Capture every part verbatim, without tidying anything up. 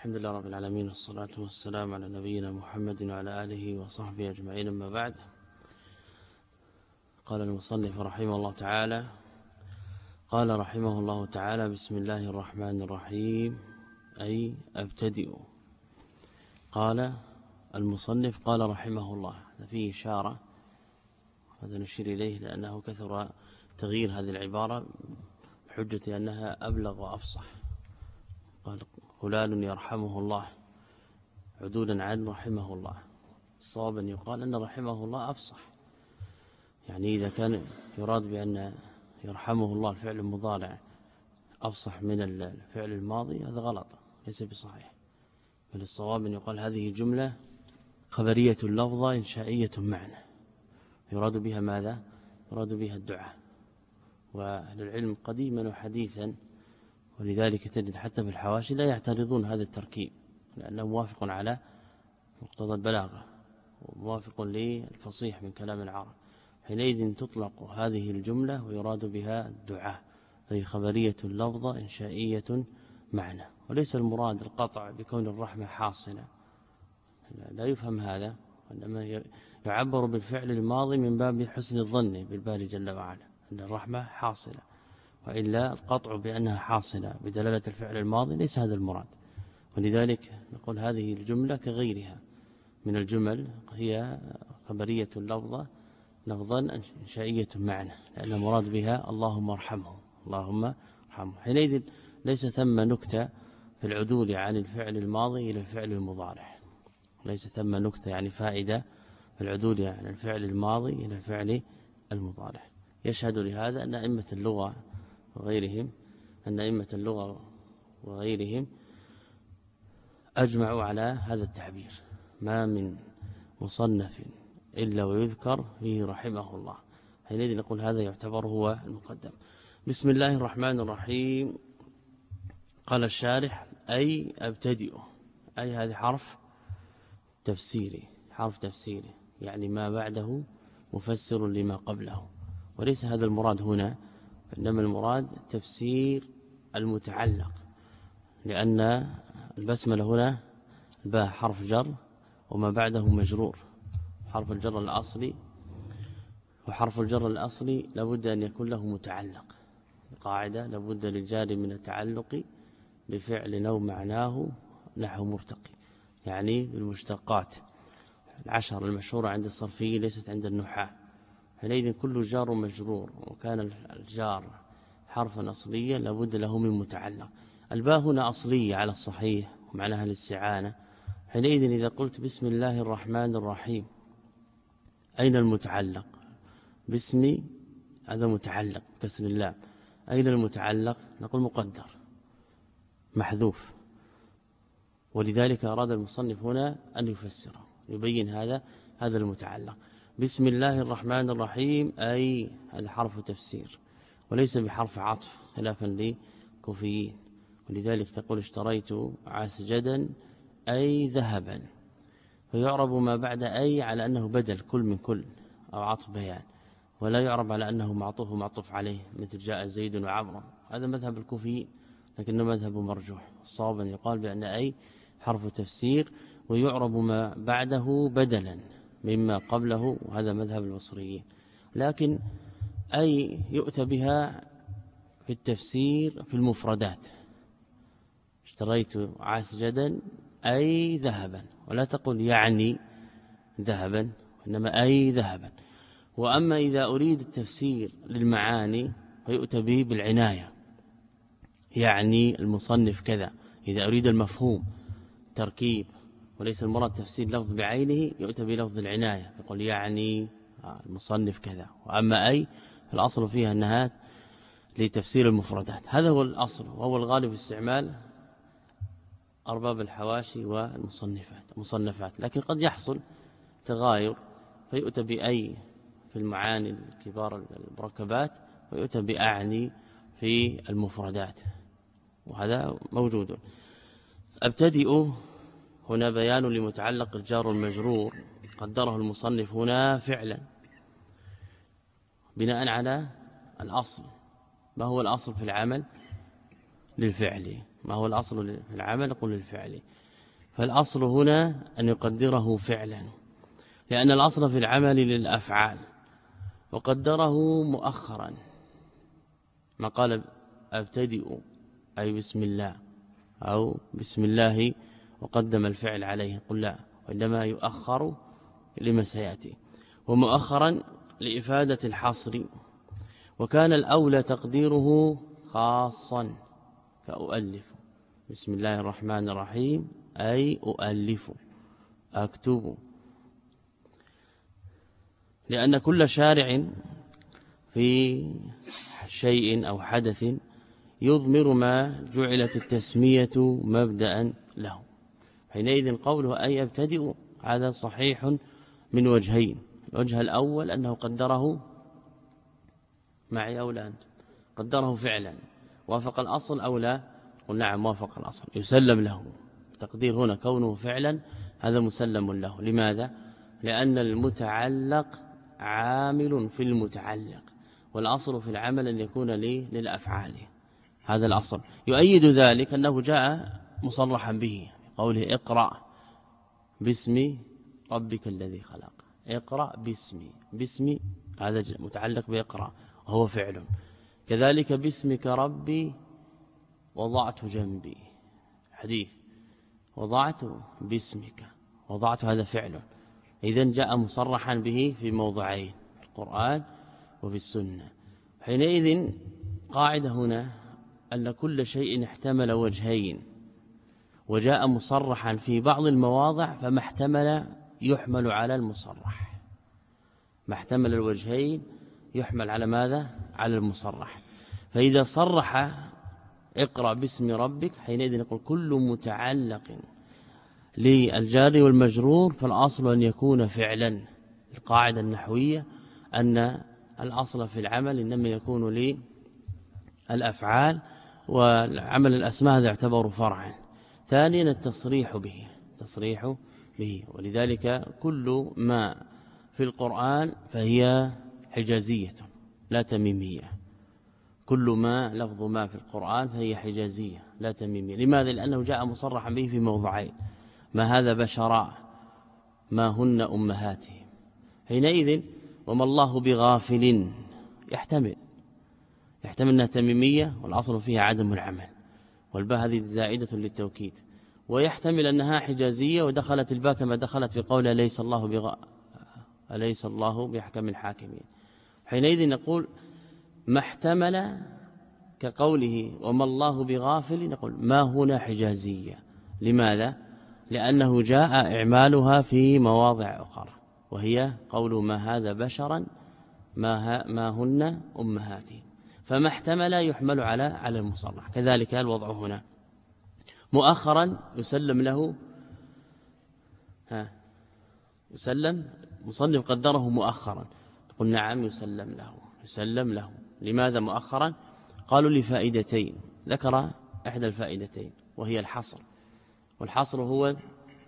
الحمد لله رب العالمين، والصلاة والسلام على نبينا محمد وعلى آله وصحبه أجمعين. أما بعد، قال المصنف رحمه الله تعالى قال رحمه الله تعالى بسم الله الرحمن الرحيم، أي أبتدئ. قال المصنف قال رحمه الله، هذا فيه إشارة، هذا نشير إليه لأنه كثر تغيير هذه العبارة بحجة أنها أبلغ وأفصح. قال فلان يرحمه الله عدولا عن رحمه الله. صوابا يقال أن رحمه الله أفصح، يعني إذا كان يراد بأن يرحمه الله الفعل المضارع أفصح من الفعل الماضي هذا غلط، ليس بصحيح. بل الصواب أن يقال هذه جملة خبرية اللفظة إنشائية معنى، يراد بها ماذا؟ يراد بها الدعاء. وأهل العلم قديما وحديثا، ولذلك تجد حتى في الحواشي لا يعترضون هذا التركيب، لأنه موافق على مقتضى البلاغة وموافق للفصيح من كلام العرب. حينئذ تطلق هذه الجملة ويراد بها الدعاء، فهي خبرية اللفظة إنشائية معنى، وليس المراد القطع بكون الرحمة حاصلة، لا يفهم هذا، وإنما يعبر بالفعل الماضي من باب حسن الظن بالباري جل وعلا أن الرحمة حاصلة، وإلا القطع بأنها حاصلة بدلالة الفعل الماضي ليس هذا المراد. ولذلك نقول هذه الجملة كغيرها من الجمل هي خبرية اللفظة لفظا إنشائية معنى، لأن المراد بها اللهم ارحمه، اللهم ارحمه. حينئذ ليس ثم نكتة في العدول عن الفعل الماضي إلى الفعل المضارع، ليس ثم نكتة يعني فائدة في العدول عن الفعل الماضي إلى الفعل المضارع. يشهد لهذا أن أئمة اللغة وغيرهم أن أئمة اللغة وغيرهم أجمعوا على هذا التعبير، ما من مصنف إلا ويذكر فيه رحمه الله. حينئذ نقول هذا يعتبر هو المقدم. بسم الله الرحمن الرحيم. قال الشارح أي أبتدئ، أي هذه حرف تفسيري، حرف تفسيري يعني ما بعده مفسر لما قبله، وليس هذا المراد هنا، إنما المراد تفسير المتعلق، لأن البسملة هنا باء حرف جر وما بعده مجرور، حرف الجر الأصلي، وحرف الجر الأصلي لابد أن يكون له متعلق، قاعدة لابد للجار من التعلق بفعل أو معناه نحو مرتقي، يعني بالمشتقات العشر المشهورة عند الصرفيين ليست عند النحاة. حينئذ كل جار مجرور وكان الجار حرفا أصليا لابد له من متعلق. الباء هنا أصلية على الصحيح ومعناها الاستعانة. حينئذ إذا قلت بسم الله الرحمن الرحيم، أين المتعلق؟ باسمي هذا متعلق كسر اللام، أين المتعلق؟ نقول مقدر محذوف، ولذلك أراد المصنف هنا أن يفسره يبين هذا هذا المتعلق. بسم الله الرحمن الرحيم أي هذا حرف تفسير وليس بحرف عطف خلافا للكوفيين، ولذلك تقول اشتريت عسجدا أي ذهبا، فيعرب ما بعد أي على أنه بدل كل من كل أو عطف بيان، ولا يعرب على أنه معطوف ومعطوف عليه مثل جاء زيد وعمر. هذا مذهب الكوفيين لكنه مذهب مرجوح. الصواب أن يقال بأن أي حرف تفسير ويعرب ما بعده بدلا مما قبله، وهذا مذهب البصريين. لكن أي يؤتى بها في التفسير في المفردات، اشتريت عسجدا أي ذهبا، ولا تقل يعني ذهبا إنما أي ذهبا. وأما إذا أريد التفسير للمعاني فيؤتى به بالعناية، يعني المصنف كذا. إذا أريد المفهوم تركيب وليس المراد تفسير لفظ بعينه يؤتى بلفظ العناية، يقول يعني المصنف كذا. وأما أي الأصل فيها أنها لتفسير المفردات، هذا هو الأصل وهو الغالب في استعمال أرباب الحواشي والمصنفات المصنفات. لكن قد يحصل تغاير فيؤتى بأي في المعاني الكبار المركبات ويؤتى بأعني في المفردات، وهذا موجود. أبتدئ هنا بيان لمتعلق الجار المجرور قدره المصنف هنا فعلا بناء على الأصل. ما هو الأصل في العمل؟ للفعل، ما هو الأصل في العمل؟ نقول الفعل. فالأصل هنا أن يقدره فعلا، لأن الأصل في العمل للأفعال، وقدره مؤخرا، ما قال أبتدئ أي بسم الله أو بسم الله وقدم الفعل عليه، قل لا، وإنما يؤخر لما سيأتي، ومؤخرا لإفادة الحصر. وكان الأولى تقديره خاصا كأؤلف، بسم الله الرحمن الرحيم أي أؤلف أكتب، لأن كل شارع في شيء أو حدث يضمر ما جعلت التسمية مبدأ له. حينئذ قوله أي أبتدئ هذا صحيح من وجهين. الوجه الأول أنه قدره معي أو لا، أنت قدره فعلا، وافق الأصل أو لا؟ قل نعم وافق الأصل، يسلم له. التقدير هنا كونه فعلا هذا مسلم له. لماذا؟ لأن المتعلق عامل في المتعلق، والأصل في العمل أن يكون لي للأفعال، هذا الأصل. يؤيد ذلك أنه جاء مصرحا به قوله اقرأ باسم ربك الذي خلق، اقرأ باسمي، باسمي هذا متعلق بإقرأ وهو فعل. كذلك باسمك ربي وضعت جنبي، حديث وضعت باسمك، وضعت هذا فعل. إذن جاء مصرحا به في موضعين، في القرآن وفي السنة. حينئذ قاعدة هنا أن كل شيء احتمل وجهين، وجاء مصرحا في بعض المواضع، فما احتمل يحمل على المصرح، ما احتمل الوجهين يحمل على ماذا؟ على المصرح. فإذا صرح اقرأ باسم ربك، حينئذ نقول كل متعلق للجار والمجرور فالأصل أن يكون فعلا. القاعدة النحوية أن الأصل في العمل إنما يكون للأفعال، والعمل الأسماء هذا يعتبر فرعا. ثانيا التصريح به، تصريح به، ولذلك كل ما في القرآن فهي حجازية لا تميمية، كل ما لفظ ما في القرآن فهي حجازية لا تميمية. لماذا؟ لأنه جاء مصرحا به في موضعين، ما هذا بشراء، ما هن أمهاتهم. حينئذ وما الله بغافل يحتمل يحتمل أنها تميمية والأصل فيها عدم العمل، والباء هذه زائدة للتوكيد، ويحتمل أنها حجازية ودخلت الباء كما دخلت في قول أليس الله بغ... أليس الله بأحكم الحاكمين. حينئذ نقول ما احتمل كقوله وما الله بغافل، نقول ما هنا حجازية. لماذا؟ لأنه جاء إعمالها في مواضع أخرى، وهي قول ما هذا بشرا ما, ها ما هن أمهاتهم، فما احتمل يحمل على على المصرح. كذلك الوضع هنا مؤخرا يسلم له، ها يسلم، مصنف قدره مؤخرا، قل نعم يسلم له، يسلم له. لماذا مؤخرا؟ قالوا لفائدتين، ذكر إحدى الفائدتين وهي الحصر، والحصر هو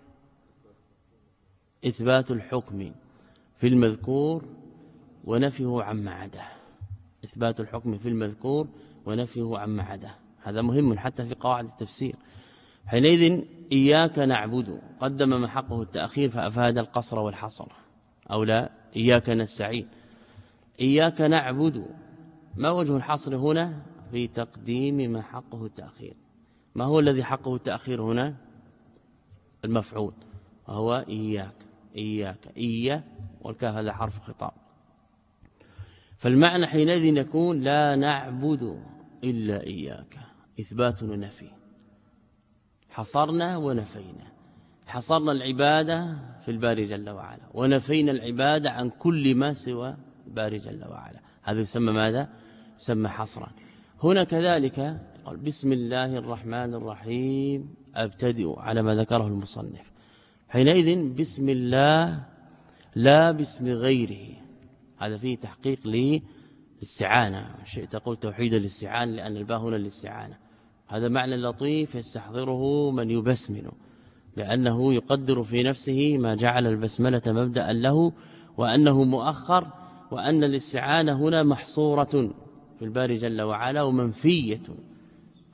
إثبات الحكم في المذكور ونفيه عما عداه، إثبات الحكم في المذكور ونفيه عما عداه، هذا مهم حتى في قواعد التفسير. حينئذ إياك نعبد قدم ما حقه التأخير فأفاد القصر والحصر، أو لا إياك نستعين. إياك نعبد، ما وجه الحصر هنا؟ في تقديم ما حقه التأخير. ما هو الذي حقه التأخير هنا؟ المفعول، وهو إياك، إياك إيا والكاف هذا حرف خطاب. فالمعنى حينئذ يكون لا نعبد إلا إياك، إثبات ونفي، حصرنا ونفينا، حصرنا العبادة في الباري جل وعلا، ونفينا العبادة عن كل ما سوى الباري جل وعلا، هذا يسمى ماذا؟ يسمى حصرا. هنا كذلك قال بسم الله الرحمن الرحيم أبتدئ على ما ذكره المصنف. حينئذ بسم الله لا باسم غيره، هذا فيه تحقيق للاستعانة، شئت تقول توحيد الاستعانة لأن الباء هنا للاستعانة، هذا معنى لطيف يستحضره من يبسمل، لأنه يقدر في نفسه ما جعل البسملة مبدأ له، وأنه مؤخر، وأن الاستعانة هنا محصورة في الباري جل وعلا ومنفية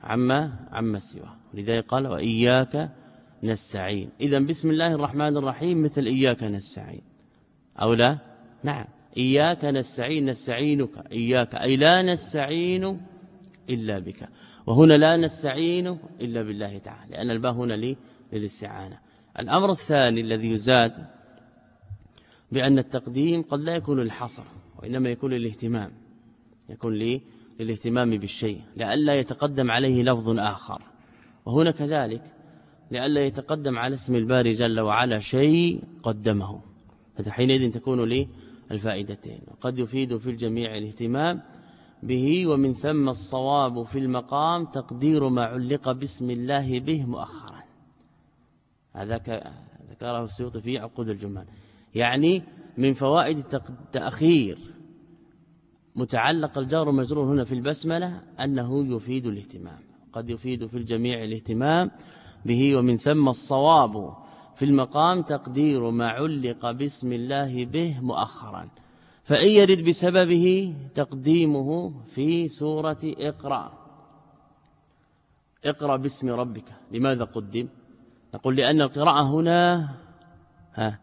عما عما سواه. ولذلك قال وإياك نستعين. إذن بسم الله الرحمن الرحيم مثل إياك نستعين أو لا؟ نعم، إياك نستعين، نستعينك، إياك أي لا نستعين إلا بك، وهنا لا نستعين إلا بالله تعالى، لأن الباء هنا لي للاستعانة. الأمر الثاني الذي يزاد بأن التقديم قد لا يكون للحصر، وإنما يكون للاهتمام، يكون لي للاهتمام بالشيء لئلا يتقدم عليه لفظ آخر، وهنا كذلك لئلا يتقدم على اسم الباري جل وعلا شيء قدمه، فحينئذ تكون لي الفائدتين. وقد يفيد في الجميع الاهتمام به، ومن ثم الصواب في المقام تقدير ما علق باسم الله به مؤخرا. هذا ذكره السيوطي في عقود الجمال. يعني من فوائد تأخير متعلق الجار والمجرور هنا في البسملة أنه يفيد الاهتمام، قد يفيد في الجميع الاهتمام به. ومن ثم الصواب في المقام تقدير ما علق باسم الله به مؤخرا، فإن يرد بسببه تقديمه في سورة اقرأ، اقرأ باسم ربك. لماذا قدم؟ نقول لأن القراءة هنا ها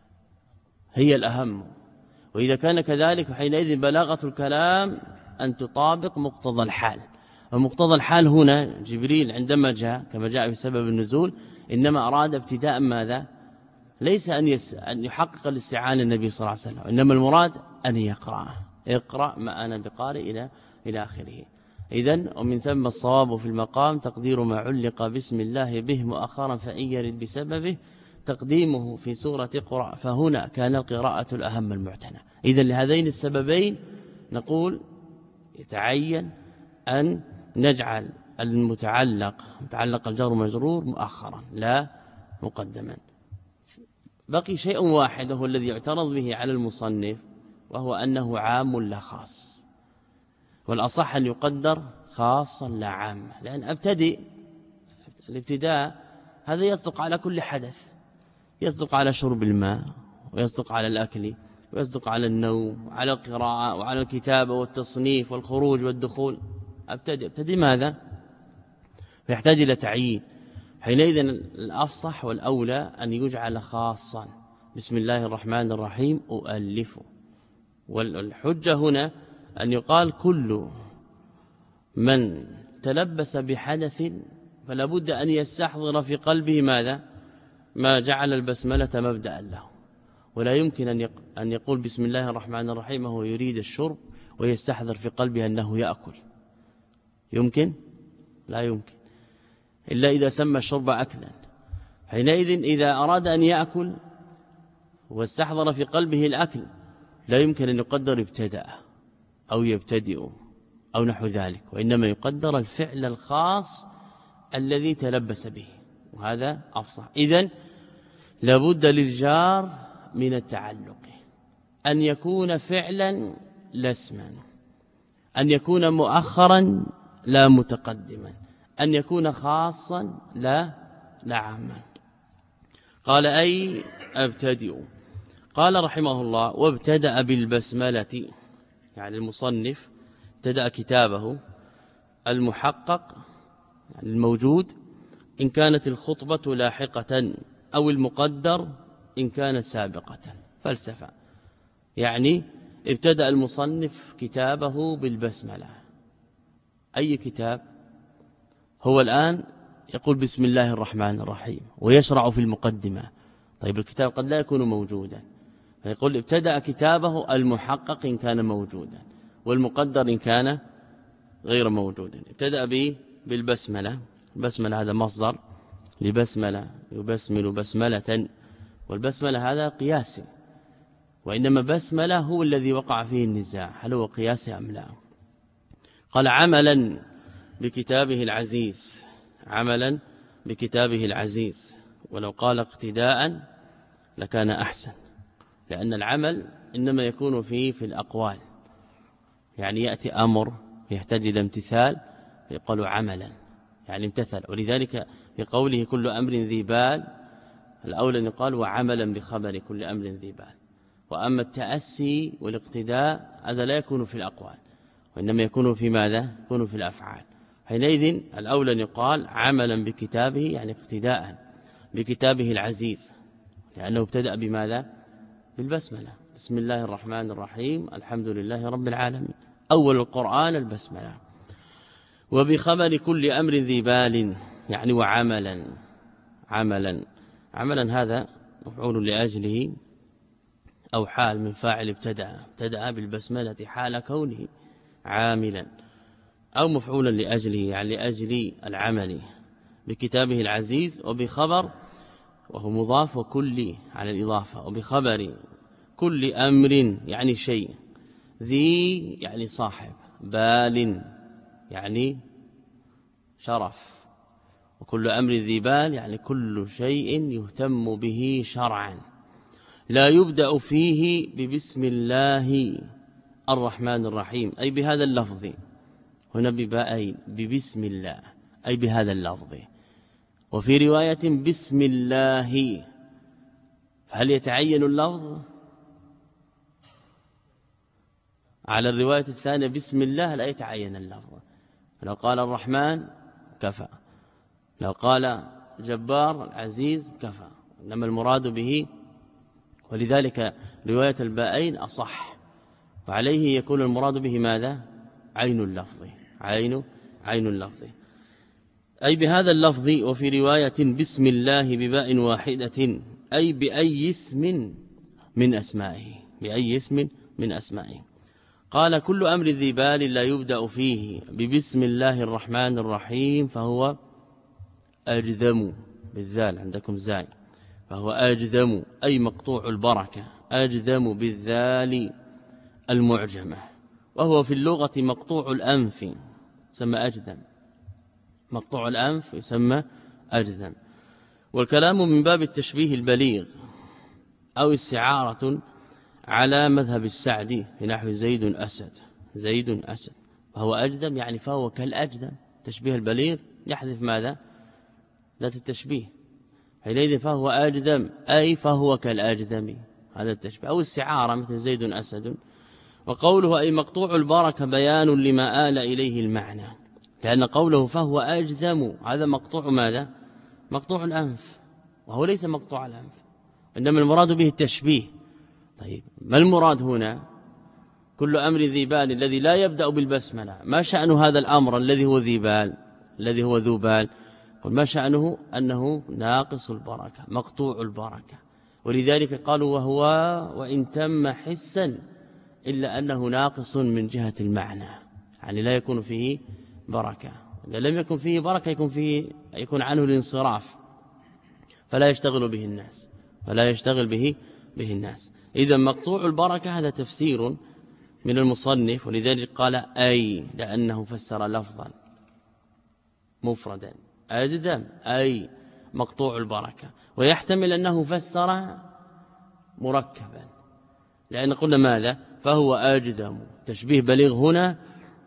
هي الأهم، وإذا كان كذلك فحينئذ بلاغة الكلام أن تطابق مقتضى الحال. ومقتضى الحال هنا جبريل عندما جاء كما جاء في سبب النزول إنما أراد ابتداء ماذا؟ ليس أن, يس... أن يحقق الاستعانة النبي صلى الله عليه وسلم، إنما المراد أن يقرأ، اقرأ ما أنا بقارئ إلى إلى آخره. إذن ومن ثم الصواب في المقام تقدير ما علق باسم الله به مؤخرا، فإن يرد بسببه تقديمه في سورة اقرأ، فهنا كان القراءة الأهم المعتنى. إذن لهذين السببين نقول يتعين أن نجعل المتعلق متعلق الجار والمجرور مؤخرا لا مقدما. بقي شيء واحد وهو الذي يعترض به على المصنف، وهو أنه عام لا خاص، والأصح أن يقدر خاصا لا عام، لأن أبتدئ الابتداء هذا يصدق على كل حدث، يصدق على شرب الماء، ويصدق على الأكل، ويصدق على النوم، وعلى القراءة، وعلى الكتابة والتصنيف والخروج والدخول. أبتدئ أبتدئ ماذا؟ فيحتاج إلى تعيين. حينئذ الأفصح والأولى أن يجعل خاصا بسم الله الرحمن الرحيم أؤلف. والحجة هنا أن يقال كل من تلبس بحدث فلا بد أن يستحضر في قلبه ماذا؟ ما جعل البسملة مبدأ له، ولا يمكن أن يقول بسم الله الرحمن الرحيم وهو يريد الشرب ويستحضر في قلبه أنه يأكل. يمكن؟ لا يمكن، إلا إذا سمى الشرب أكلا. حينئذ إذا أراد أن يأكل واستحضر في قلبه الأكل لا يمكن أن يقدر ابتدأ أو يبتدئ أو نحو ذلك، وإنما يقدر الفعل الخاص الذي تلبس به، وهذا أفصح. إذن لابد للجار من التعلق، أن يكون فعلا لا اسما، أن يكون مؤخرا لا متقدما، أن يكون خاصا لا لا عاما. قال أي أبتدئ. قال رحمه الله وابتدأ بالبسملة، يعني المصنف ابتدأ كتابه المحقق يعني الموجود إن كانت الخطبة لاحقة، أو المقدر إن كانت سابقة. فلسفة يعني ابتدأ المصنف كتابه بالبسملة. أي كتاب؟ هو الآن يقول بسم الله الرحمن الرحيم ويشرع في المقدمة. طيب الكتاب قد لا يكون موجودا، فيقول ابتدأ كتابه المحقق إن كان موجودا، والمقدر إن كان غير موجود. ابتدأ به بالبسملة. البسملة هذا مصدر لبسملة، يبسمل بسملة، والبسملة هذا قياس، وإنما بسملة هو الذي وقع فيه النزاع هل هو قياس أم لا. قال عملا بكتابه العزيز، عملا بكتابه العزيز، ولو قال اقتداء لكان أحسن، لأن العمل إنما يكون فيه في الأقوال، يعني يأتي أمر يحتاج إلى امتثال فيقال عملا يعني امتثل. ولذلك في قوله كل أمر ذي بال الأولى أن يقال وعملا بخبر كل أمر ذي بال. وأما التأسي والاقتداء هذا لا يكون في الأقوال، وإنما يكون في ماذا؟ يكون في الأفعال. حينئذ الأولى أن يقال عملا بكتابه يعني اقتداء بكتابه العزيز، لأنه ابتدأ بماذا؟ بالبسملة. بسم الله الرحمن الرحيم الحمد لله رب العالمين، أول القرآن البسملة. وبخبر كل أمر ذي بال يعني وعملا عملا عملا هذا مفعول لأجله أو حال من فاعل ابتدأ ابتدأ بالبسملة حال كونه عاملا، أو مفعولا لأجله يعني لأجل العمل بكتابه العزيز. وبخبر وهو مضاف وكل على الإضافة، وبخبر كل أمر يعني شيء، ذي يعني صاحب، بال يعني شرف، وكل أمر ذي بال يعني كل شيء يهتم به شرعا، لا يبدأ فيه ببسم الله الرحمن الرحيم أي بهذا اللفظ، هنا بباءين ببسم الله أي بهذا اللفظ، وفي رواية بسم الله. فهل يتعين اللفظ؟ على الرواية الثانية بسم الله لا يتعين اللفظ، لو قال الرحمن كفى، لو قال جبار العزيز كفى، إنما المراد به، ولذلك رواية الباءين أصح، وعليه يكون المراد به ماذا؟ عين اللفظ، عين عين اللفظ أي بهذا اللفظ. وفي رواية بسم الله بباء واحدة أي بأي اسم من أسمائه، بأي اسم من أسمائه. قال كل أمر ذي بال لا يبدأ فيه ببسم الله الرحمن الرحيم فهو أجذم بالذال، عندكم زاي، فهو أجذم أي مقطوع البركة، أجذم بالذال المعجمة، وهو في اللغة مقطوع الأنف يسمى أجذم، مقطوع الأنف يسمى أجذم. والكلام من باب التشبيه البليغ أو استعارة على مذهب السعدي في نحو زيد أسد، زيد أسد، فهو أجذم يعني فهو كالأجذم، تشبيه البليغ يحذف ماذا؟ ذات التشبيه، حينئذ فهو أجذم أي فهو كالأجذم، هذا التشبيه. أو استعارة مثل زيد أسد. وقوله أي مقطوع البركة بيان لما آل إليه المعنى، لأن قوله فهو أجذم هذا مقطوع ماذا؟ مقطوع الأنف، وهو ليس مقطوع الأنف، إنما المراد به التشبيه. طيب ما المراد هنا؟ كل أمر ذي بال الذي لا يبدأ بالبسملة، ما شأن هذا الأمر الذي هو ذي بال الذي هو ذو بال؟ قل ما شأنه؟ أنه ناقص البركة مقطوع البركة، ولذلك قالوا وهو وإن تم حسا إلا أنه ناقص من جهة المعنى، يعني لا يكون فيه بركة، إذا لم يكن فيه بركة يكون فيه يكون عنه الانصراف، فلا يشتغل به الناس فلا يشتغل به به الناس. إذا مقطوع البركة هذا تفسير من المصنف، ولذلك قال أي لأنه فسر لفظا مفردا أجذم أي مقطوع البركة، ويحتمل أنه فسر مركبا، لأن قلنا ماذا؟ فهو أجذم تشبيه بليغ هنا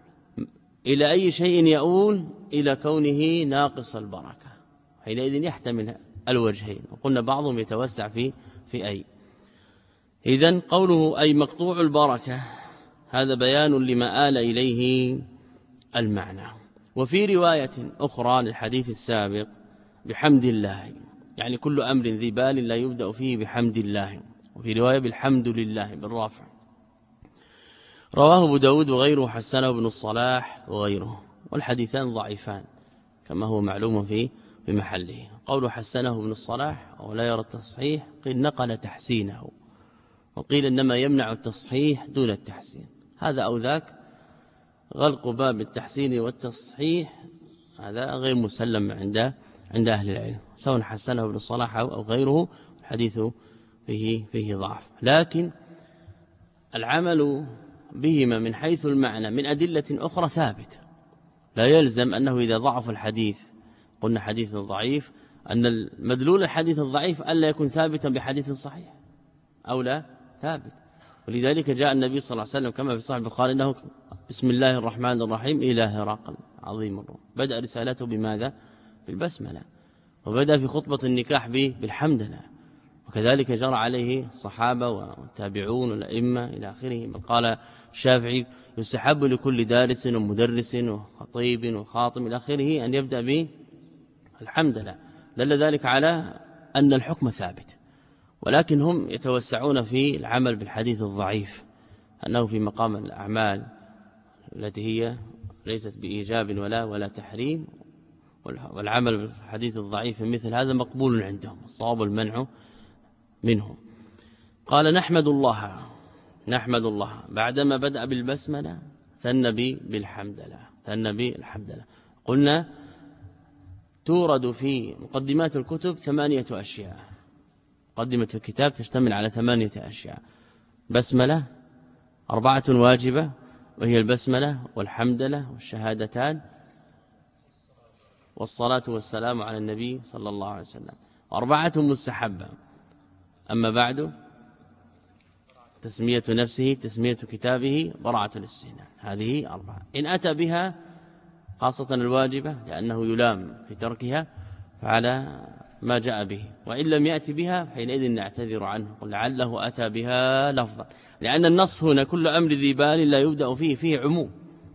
إلى أي شيء يؤول؟ إلى كونه ناقص البركة، حينئذ يحتمل الوجهين، وقلنا بعضهم يتوسع في في أي. إذن قوله أي مقطوع البركة هذا بيان لما آل إليه المعنى. وفي رواية أخرى للحديث السابق بحمد الله، يعني كل أمر ذي بال لا يبدأ فيه بحمد الله، وفي رواية بالحمد لله بالرافع. رواه أبو داود وغيره، حسنه ابن الصلاح وغيره، والحديثان ضعيفان كما هو معلوم في بمحله. قول حسنه ابن الصلاح ولا يرى التصحيح قيل نقل تحسينه، وقيل إنما يمنع التصحيح دون التحسين، هذا أو ذاك غلق باب التحسين والتصحيح هذا غير مسلم عند عند أهل العلم، سواء حسنه ابن الصلاح أو غيره، الحديث فيه فيه ضعف، لكن العمل بهما من حيث المعنى من أدلة أخرى ثابت، لا يلزم أنه إذا ضعف الحديث قلنا حديث ضعيف أن المدلول الحديث الضعيف ألا يكون ثابتا بحديث صحيح أو لا ثابت. ولذلك جاء النبي صلى الله عليه وسلم كما في صحيح البخاري أنه بسم الله الرحمن الرحيم إلى هرقل عظيم الروم، بدأ رسالته بماذا؟ بالبسملة، وبدأ في خطبة النكاح بالحمدلله، وكذلك جرى عليه الصحابة والتابعون والأئمة إلى آخره. بل قال الشافعي يستحب لكل دارس ومدرس وخطيب وخاطب إلى آخره أن يبدأ به الحمد لله. دل ذلك على أن الحكم ثابت، ولكن هم يتوسعون في العمل بالحديث الضعيف أنه في مقام الأعمال التي هي ليست بإيجاب ولا ولا تحريم، والعمل بالحديث الضعيف مثل هذا مقبول عندهم، الصواب المنع منهم. قال نحمد الله نحمد الله بعدما بدأ بالبسملة ثنى بالحمد لله ثنى بالحمد لله. قلنا تورد في مقدمات الكتب ثمانية أشياء. مقدمة الكتاب تشتمل على ثمانية أشياء: بسملة، أربعة واجبة وهي البسملة والحمدلة والشهادتان والصلاة والسلام على النبي صلى الله عليه وسلم، وأربعة مستحبة. أما بعد تسمية نفسه، تسمية كتابه، براعة الاستئنان. هذه أربعة إن أتى بها خاصة الواجبة لأنه يلام في تركها فعلى ما جاء به، وإن لم يأتي بها حينئذ نعتذر عنه، قل لعله أتى بها لفظا، لأن النص هنا كل أمر ذي بال لا يبدأ فيه فيه عموم.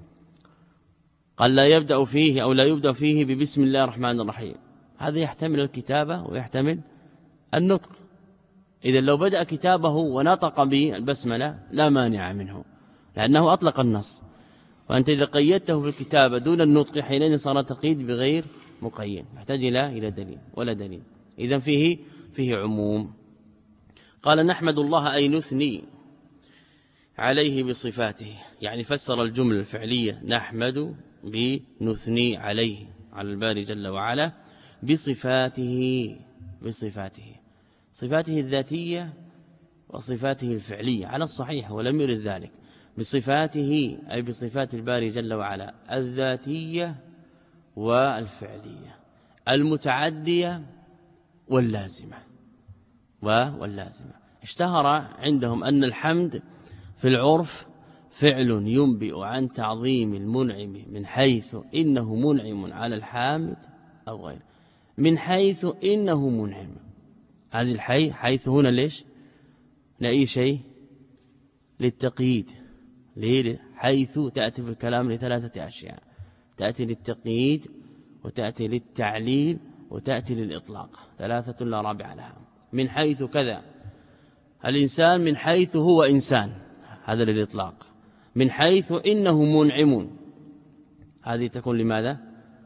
قال لا يبدأ فيه أو لا يبدأ فيه ببسم الله الرحمن الرحيم، هذا يحتمل الكتابة ويحتمل النطق. إذا لو بدأ كتابه ونطق بالبسملة لا مانع منه لأنه أطلق النص، وأنت إذا قيدته في الكتابة دون النطق حينئذ صار تقييد بغير مقيد، يحتاج إلى إلى دليل ولا دليل. إذن فيه فيه عموم. قال نحمد الله أي نثني عليه بصفاته، يعني فسر الجملة الفعلية نحمد بنثني عليه على الباري جل وعلا بصفاته بصفاته صفاته الذاتية وصفاته الفعلية على الصحيح، ولم يرد ذلك. بصفاته أي بصفات الباري جل وعلا الذاتية والفعلية المتعدية واللازمة واللازمة. اشتهر عندهم أن الحمد في العرف فعل ينبئ عن تعظيم المنعم من حيث إنه منعم على الحامد أو غيره، من حيث إنه منعم. هذه الحي حيث هنا ليش لأي شيء؟ للتقييد. ليه؟ حيث تأتي في الكلام لثلاثة أشياء: تأتي للتقييد وتأتي للتعليل وتأتي للإطلاق، ثلاثة لا رابع لها. من حيث كذا الإنسان من حيث هو إنسان، هذا للإطلاق. من حيث إنه منعم، هذه تكون لماذا؟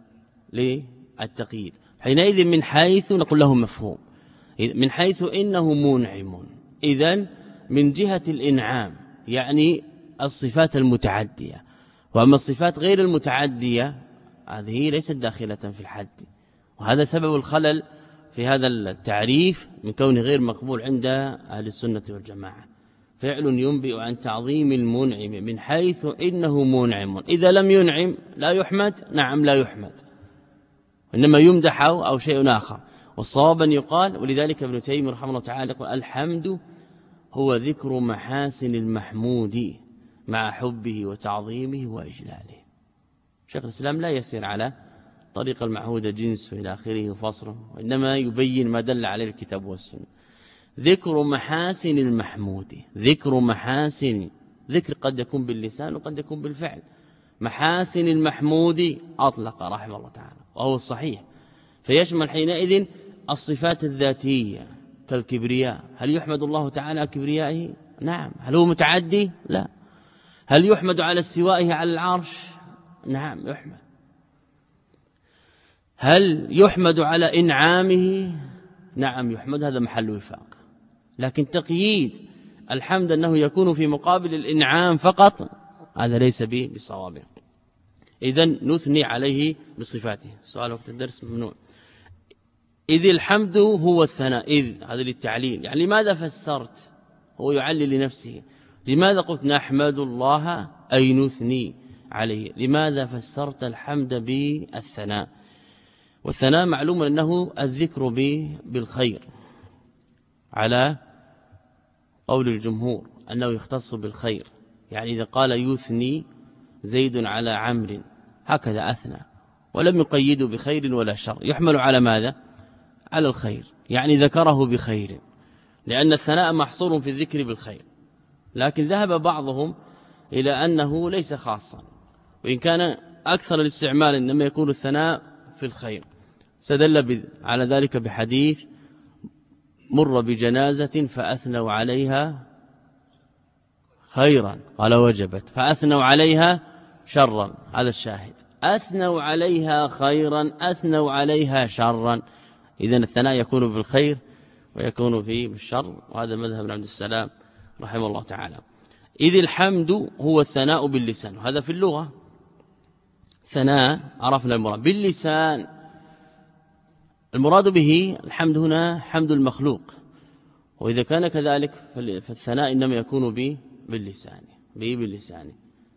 للتقييد. حينئذ من حيث نقول له مفهوم، من حيث إنه منعم. إذن من جهة الإنعام يعني الصفات المتعدية، وأما الصفات غير المتعدية هذه ليست داخلة في الحد، وهذا سبب الخلل في هذا التعريف من كونه غير مقبول عند أهل السنة والجماعة. فعل ينبئ عن تعظيم المنعم من حيث إنه منعم. إذا لم ينعم لا يحمد، نعم لا يحمد، إنما يمدح أو شيء آخر. والصواب أن يقال، ولذلك ابن تيمية رحمه الله تعالى يقول الحمد هو ذكر محاسن المحمود مع حبه وتعظيمه وإجلاله. شيخ الإسلام لا يسير على طريق المعهود جنس إلى آخره وفصله، وإنما يبين ما دل عليه الكتاب والسنة. ذكر محاسن المحمود، ذكر محاسن، ذكر قد يكون باللسان وقد يكون بالفعل. محاسن المحمود أطلق رحمه الله تعالى وهو الصحيح، فيشمل حينئذ الصفات الذاتية كالكبرياء. هل يحمد الله تعالى على كبريائه؟ نعم. هل هو متعدي؟ لا. هل يحمد على استوائه على العرش؟ نعم يحمد. هل يحمد على إنعامه؟ نعم يحمد، هذا محل وفاق. لكن تقييد الحمد أنه يكون في مقابل الإنعام فقط هذا ليس به بصوابه. إذن نثني عليه بصفاته. سؤال وقت الدرس ممنوع. إذ الحمد هو الثناء، إذ هذا للتعليل، يعني لماذا فسرت؟ هو يعلل لنفسه. لماذا قلت نحمد الله أي نثني عليه؟ لماذا فسرت الحمد بالثناء؟ والثناء معلوم أنه الذكر بالخير على قول الجمهور أنه يختص بالخير. يعني إذا قال يثني زيد على عمرو هكذا أثنى، ولم يقيده بخير ولا شر، يحمل على ماذا؟ على الخير، يعني ذكره بخير. لأن الثناء محصور في الذكر بالخير، لكن ذهب بعضهم إلى أنه ليس خاصا، وإن كان أكثر الاستعمال إنما يكون الثناء في الخير. استدل على ذلك بحديث مر بجنازة فأثنوا عليها خيرا قال وجبت، فأثنوا عليها شرا، هذا الشاهد، أثنوا عليها خيرا أثنوا عليها شرا. إذن الثناء يكون بالخير ويكون فيه بالشر، وهذا مذهب ابن عبد السلام رحمه الله تعالى. إذ الحمد هو الثناء باللسان، وهذا في اللغة ثناء عرفنا المراد باللسان. المراد به الحمد هنا حمد المخلوق، وإذا كان كذلك فالثناء إنما يكون به باللسان به باللسان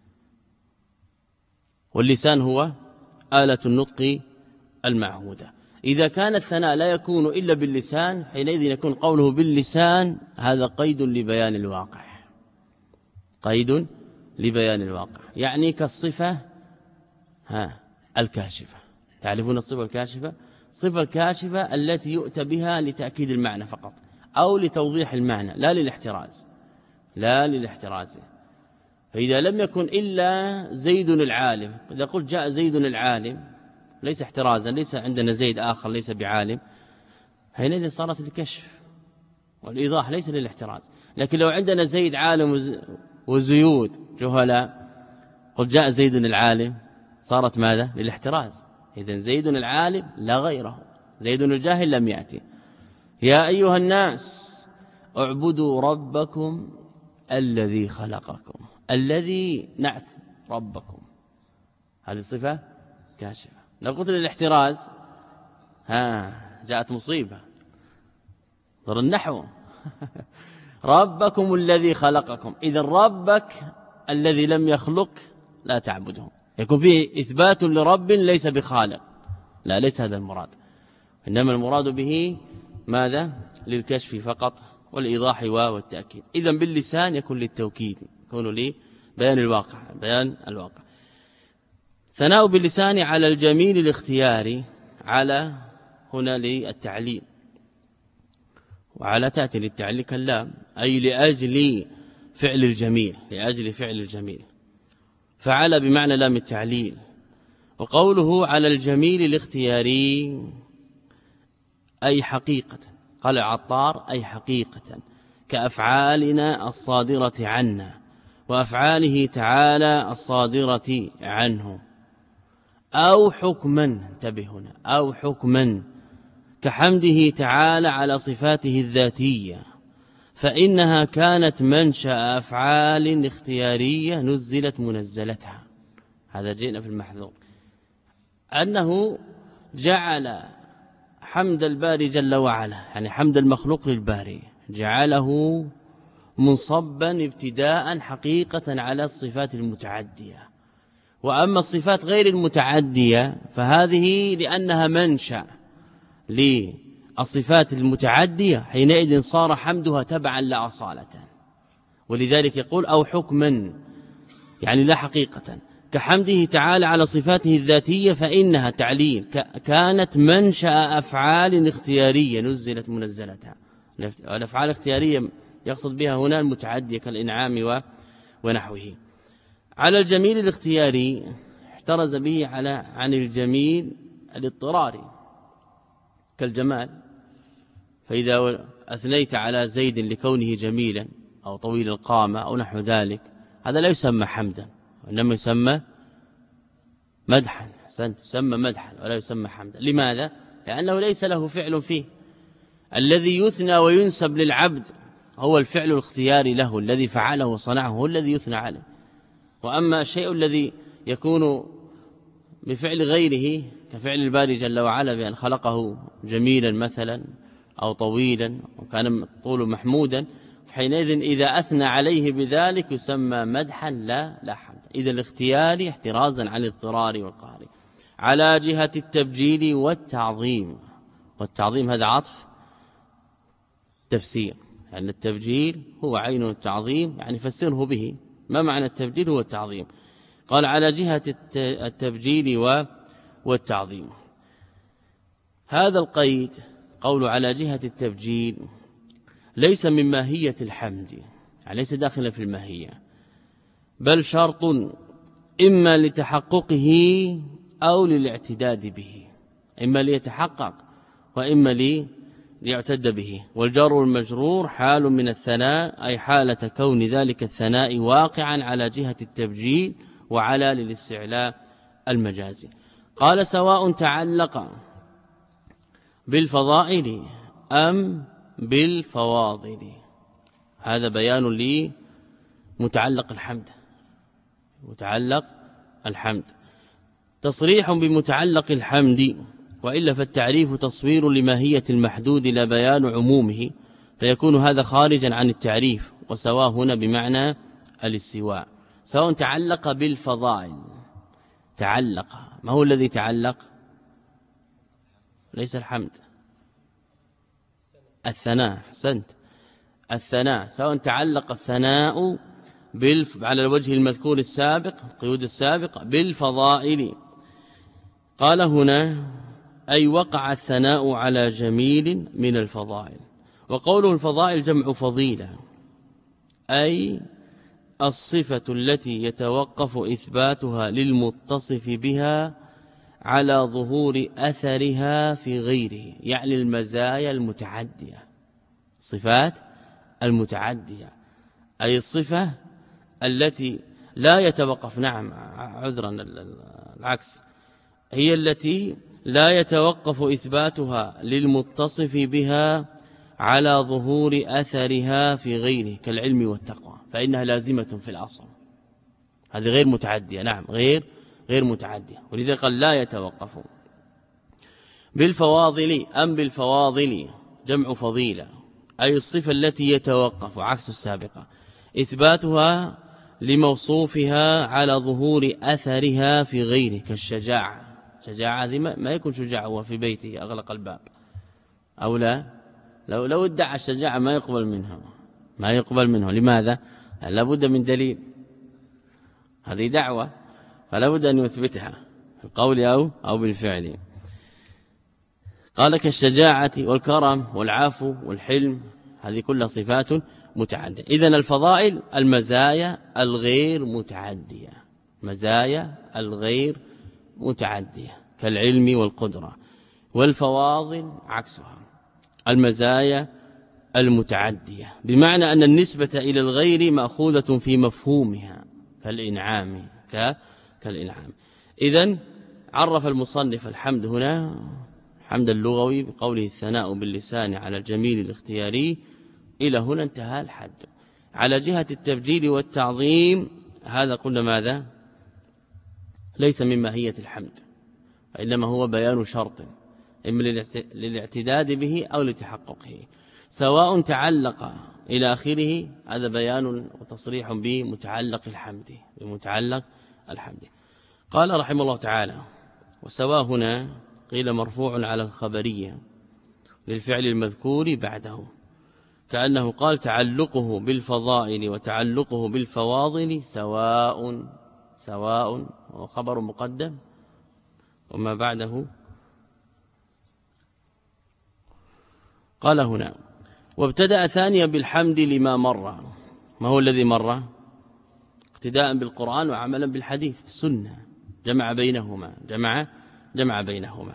واللسان هو آلة النطق المعهودة. إذا كان الثناء لا يكون إلا باللسان حينئذ يكون قوله باللسان هذا قيد لبيان الواقع، قيد لبيان الواقع، يعني كالصفة ها الكاشفة. تعرفون الصفة الكاشفة؟ صفة الكاشفة التي يؤتى بها لتأكيد المعنى فقط أو لتوضيح المعنى، لا للاحتراز، لا للاحتراز. فإذا لم يكن إلا زيد العالم، إذا قلت جاء زيد العالم ليس احترازا، ليس عندنا زيد آخر ليس بعالم، حينئذ صارت الكشف والإيضاح ليس للاحتراز. لكن لو عندنا زيد عالم وزيود جهلاء قلت جاء زيد العالم صارت ماذا؟ للاحتراز. إذن زيد العالم لا غيره، زيد الجاهل لم يأتي. يا أيها الناس اعبدوا ربكم الذي خلقكم، الذي نعت ربكم، هذه صفة كاشفة. لو قلت للاحتراز ها جاءت مصيبة، ضر النحو ربكم الذي خلقكم، إذن ربك الذي لم يخلق لا تعبده، يكون فيه إثبات لرب ليس بخالق، لا ليس هذا المراد، إنما المراد به ماذا؟ للكشف فقط والإيضاح والتأكيد. إذن باللسان يكون للتوكيد، يكون لي بيان الواقع، بيان الواقع. ثناء باللسان على الجميل الاختياري، على هنا للتعليل، وعلى تأتي للتعليل كاللام، أي لأجل فعل الجميل، لأجل فعل الجميل، فعل بمعنى لام التعليل. وقوله على الجميل الاختياري أي حقيقة، قال العطار أي حقيقة، كأفعالنا الصادرة عنا وأفعاله تعالى الصادرة عنه، أو حكما، انتبه هنا، أو حكما كحمده تعالى على صفاته الذاتية، فإنها كانت منشأ أفعال اختيارية نزلت منزلتها. هذا جئنا في المحذور، أنه جعل حمد الباري جل وعلا، يعني حمد المخلوق للباري، جعله منصبا ابتداء حقيقة على الصفات المتعدية. وأما الصفات غير المتعدية فهذه لأنها منشأ للصفات المتعدية، حينئذ صار حمدها تبعا لا أصالة. ولذلك يقول أو حكما، يعني لا حقيقة، كحمده تعالى على صفاته الذاتية، فإنها تعليل كانت منشأ أفعال اختيارية نزلت منزلتها. الأفعال الاختيارية يقصد بها هنا المتعدية كالإنعام ونحوه. على الجميل الاختياري احترز به على عن الجميل الاضطراري كالجمال، فإذا أثنيت على زيد لكونه جميلا أو طويل القامة أو نحو ذلك، هذا لا يسمى حمدا، وإنما يسمى مدحا، يسمى مدحا ولا يسمى حمدا. لماذا؟ لأنه ليس له فعل فيه. الذي يثنى وينسب للعبد هو الفعل الاختياري له، الذي فعله وصنعه هو الذي يثنى عليه. وأما الشيء الذي يكون بفعل غيره كفعل الباري جل وعلا بأن خلقه جميلا مثلا أو طويلا وكان طول محمودا، حينئذ إذا أثنى عليه بذلك يسمى مدحا لا لا حمدا. إذا الاختياري احترازا عن الاضطرار والقهر. على جهة التبجيل والتعظيم، والتعظيم هذا عطف تفسير، يعني التبجيل هو عين التعظيم، يعني فسره به. ما معنى التبجيل؟ هو التعظيم. قال على جهة التبجيل والتعظيم. هذا القيد قول على جهة التبجيل ليس من ماهية الحمد، يعني ليس داخلا في الماهية، بل شرط إما لتحققه أو للاعتداد به، إما ليتحقق وإما لي ليعتد به. والجار والمجرور حال من الثناء، أي حالة كون ذلك الثناء واقعا على جهة التبجيل وعلى للاستعلاء المجازي. قال سواء تعلق بالفضائل أم بالفواضل، هذا بيان لي متعلق الحمد. متعلق الحمد تصريح بمتعلق الحمد، وإلا فالتعريف تصوير لماهية المحدود لا بيان عمومه، فيكون هذا خارجا عن التعريف. وسواء هنا بمعنى الاستواء. سواء تعلق بالفضائل، تعلق، ما هو الذي تعلق؟ ليس الحمد، الثناء. حسنت، الثناء. سواء تعلق الثناء بالف... على الوجه المذكور السابق، القيود السابق، بالفضائل. قال هنا أي وقع الثناء على جميل من الفضائل. وقوله الفضائل جمع فضيلة، أي الصفة التي يتوقف إثباتها للمتصف بها على ظهور أثرها في غيره، يعني المزايا المتعدية، صفات المتعدية، أي الصفة التي لا يتوقف، نعم عذرا العكس، هي التي لا يتوقف إثباتها للمتصف بها على ظهور أثرها في غيره كالعلم والتقوى، فإنها لازمة في الأصل. هذه غير متعدية، نعم غير غير متعدية، ولذا قال لا يتوقف. بالفواضل أم بالفواضل جمع فضيلة، أي الصفة التي يتوقف عكس السابقة إثباتها لموصوفها على ظهور أثرها في غيره كالشجاعة. شجاعة هذه ما يكون شجاع هو في بيته أغلق الباب أو لا، لو لو ادعى الشجاعة ما يقبل منها، ما يقبل منه. لماذا؟ لابد من دليل، هذه دعوة فلا بد أن يثبتها بالقول أو أو بالفعل. قال كالشجاعة والكرم والعفو والحلم، هذه كلها صفات متعدية. إذن الفضائل المزايا الغير متعدية، مزايا الغير متعدية كالعلم والقدرة. والفواضل عكسها، المزايا المتعدية، بمعنى أن النسبة إلى الغير مأخوذة في مفهومها كالإنعام كالإنعام. إذن عرف المصنف الحمد هنا حمد اللغوي بقوله الثناء باللسان على الجميل الاختياري، إلى هنا انتهى الحد. على جهة التبجيل والتعظيم هذا قلنا ماذا؟ ليس من ماهية الحمد، وإنما هو بيان شرط إما للاعتداد به أو لتحققه. سواء تعلق إلى آخره، هذا بيان وتصريح بمتعلق الحمد، بمتعلق الحمد. قال رحمه الله تعالى وسواء هنا قيل مرفوع على الخبرية للفعل المذكور بعده، كأنه قال تعلقه بالفضائل وتعلقه بالفواضل سواء، سواء وخبر مقدم وما بعده. قال هنا وابتدأ ثانيا بالحمد لما مر. ما هو الذي مر؟ اقتداء بالقرآن وعملا بالحديث بالسنة، جمع بينهما، جمع جمع بينهما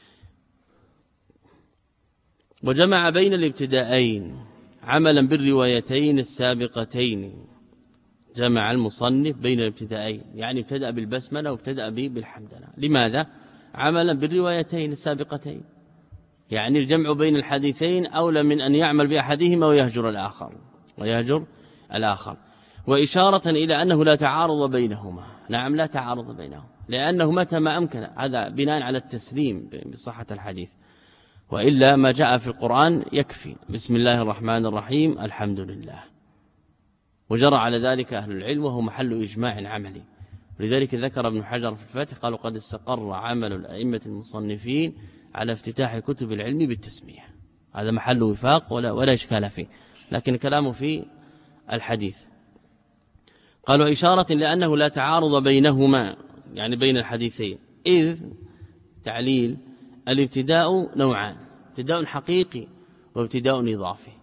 وجمع بين الابتدائين عملا بالروايتين السابقتين. جمع المصنف بين الابتدائين، يعني ابتدأ بالبسملة وابتدأ به بالحمدلله. لماذا؟ عملا بالروايتين السابقتين، يعني الجمع بين الحديثين أولى من أن يعمل بأحدهما ويهجر الآخر ويهجر الآخر وإشارة إلى أنه لا تعارض بينهما. نعم لا تعارض بينهما، لأنه متى ما أمكن، هذا بناء على التسليم بصحة الحديث، وإلا ما جاء في القرآن يكفي. بسم الله الرحمن الرحيم الحمد لله، وجرى على ذلك أهل العلم وهو محل إجماع عملي. ولذلك ذكر ابن حجر في الفتح قالوا قد استقر عمل الأئمة المصنفين على افتتاح كتب العلم بالتسمية، هذا محل وفاق ولا, ولا إشكال فيه، لكن كلامه في الحديث. قالوا إشارة لأنه لا تعارض بينهما، يعني بين الحديثين، إذ تعليل الابتداء نوعان، ابتداء حقيقي وابتداء إضافي.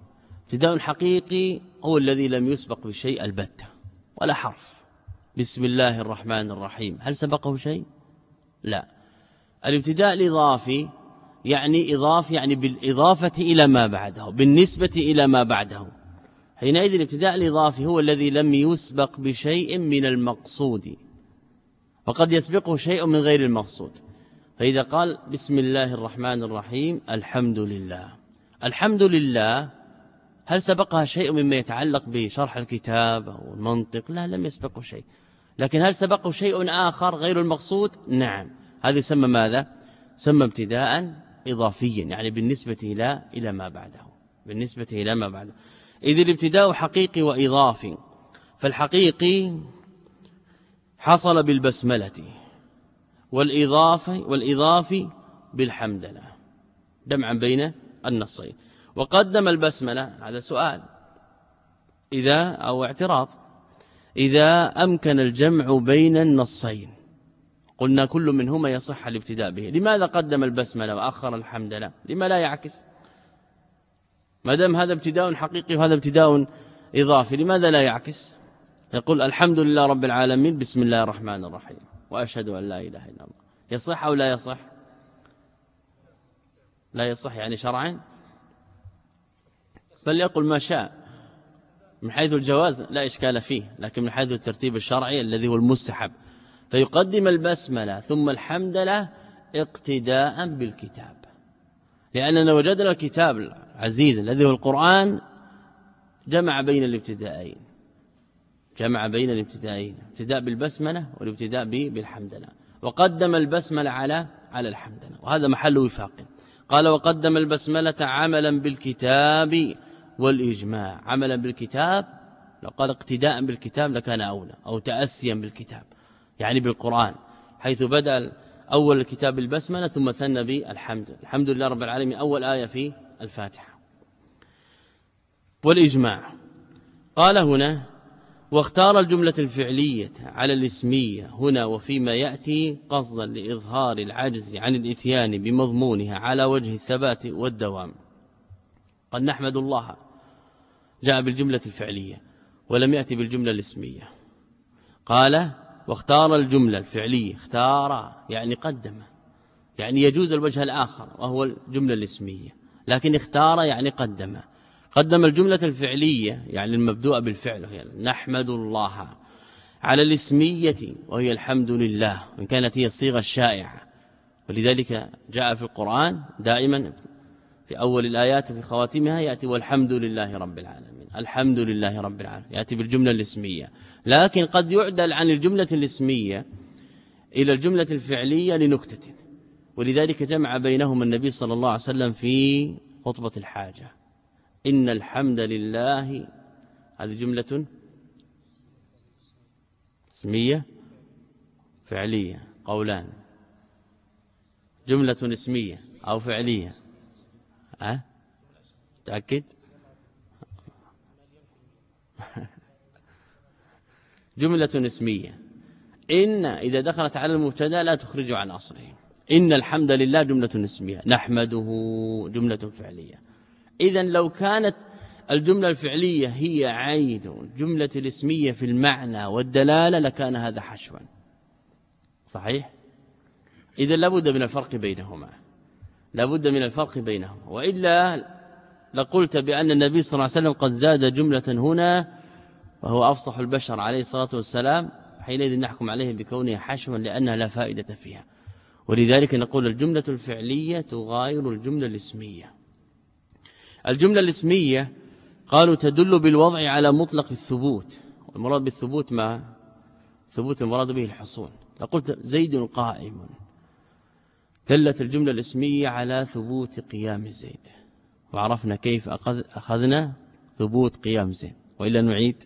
ابتداء حقيقي هو الذي لم يسبق بشيء البتة ولا حرف. بسم الله الرحمن الرحيم هل سبقه شيء؟ لا. الابتداء الإضافي يعني إضافي يعني بالإضافة إلى ما بعده بالنسبة إلى ما بعده. حينئذ الابتداء الإضافي هو الذي لم يسبق بشيء من المقصود، وقد يسبقه شيء من غير المقصود. فإذا قال بسم الله الرحمن الرحيم الحمد لله، الحمد لله هل سبقها شيء مما يتعلق بشرح الكتاب أو المنطق؟ لا، لم يسبقه شيء. لكن هل سبقه شيء آخر غير المقصود؟ نعم. هذا يسمى ماذا؟ يسمى ابتداء إضافيا، يعني بالنسبة إلى إلى ما بعده، بالنسبة إلى ما بعده. إذ الابتداء حقيقي وإضافي. فالحقيقي حصل بالبسملة، والإضافي والإضافي بالحمدلله، جمعا بين النصين. وقدم البسملة، هذا سؤال إذا أو اعتراض، إذا أمكن الجمع بين النصين قلنا كل منهما يصح الابتداء به، لماذا قدم البسملة وأخر الحمدلله؟ لما لا يعكس؟ ما دام هذا ابتداء حقيقي وهذا ابتداء إضافي لماذا لا يعكس؟ يقول الحمد لله رب العالمين بسم الله الرحمن الرحيم وأشهد أن لا إله إلا الله، يصح أو لا يصح؟ لا يصح يعني شرعا، فليقل ما شاء. من حيث الجواز لا إشكال فيه، لكن من حيث الترتيب الشرعي الذي هو المستحب، فيقدم البسملة ثم الحمدلله اقتداء بالكتاب، لأننا وجدنا الكتاب العزيز الذي هو القرآن جمع بين الابتدائين، جمع بين الابتدائين، ابتداء بالبسملة والابتداء بالحمدلله، وقدم البسملة على على الحمدلله، وهذا محل وفاق. قال وقدم البسملة عملا بالكتاب والإجماع. عملا بالكتاب، لو قال اقتداء بالكتاب لكان أولى، أو تأسيا بالكتاب يعني بالقرآن، حيث بدأ أول الكتاب بالبسملة ثم ثنى بالحمد، الحمد لله رب العالمين أول آية في الفاتحة. والإجماع قال هنا واختار الجملة الفعلية على الاسمية هنا وفيما يأتي قصدا لإظهار العجز عن الإتيان بمضمونها على وجه الثبات والدوام. قد نحمد الله جاء بالجملة الفعلية ولم يأتي بالجملة الاسمية. قال واختار الجملة الفعلية، اختار يعني قدم، يعني يجوز الوجه الآخر وهو الجملة الاسمية، لكن اختار يعني قدم. قدم الجملة الفعلية يعني المبدوءة بالفعل وهي نحمد الله على الاسمية وهي الحمد لله، وإن كانت هي الصيغة الشائعة، ولذلك جاء في القرآن دائما في أول الآيات وفي خواتمها يأتي والحمد لله رب العالمين، الحمد لله رب العالمين، يأتي بالجملة الاسمية. لكن قد يعدل عن الجملة الاسمية إلى الجملة الفعلية لنكتة، ولذلك جمع بينهما النبي صلى الله عليه وسلم في خطبة الحاجة. إن الحمد لله، هذه جملة اسمية فعلية، قولان، جملة اسمية أو فعلية؟ أه؟ تأكد؟ جملة اسمية. إن إذا دخلت على المبتدا لا تخرج عن أصله. إن الحمد لله جملة اسمية، نحمده جملة فعلية. إذن لو كانت الجملة الفعلية هي عين الجملة الاسمية في المعنى والدلالة لكان هذا حشوا صحيح. إذن لابد من الفرق بينهما، لابد من الفرق بينهما، وإلا لقلت بأن النبي صلى الله عليه وسلم قد زاد جملة هنا وهو أفصح البشر عليه الصلاة والسلام، حينئذ نحكم عليه بكونها حشوا لأنها لا فائدة فيها. ولذلك نقول الجملة الفعلية تغاير الجملة الاسمية. الجملة الاسمية قالوا تدل بالوضع على مطلق الثبوت، والمراد بالثبوت ما ثبوت المراد به الحصول. لقلت زيد قائم، دلت الجملة الاسمية على ثبوت قيام زيد، وعرفنا كيف أخذ أخذنا ثبوت قيام زيد، وإلا نعيد.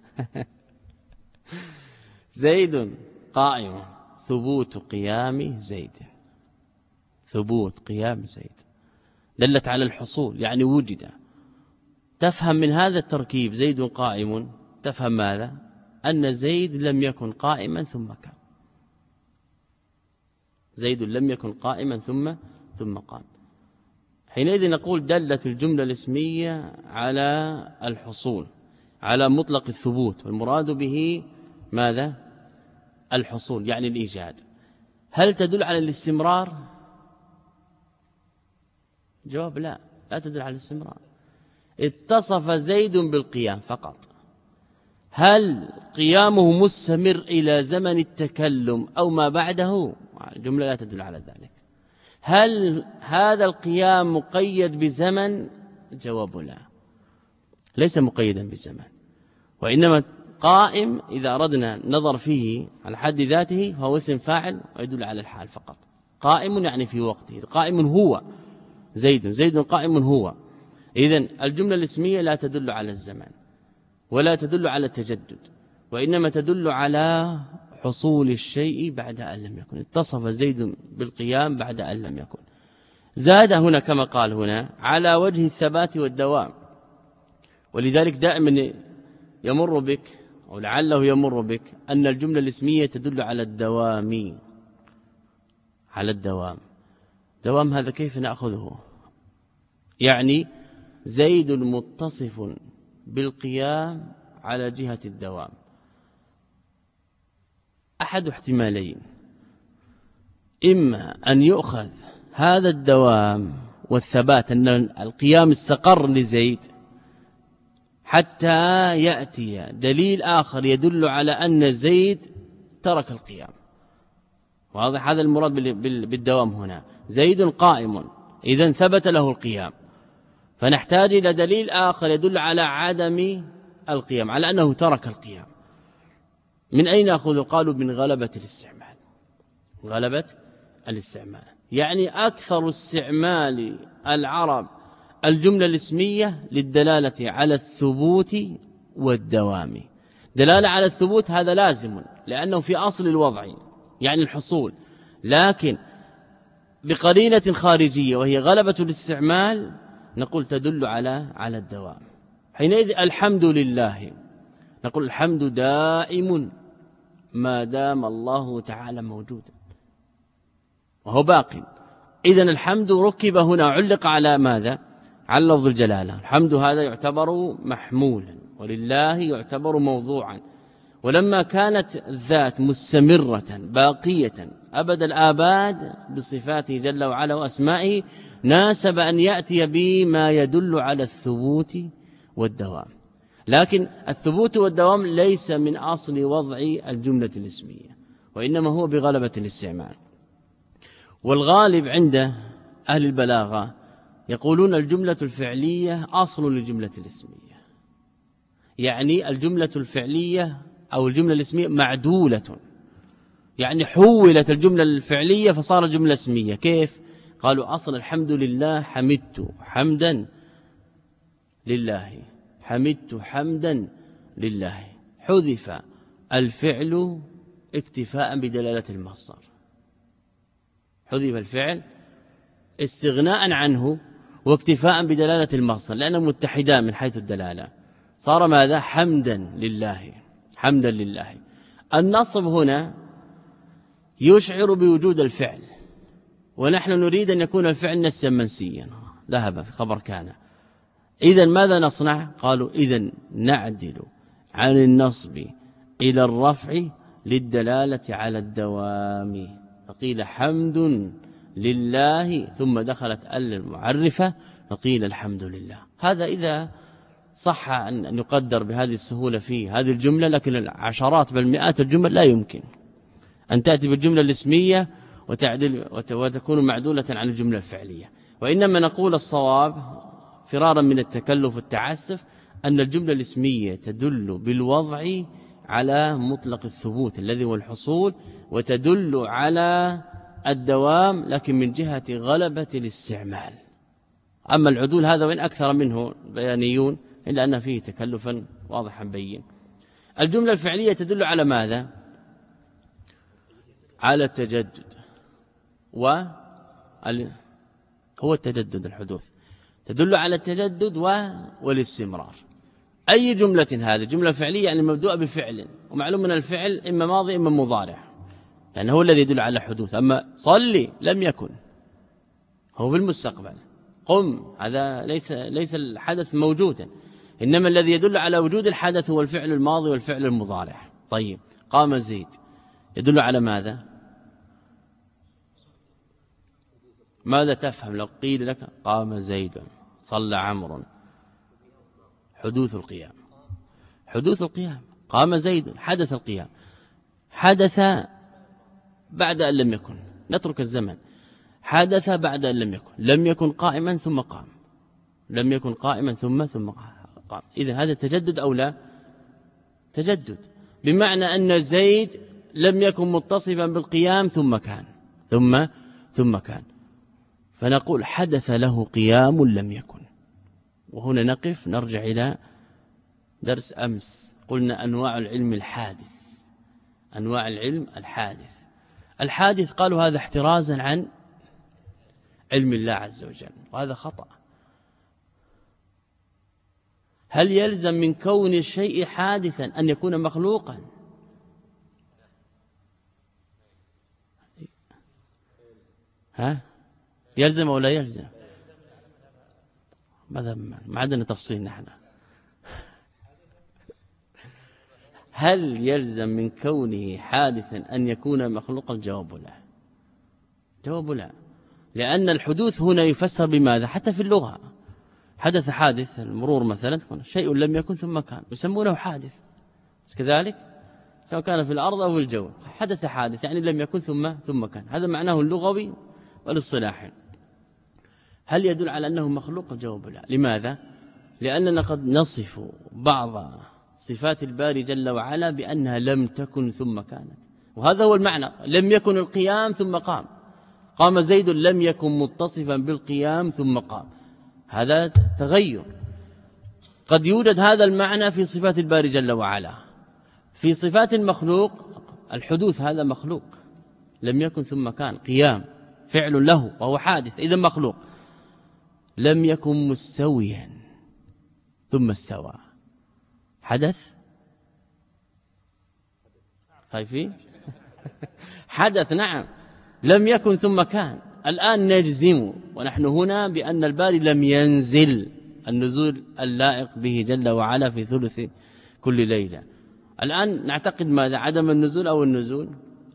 زيد قائم، ثبوت قيام زيد، ثبوت قيام زيد دلت على الحصول يعني وجد. تفهم من هذا التركيب زيد قائم، تفهم ماذا؟ أن زيد لم يكن قائما ثم كان، زيد لم يكن قائما ثم ثم قام. حينئذ نقول دلت الجملة الاسمية على الحصول، على مطلق الثبوت، والمراد به ماذا؟ الحصول يعني الإيجاد. هل تدل على الاستمرار؟ جواب لا، لا تدل على الاستمرار. اتصف زيد بالقيام فقط. هل قيامه مستمر إلى زمن التكلم أو ما بعده؟ الجملة لا تدل على ذلك. هل هذا القيام مقيد بزمن؟ جواب لا، ليس مقيدا بزمن، وإنما قائم إذا أردنا نظر فيه على حد ذاته فهو اسم فاعل ويدل على الحال فقط. قائم يعني في وقته، قائم هو زيد، زيد قائم هو. إذن الجملة الاسمية لا تدل على الزمن ولا تدل على التجدد، وإنما تدل على حصول الشيء بعد أن لم يكن. اتصف زيد بالقيام بعد أن لم يكن. زاد هنا كما قال هنا على وجه الثبات والدوام، ولذلك دائما يمر بك أو لعله يمر بك أن الجملة الاسمية تدل على الدوام، على الدوام. دوام هذا كيف نأخذه؟ يعني زيد متصف بالقيام على جهة الدوام. أحد احتمالين، إما أن يؤخذ هذا الدوام والثبات أن القيام استقر لزيد حتى يأتي دليل آخر يدل على أن زيد ترك القيام. واضح؟ هذا المراد بالدوام هنا. زيد قائم إذن ثبت له القيام، فنحتاج إلى دليل آخر يدل على عدم القيام، على أنه ترك القيام. من أين أخذ؟ قالوا من غلبة الاستعمال. غلبة الاستعمال يعني أكثر استعمال العرب الجملة الاسمية للدلالة على الثبوت والدوام. دلالة على الثبوت هذا لازم لأنه في أصل الوضع يعني الحصول، لكن بقرينة خارجية وهي غلبة الاستعمال نقول تدل على على الدوام. حينئذ الحمد لله نقول الحمد دائم ما دام الله تعالى موجودا وهو باقي. إذن الحمد ركب هنا علق على ماذا؟ على لفظ الجلالة. الحمد هذا يعتبر محمولا ولله يعتبر موضوعا، ولما كانت الذات مستمرة باقية أبد الآباد بصفاته جل وعلا وأسمائه ناسب أن يأتي بما يدل على الثبوت والدوام. لكن الثبوت والدوام ليس من أصل وضع الجملة الاسمية، وإنما هو بغلبة الاستعمال. والغالب عند أهل البلاغة يقولون الجملة الفعلية أصل للجملة الاسمية، يعني الجملة الفعلية أو الجملة الاسمية معدولة، يعني حولت الجملة الفعلية فصار جملة اسمية. كيف؟ قالوا أصل الحمد لله حمدت حمدا لله، حمدت حمدا لله، حذف الفعل اكتفاء بدلالة المصدر، حذف الفعل استغناء عنه واكتفاء بدلالة المصدر لأنه متحدان من حيث الدلالة، صار ماذا؟ حمدا لله، حمدا لله. النصب هنا يشعر بوجود الفعل، ونحن نريد أن يكون الفعل نسيا منسيا، ذهب في خبر كان. إذن ماذا نصنع؟ قالوا إذن نعدل عن النصب إلى الرفع للدلالة على الدوام، فقيل حمد لله ثم دخلت ال المعرفة فقيل الحمد لله. هذا إذا صح أن يقدر بهذه السهولة في هذه الجملة، لكن العشرات بل مئات الجمل لا يمكن أن تأتي بالجملة الاسمية وتعدل وتكون معدولة عن الجملة الفعلية. وإنما نقول الصواب فرارا من التكلف والتعسف أن الجملة الاسمية تدل بالوضع على مطلق الثبوت الذي هو الحصول، وتدل على الدوام لكن من جهة غلبة الاستعمال. أما العدول هذا وإن أكثر منه بيانيون إلا أن فيه تكلفا واضحا بين. الجملة الفعلية تدل على ماذا؟ على التجدد، و هو التجدد الحدوث، تدل على التجدد والاستمرار. أي جملة هذه؟ جملة فعلية يعني مبدوءة بفعل، ومعلوم من الفعل إما ماضي إما مضارع، لأنه يعني هو الذي يدل على الحدوث. أما صلي لم يكن، هو في المستقبل، قم، هذا ليس ليس الحدث موجودا، إنما الذي يدل على وجود الحدث هو الفعل الماضي والفعل المضارع. طيب قام زيد يدل على ماذا؟ ماذا تفهم لو قيل لك قام زيد صلى عمرو؟ حدوث القيام، حدوث القيام. قام زيد حدث القيام، حدث بعد أن لم يكن، نترك الزمن، حدث بعد أن لم يكن، لم يكن قائما ثم قام، لم يكن قائما ثم ثم قام. إذن هذا تجدد أو لا؟ تجدد، بمعنى أن زيد لم يكن متصفا بالقيام ثم كان ثم ثم كان، فنقول حدث له قيام لم يكن. وهنا نقف نرجع إلى درس أمس، قلنا أنواع العلم الحادث، أنواع العلم الحادث. الحادث قالوا هذا احترازا عن علم الله عز وجل، وهذا خطأ. هل يلزم من كون الشيء حادثا أن يكون مخلوقا؟ ها؟ يلزم أو لا يلزم؟ ماذا ما عندنا تفصيل نحن. هل يلزم من كونه حادثا أن يكون مخلوقا؟ الجواب لا، جواب لا، لأن الحدوث هنا يفسر بماذا؟ حتى في اللغة حدث حادث، المرور مثلا شيء لم يكن ثم كان، يسمونه حادث كذلك، سواء كان في الأرض أو في الجو، حدث حادث يعني لم يكن ثم ثم كان، هذا معناه اللغوي والاصطلاحي. هل يدل على أنه مخلوق؟ الجواب لا. لماذا؟ لأننا قد نصف بعض صفات الباري جل وعلا بأنها لم تكن ثم كانت، وهذا هو المعنى، لم يكن القيام ثم قام. قام زيد لم يكن متصفا بالقيام ثم قام، هذا تغير. قد يوجد هذا المعنى في صفات الباري جل وعلا. في صفات المخلوق الحدوث هذا مخلوق، لم يكن ثم كان، قيام فعل له وهو حادث، إذا مخلوق. لم يكن مستويا ثم استوى، حدث. خايفين؟ حدث نعم، لم يكن ثم كان. الآن نجزم ونحن هنا بأن الباري لم ينزل النزول اللائق به جل وعلا في ثلث كل ليلة. الآن نعتقد ماذا؟ عدم النزول أو النزول؟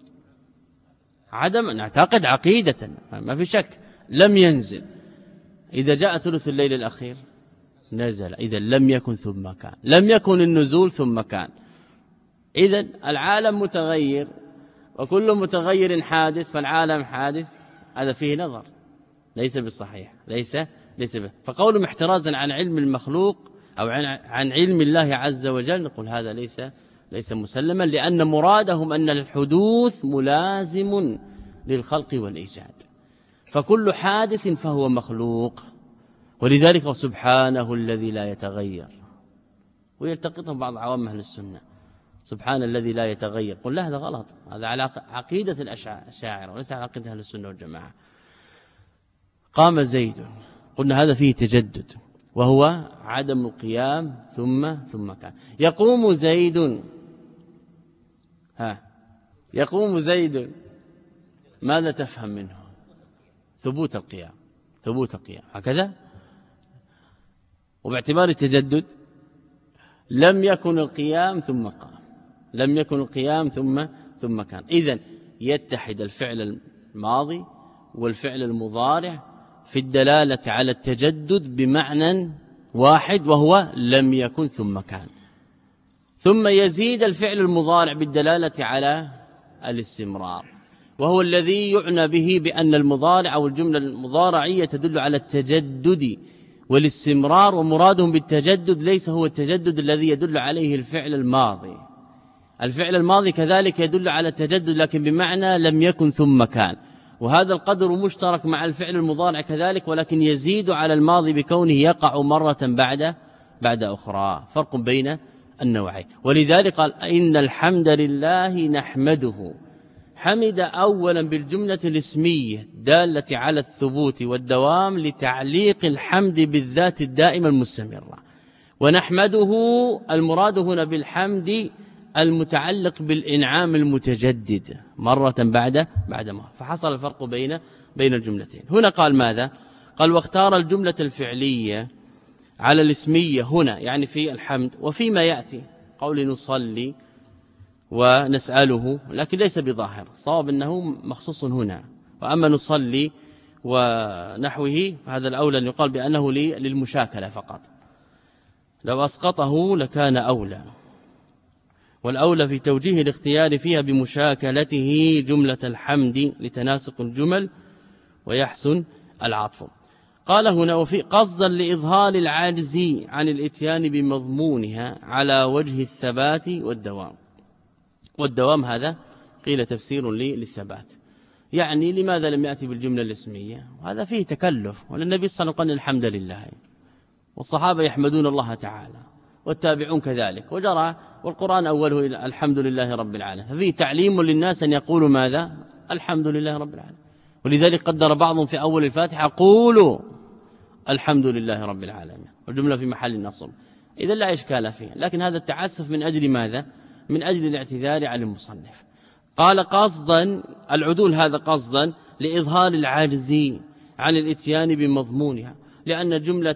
عدم، نعتقد عقيدة ما في شك لم ينزل. إذا جاء ثلث الليل الأخير نزل، إذا لم يكن ثم كان، لم يكن النزول ثم كان. إذا العالم متغير وكل متغير حادث، فالعالم حادث، هذا فيه نظر ليس بالصحيح، ليس ليس به. فقولهم احترازا عن علم المخلوق أو عن عن علم الله عز وجل، نقول هذا ليس ليس مسلما، لأن مرادهم أن الحدوث ملازم للخلق والإيجاد، فكل حادث فهو مخلوق. ولذلك سبحانه الذي لا يتغير، ويلتقطهم بعض عوام أهل السنة، سبحان الذي لا يتغير. قل لا، هذا غلط، هذا على عقيدة الأشاعرة وليس على عقيدة أهل السنة والجماعة. قام زيد، قلنا هذا فيه تجدد، وهو عدم القيام ثم ثم كان. يقوم زيد، ها يقوم زيد، ماذا تفهم منه؟ ثبوت القيام، ثبوت القيام هكذا. وباعتبار التجدد لم يكن القيام ثم قام، لم يكن القيام ثم ثم كان. إذن يتحد الفعل الماضي والفعل المضارع في الدلالة على التجدد بمعنى واحد، وهو لم يكن ثم كان. ثم يزيد الفعل المضارع بالدلالة على الاستمرار، وهو الذي يعنى به بأن المضارع أو الجملة المضارعية تدل على التجدد والاستمرار، ومرادهم بالتجدد ليس هو التجدد الذي يدل عليه الفعل الماضي. الفعل الماضي كذلك يدل على التجدد لكن بمعنى لم يكن ثم كان، وهذا القدر مشترك مع الفعل المضارع كذلك، ولكن يزيد على الماضي بكونه يقع مرة بعد بعد أخرى، فرق بين النوعين. ولذلك قال إن الحمد لله نحمده، حمد أولا بالجملة الاسمية دالة على الثبوت والدوام لتعليق الحمد بالذات الدائمة المستمرة، ونحمده المراد هنا بالحمد المتعلق بالإنعام المتجدد مرة بعد بعد مرة، فحصل الفرق بين بين الجملتين. هنا قال ماذا؟ قال واختار الجملة الفعلية على الاسمية هنا يعني في الحمد وفيما يأتي قول نصلي ونسأله، لكن ليس بظاهر، صواب أنه مخصوص هنا. وأما نصلي ونحوه فهذا الأولى أن يقال بأنه للمشاكلة فقط، لو أسقطه لكان أولى، والأولى في توجيه الاختيار فيها بمشاكلته جملة الحمد لتناسق الجمل ويحسن العطف. قال هنا وفي قصدا لإظهار العاجز عن الاتيان بمضمونها على وجه الثبات والدوام. والدوام هذا قيل تفسير للثبات، يعني لماذا لم يأتي بالجملة الاسمية؟ وهذا فيه تكلف، وللنبي صلى الله عليه وسلم قال الحمد لله، والصحابة يحمدون الله تعالى والتابعون كذلك، وجرى والقرآن أوله إلى الحمد لله رب العالمين، ففيه تعليم للناس أن يقولوا ماذا؟ الحمد لله رب العالمين. ولذلك قدر بعضهم في أول الفاتحة قولوا الحمد لله رب العالمين، والجملة في محل نصب، إذا لا إشكال فيه، لكن هذا التعسف من أجل ماذا؟ من أجل الاعتذار على المصنف. قال قصدا العدول هذا قصدا لإظهار العاجز عن الاتيان بمضمونها، لأن جملة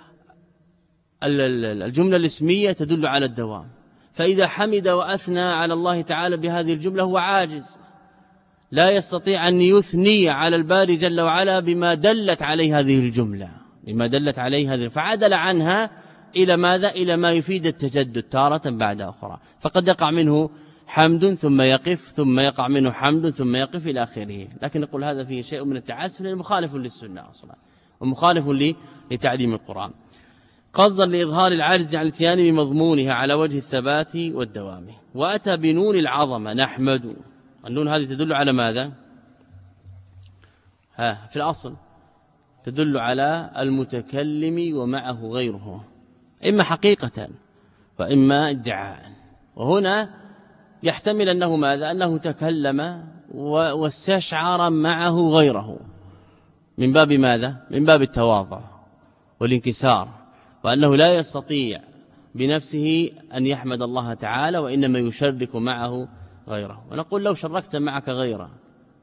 الجملة الاسمية تدل على الدوام، فإذا حمد وأثنى على الله تعالى بهذه الجملة هو عاجز، لا يستطيع أن يثني على الباري جل وعلا بما دلت عليه هذه الجملة، بما دلت عليه هذه، فعدل عنها إلى ماذا؟ إلى ما يفيد التجدد تارة بعد أخرى، فقد يقع منه حمد ثم يقف، ثم يقع منه حمد ثم يقف إلى آخره. لكن نقول هذا فيه شيء من التعسف لأنه مخالف للسنة أصلا ومخالف لتعليم القرآن. قصدا لإظهار العاجز عن الاتيان بمضمونها على وجه الثبات والدوام. وأتى بنون العظمة نحمد، النون هذه تدل على ماذا؟ ها في الأصل تدل على المتكلم ومعه غيره، إما حقيقة وإما ادعاء، وهنا يحتمل أنه ماذا؟ أنه تكلم واستشعر معه غيره من باب ماذا؟ من باب التواضع والانكسار، وأنه لا يستطيع بنفسه أن يحمد الله تعالى وإنما يشرك معه غيره. ونقول لو شركت معك غيره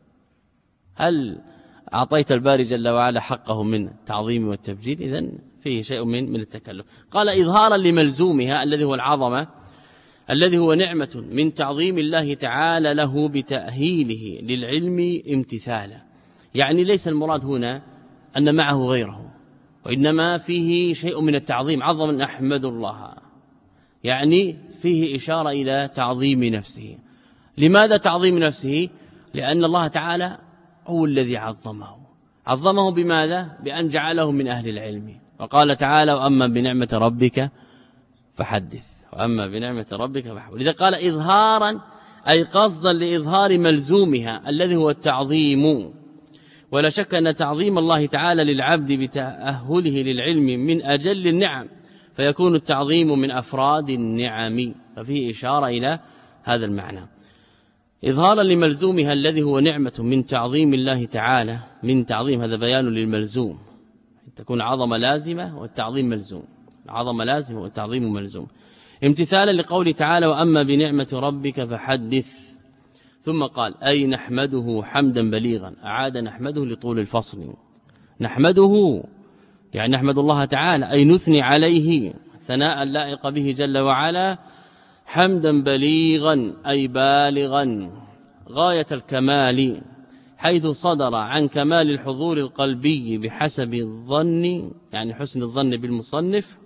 هل أعطيت الباري جل وعلا حقه من التعظيم والتبجيل؟ إذن فيه شيء من من التكلف. قال إظهارا لملزومها الذي هو العظمة، الذي هو نعمة من تعظيم الله تعالى له بتأهيله للعلم امتثالا، يعني ليس المراد هنا أن معه غيره، وإنما فيه شيء من التعظيم، عظم نحمد الله، يعني فيه إشارة إلى تعظيم نفسه. لماذا تعظيم نفسه؟ لأن الله تعالى هو الذي عظمه، عظمه بماذا؟ بأن جعله من أهل العلم. وقال تعالى وأما بنعمة ربك فحدث، وأما بنعمة ربك فحدث. لذا قال إظهارا أي قصدا لإظهار ملزومها الذي هو التعظيم. ولا شك أن تعظيم الله تعالى للعبد بتأهله للعلم من أجل النعم، فيكون التعظيم من أفراد النعم، ففيه إشارة إلى هذا المعنى. إظهارا لملزومها الذي هو نعمة من تعظيم الله تعالى، من تعظيم هذا بيان للملزوم، تكون عظمة لازمة والتعظيم ملزوم، العظمة لازمة والتعظيم ملزوم، امتثالا لقول تعالى وأما بنعمة ربك فحدث. ثم قال أي نحمده حمدا بليغا، أعاد نحمده لطول الفصل، نحمده يعني نحمد الله تعالى أي نثني عليه ثناء لائق به جل وعلا، حمدا بليغا أي بالغا غاية الكمال، حيث صدر عن كمال الحضور القلبي بحسب الظن، يعني حسن الظن بالمصنف،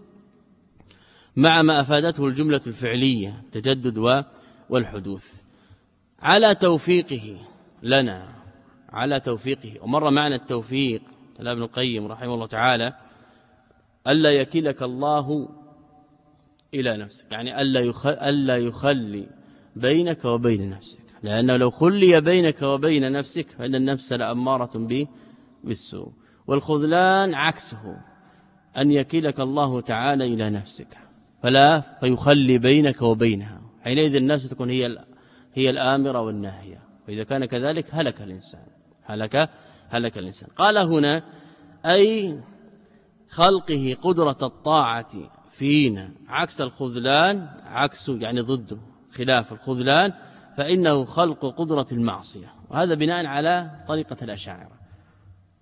مع ما أفادته الجملة الفعلية تجدد والحدوث، على توفيقه لنا، على توفيقه. ومر معنى التوفيق كلام ابن القيم رحمه الله تعالى ألا يكلك الله إلى نفسك، يعني ألا يخلي بينك وبين نفسك، لأنه لو خلي بينك وبين نفسك فإن النفس لأمارة بالسوء، والخذلان عكسه أن يكلك الله تعالى إلى نفسك فلا فيخلي بينك وبينها، حينئذ النفس تكون هي هي الآمرة والناهية، وإذا كان كذلك هلك الإنسان، هلك هلك الإنسان. قال هنا أي خلقه قدرة الطاعة فينا، عكس الخذلان، عكس يعني ضده خلاف الخذلان، فإنه خلق قدرة المعصية، وهذا بناء على طريقة الأشاعرة.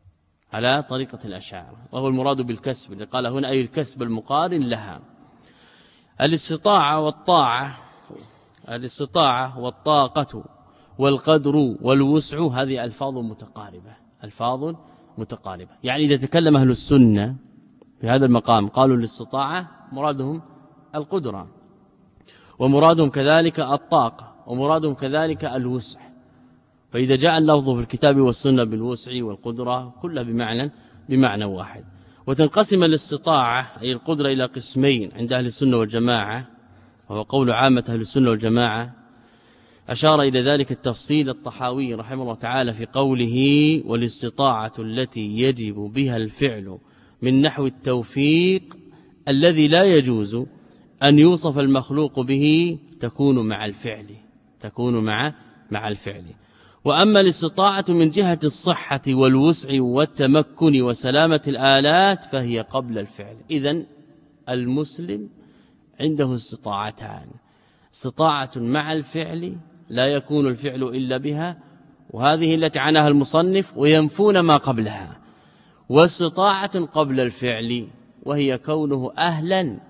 على طريقة الأشاعرة، وهو المراد بالكسب اللي قال هنا أي الكسب المقارن لها. الاستطاعة والطاعة، الاستطاعة والطاقة والقدر والوسع هذه ألفاظ متقاربة، ألفاظ متقاربة. يعني إذا تكلم أهل السنة في هذا المقام قالوا الاستطاعة مرادهم القدرة، ومرادهم كذلك الطاقة، ومرادهم كذلك الوسع. فإذا جاء اللفظ في الكتاب والسنة بالوسع والقدرة كلها بمعنى بمعنى واحد. وتنقسم الاستطاعة أي القدرة إلى قسمين عند أهل السنة والجماعة، وهو قول عامة أهل السنة والجماعة. أشار إلى ذلك التفصيل الطحاوي رحمه الله تعالى في قوله والاستطاعة التي يجب بها الفعل من نحو التوفيق الذي لا يجوز أن يوصف المخلوق به تكون مع الفعل، تكون مع مع الفعل. وأما الاستطاعة من جهة الصحة والوسع والتمكن وسلامة الآلات فهي قبل الفعل. إذن المسلم عنده استطاعتان، استطاعة مع الفعل لا يكون الفعل إلا بها، وهذه التي عناها المصنف وينفون ما قبلها، واستطاعة قبل الفعل وهي كونه أهلا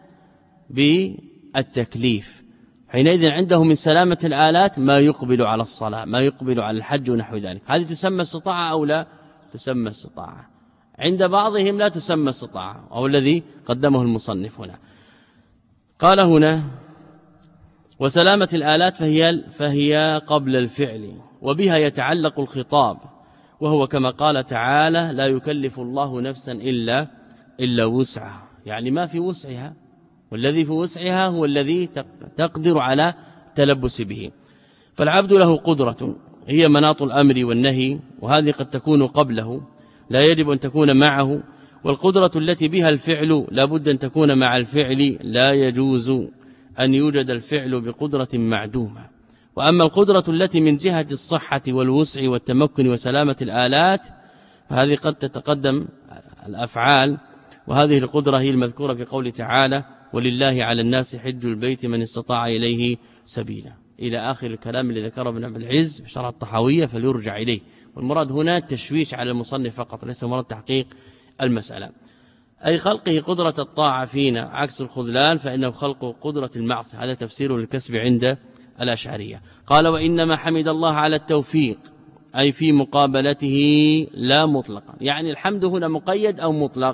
بالتكليف. حينئذ عنده من سلامة الآلات ما يقبل على الصلاة، ما يقبل على الحج ونحو ذلك. هذه تسمى استطاعة أو لا تسمى استطاعة؟ عند بعضهم لا تسمى استطاعة، أو الذي قدمه المصنف هنا. قال هنا وسلامة الآلات فهي, فهي قبل الفعل، وبها يتعلق الخطاب، وهو كما قال تعالى لا يكلف الله نفسا إلا, إلا وسعها، يعني ما في وسعها، والذي في وسعها هو الذي تقدر على تلبس به. فالعبد له قدرة هي مناط الأمر والنهي، وهذه قد تكون قبله لا يجب أن تكون معه، والقدرة التي بها الفعل لا بد أن تكون مع الفعل، لا يجوز أن يوجد الفعل بقدرة معدومة. وأما القدرة التي من جهة الصحة والوسع والتمكن وسلامة الآلات فهذه قد تتقدم الأفعال، وهذه القدرة هي المذكورة في قول تعالى ولله على الناس حج البيت من استطاع إليه سبيلا، إلى آخر الكلام اللي ذكره ابن عبد العز بشرح الطحاوية فليرجع إليه. والمراد هنا التشويش على المصنف فقط، ليس مراد تحقيق المسألة. أي خلقه قدرة الطاعة فينا عكس الخذلان فإنه خلق قدرة المعصية. هذا تفسير الكسب عند الأشعرية. قال وإنما حمد الله على التوفيق أي في مقابلته لا مطلقا، يعني الحمد هنا مقيد أو مطلق؟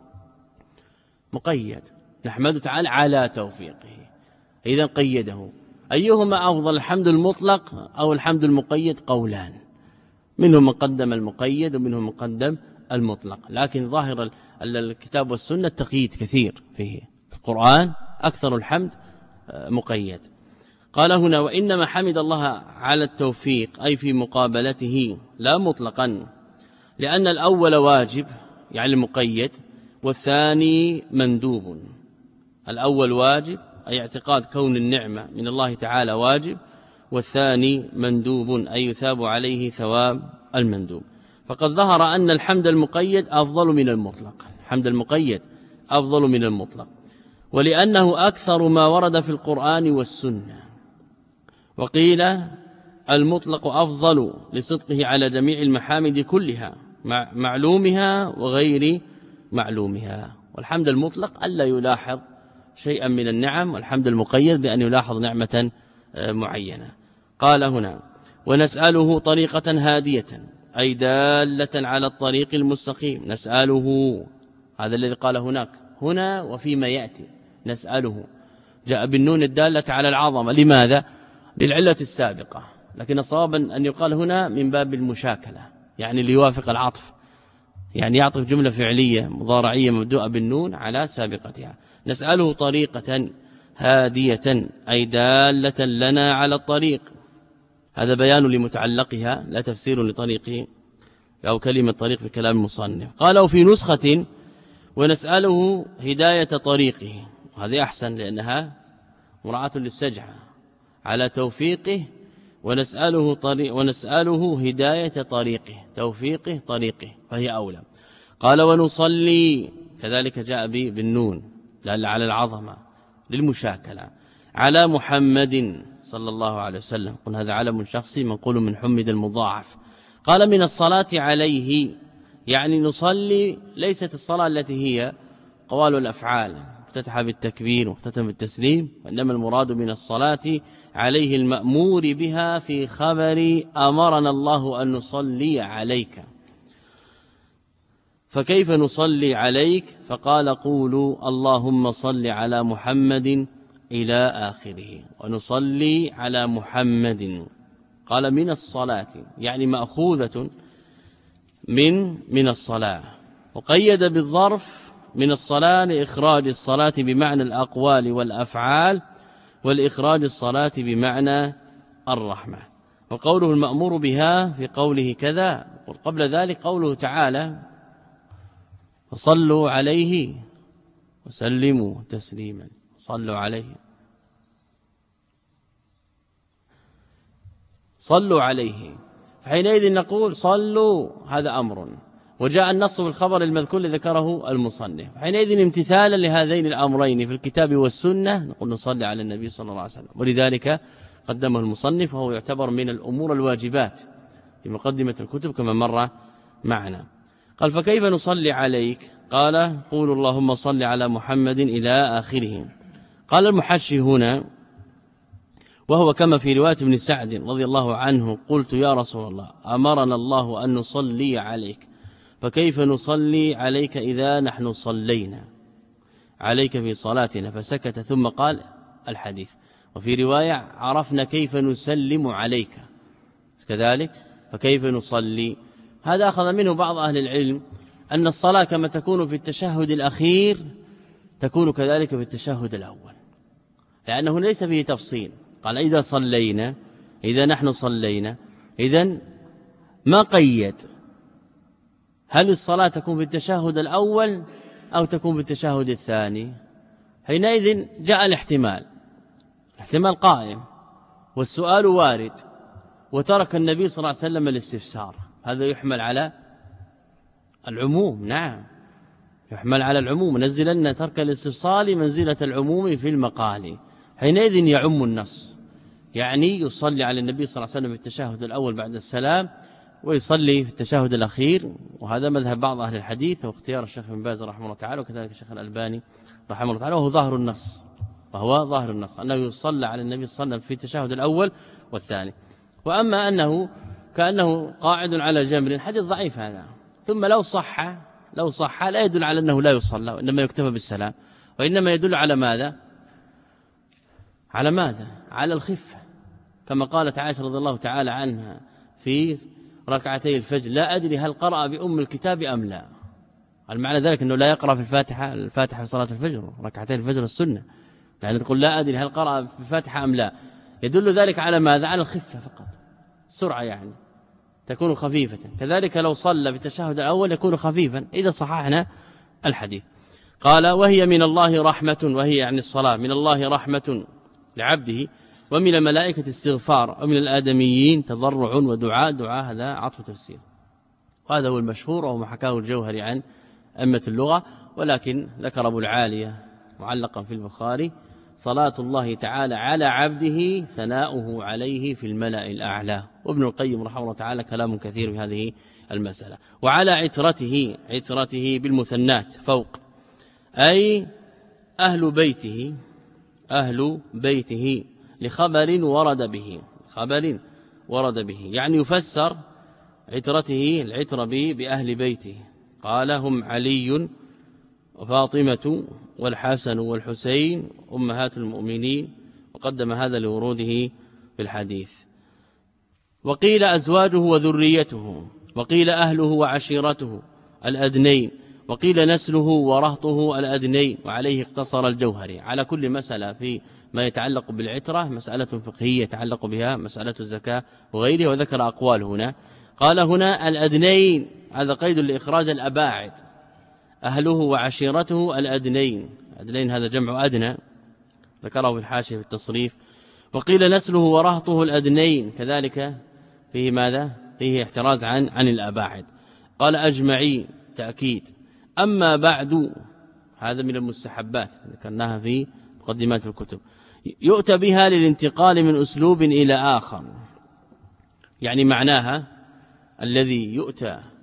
مقيد، نحمد تعالى على توفيقه، إذا قيده. أيهما أفضل، الحمد المطلق أو الحمد المقيد؟ قولان، منهم من قدم المقيد ومنهم من قدم المطلق، لكن ظاهر الكتاب والسنة التقييد كثير فيه، القرآن أكثر الحمد مقيد. قال هنا وإنما حمد الله على التوفيق أي في مقابلته لا مطلقا، لأن الأول واجب يعني المقيد، والثاني مندوب. الأول واجب أي اعتقاد كون النعمة من الله تعالى واجب، والثاني مندوب أي يثاب عليه ثواب المندوب. فقد ظهر أن الحمد المقيد أفضل من المطلق، الحمد المقيد أفضل من المطلق، ولأنه أكثر ما ورد في القرآن والسنة. وقيل المطلق أفضل لصدقه على جميع المحامد كلها، معلومها وغير معلومها. والحمد المطلق ألا يلاحظ شيئا من النعم، والحمد المقيد بأن يلاحظ نعمة معينة. قال هنا ونسأله طريقة هادية أي دالة على الطريق المستقيم. نسأله هذا الذي قال هناك هنا وفيما يأتي، نسأله جاء بالنون الدالة على العظمة. لماذا؟ للعلة السابقة، لكن صوابا أن يقال هنا من باب المشاكلة، يعني ليوافق العطف، يعني يعطف جملة فعلية مضارعية مبدوءة بالنون على سابقتها. نسأله طريقة هادية أي دالة لنا على الطريق، هذا بيان لمتعلقها لا تفسير لطريقه أو كلمة طريق في كلام المصنف. قالوا في نسخة ونسأله هداية طريقه، هذه أحسن لأنها مراعاة للسجعة على توفيقه، ونسأله, طريق ونسأله هداية طريقه، توفيقه طريقه، فهي أولى. قال ونصلي كذلك جاء به بالنون دل على العظمة للمشاكلة على محمد صلى الله عليه وسلم، قل هذا علم شخصي منقول من حمد المضاعف. قال من الصلاة عليه يعني نصلي ليست الصلاة التي هي قوال الأفعال مفتتحة بالتكبير مختتم بالتسليم، وإنما المراد من الصلاة عليه المأمور بها في خبر أمرنا الله أن نصلي عليك. فكيف نصلي عليك؟ فقال قولوا اللهم صل على محمد إلى آخره، ونصلي على محمد. قال من الصلاة يعني مأخوذة من من الصلاة، وقيد بالظرف من الصلاة لإخراج الصلاة بمعنى الأقوال والأفعال، والإخراج الصلاة بمعنى الرحمة. وقوله المأمور بها في قوله كذا، قبل ذلك قوله تعالى وصلوا عليه وسلموا تسليما، صلوا عليه صلوا عليه، فحينئذ نقول صلوا هذا أمر، وجاء النص في الخبر المذكور الذي ذكره المصنف، حينئذ امتثالا لهذين الأمرين في الكتاب والسنة نقول نصلي على النبي صلى الله عليه وسلم، ولذلك قدمه المصنف وهو يعتبر من الأمور الواجبات في مقدمة الكتب كما مر معنا. قال فكيف نصلي عليك؟ قال قولوا اللهم صل على محمد إلى آخره. قال المحشي هنا وهو كما في رواية ابن سعد رضي الله عنه قلت يا رسول الله أمرنا الله أن نصلي عليك، فكيف نصلي عليك إذا نحن صلينا عليك في صلاتنا؟ فسكت ثم قال الحديث. وفي رواية عرفنا كيف نسلم عليك كذلك، فكيف نصلي؟ هذا أخذ منه بعض أهل العلم أن الصلاة كما تكون في التشهد الأخير تكون كذلك في التشهد الأول، لأنه ليس فيه تفصيل. قال إذا صلينا، إذا نحن صلينا، إذن ما قيد هل الصلاة تكون في التشهد الأول أو تكون في التشهد الثاني. حينئذ جاء الاحتمال، احتمال قائم والسؤال وارد، وترك النبي صلى الله عليه وسلم الاستفسار، هذا يحمل على العموم. نعم يحمل على العموم، نزلن ترك الاستفصال منزلة العموم في المقال، حينئذ يعم النص، يعني يصلي على النبي صلى الله عليه وسلم في التشهد الأول بعد السلام، ويصلي في التشهد الأخير. وهذا مذهب بعض أهل الحديث واختيار الشيخ ابن باز رحمه الله تعالى، وكذلك الشيخ الألباني رحمه الله تعالى، وهو ظاهر النص، وهو ظاهر النص أنه يصلى على النبي صلى الله عليه وسلم في التشهد الأول والثاني. وأما أنه كأنه قاعد على جمر، حديث ضعيف هذا، ثم لو صح لو صح لا يدل على أنه لا يصلى وإنما يكتفى بالسلام، وإنما يدل على ماذا؟ على ماذا؟ على الخفة، كما قالت عائشة رضي الله تعالى عنها في ركعتي الفجر لا أدري هل قرأ بأم الكتاب أم لا. المعنى ذلك أنه لا يقرأ في الفاتحة الفاتحة في صلاة الفجر ركعتي الفجر السنة، لأن تقول لا أدري هل قرأ في الفاتحة أم لا، يدل ذلك على ماذا؟ على الخفة فقط، السرعة يعني تكون خفيفة. كذلك لو صلى في التشهد الأول يكون خفيفا إذا صححنا الحديث. قال وهي من الله رحمة، وهي يعني الصلاة من الله رحمة لعبده، ومن الملائكة استغفار، ومن الآدميين تضرع ودعاء. دعاء هذا عطف تفسير، وهذا هو المشهور وهو ما حكاه الجوهري عن أئمة اللغة، ولكن ذكر أبو العالية معلقا في البخاري صلاة الله تعالى على عبده ثناؤه عليه في الملأ الأعلى. وابن القيم رحمه الله تعالى كلام كثير في هذه المسألة. وعلى عترته، عترته بالمثنات فوق، أي أهل بيته، أهل بيته لخبر ورد به، خبر ورد به يعني يفسر عترته العتر به بأهل بيته. قال هم علي وفاطمة والحسن والحسين أمهات المؤمنين، وقدم هذا لوروده في الحديث. وقيل أزواجه وذريته، وقيل أهله وعشيرته الأدنين، وقيل نسله ورهطه الأدنين، وعليه اقتصر الجوهري. على كل مسألة في ما يتعلق بالعترة مسألة فقهية يتعلق بها مسألة الزكاة وغيرها، وذكر أقوال هنا. قال هنا الأدنين، هذا قيد لإخراج الأباعد، أهله وعشيرته الأدنين، أدنين هذا جمع أدنى، ذكره في الحاشية في التصريف. وقيل نسله ورهطه الأدنين، كذلك فيه ماذا؟ فيه احتراز عن عن الأباعد. قال أجمعين تأكيد. أما بعد، هذا من المستحبات ذكرناها في مقدمات الكتب، يؤتى بها للانتقال من أسلوب إلى آخر، يعني معناها الذي يؤتى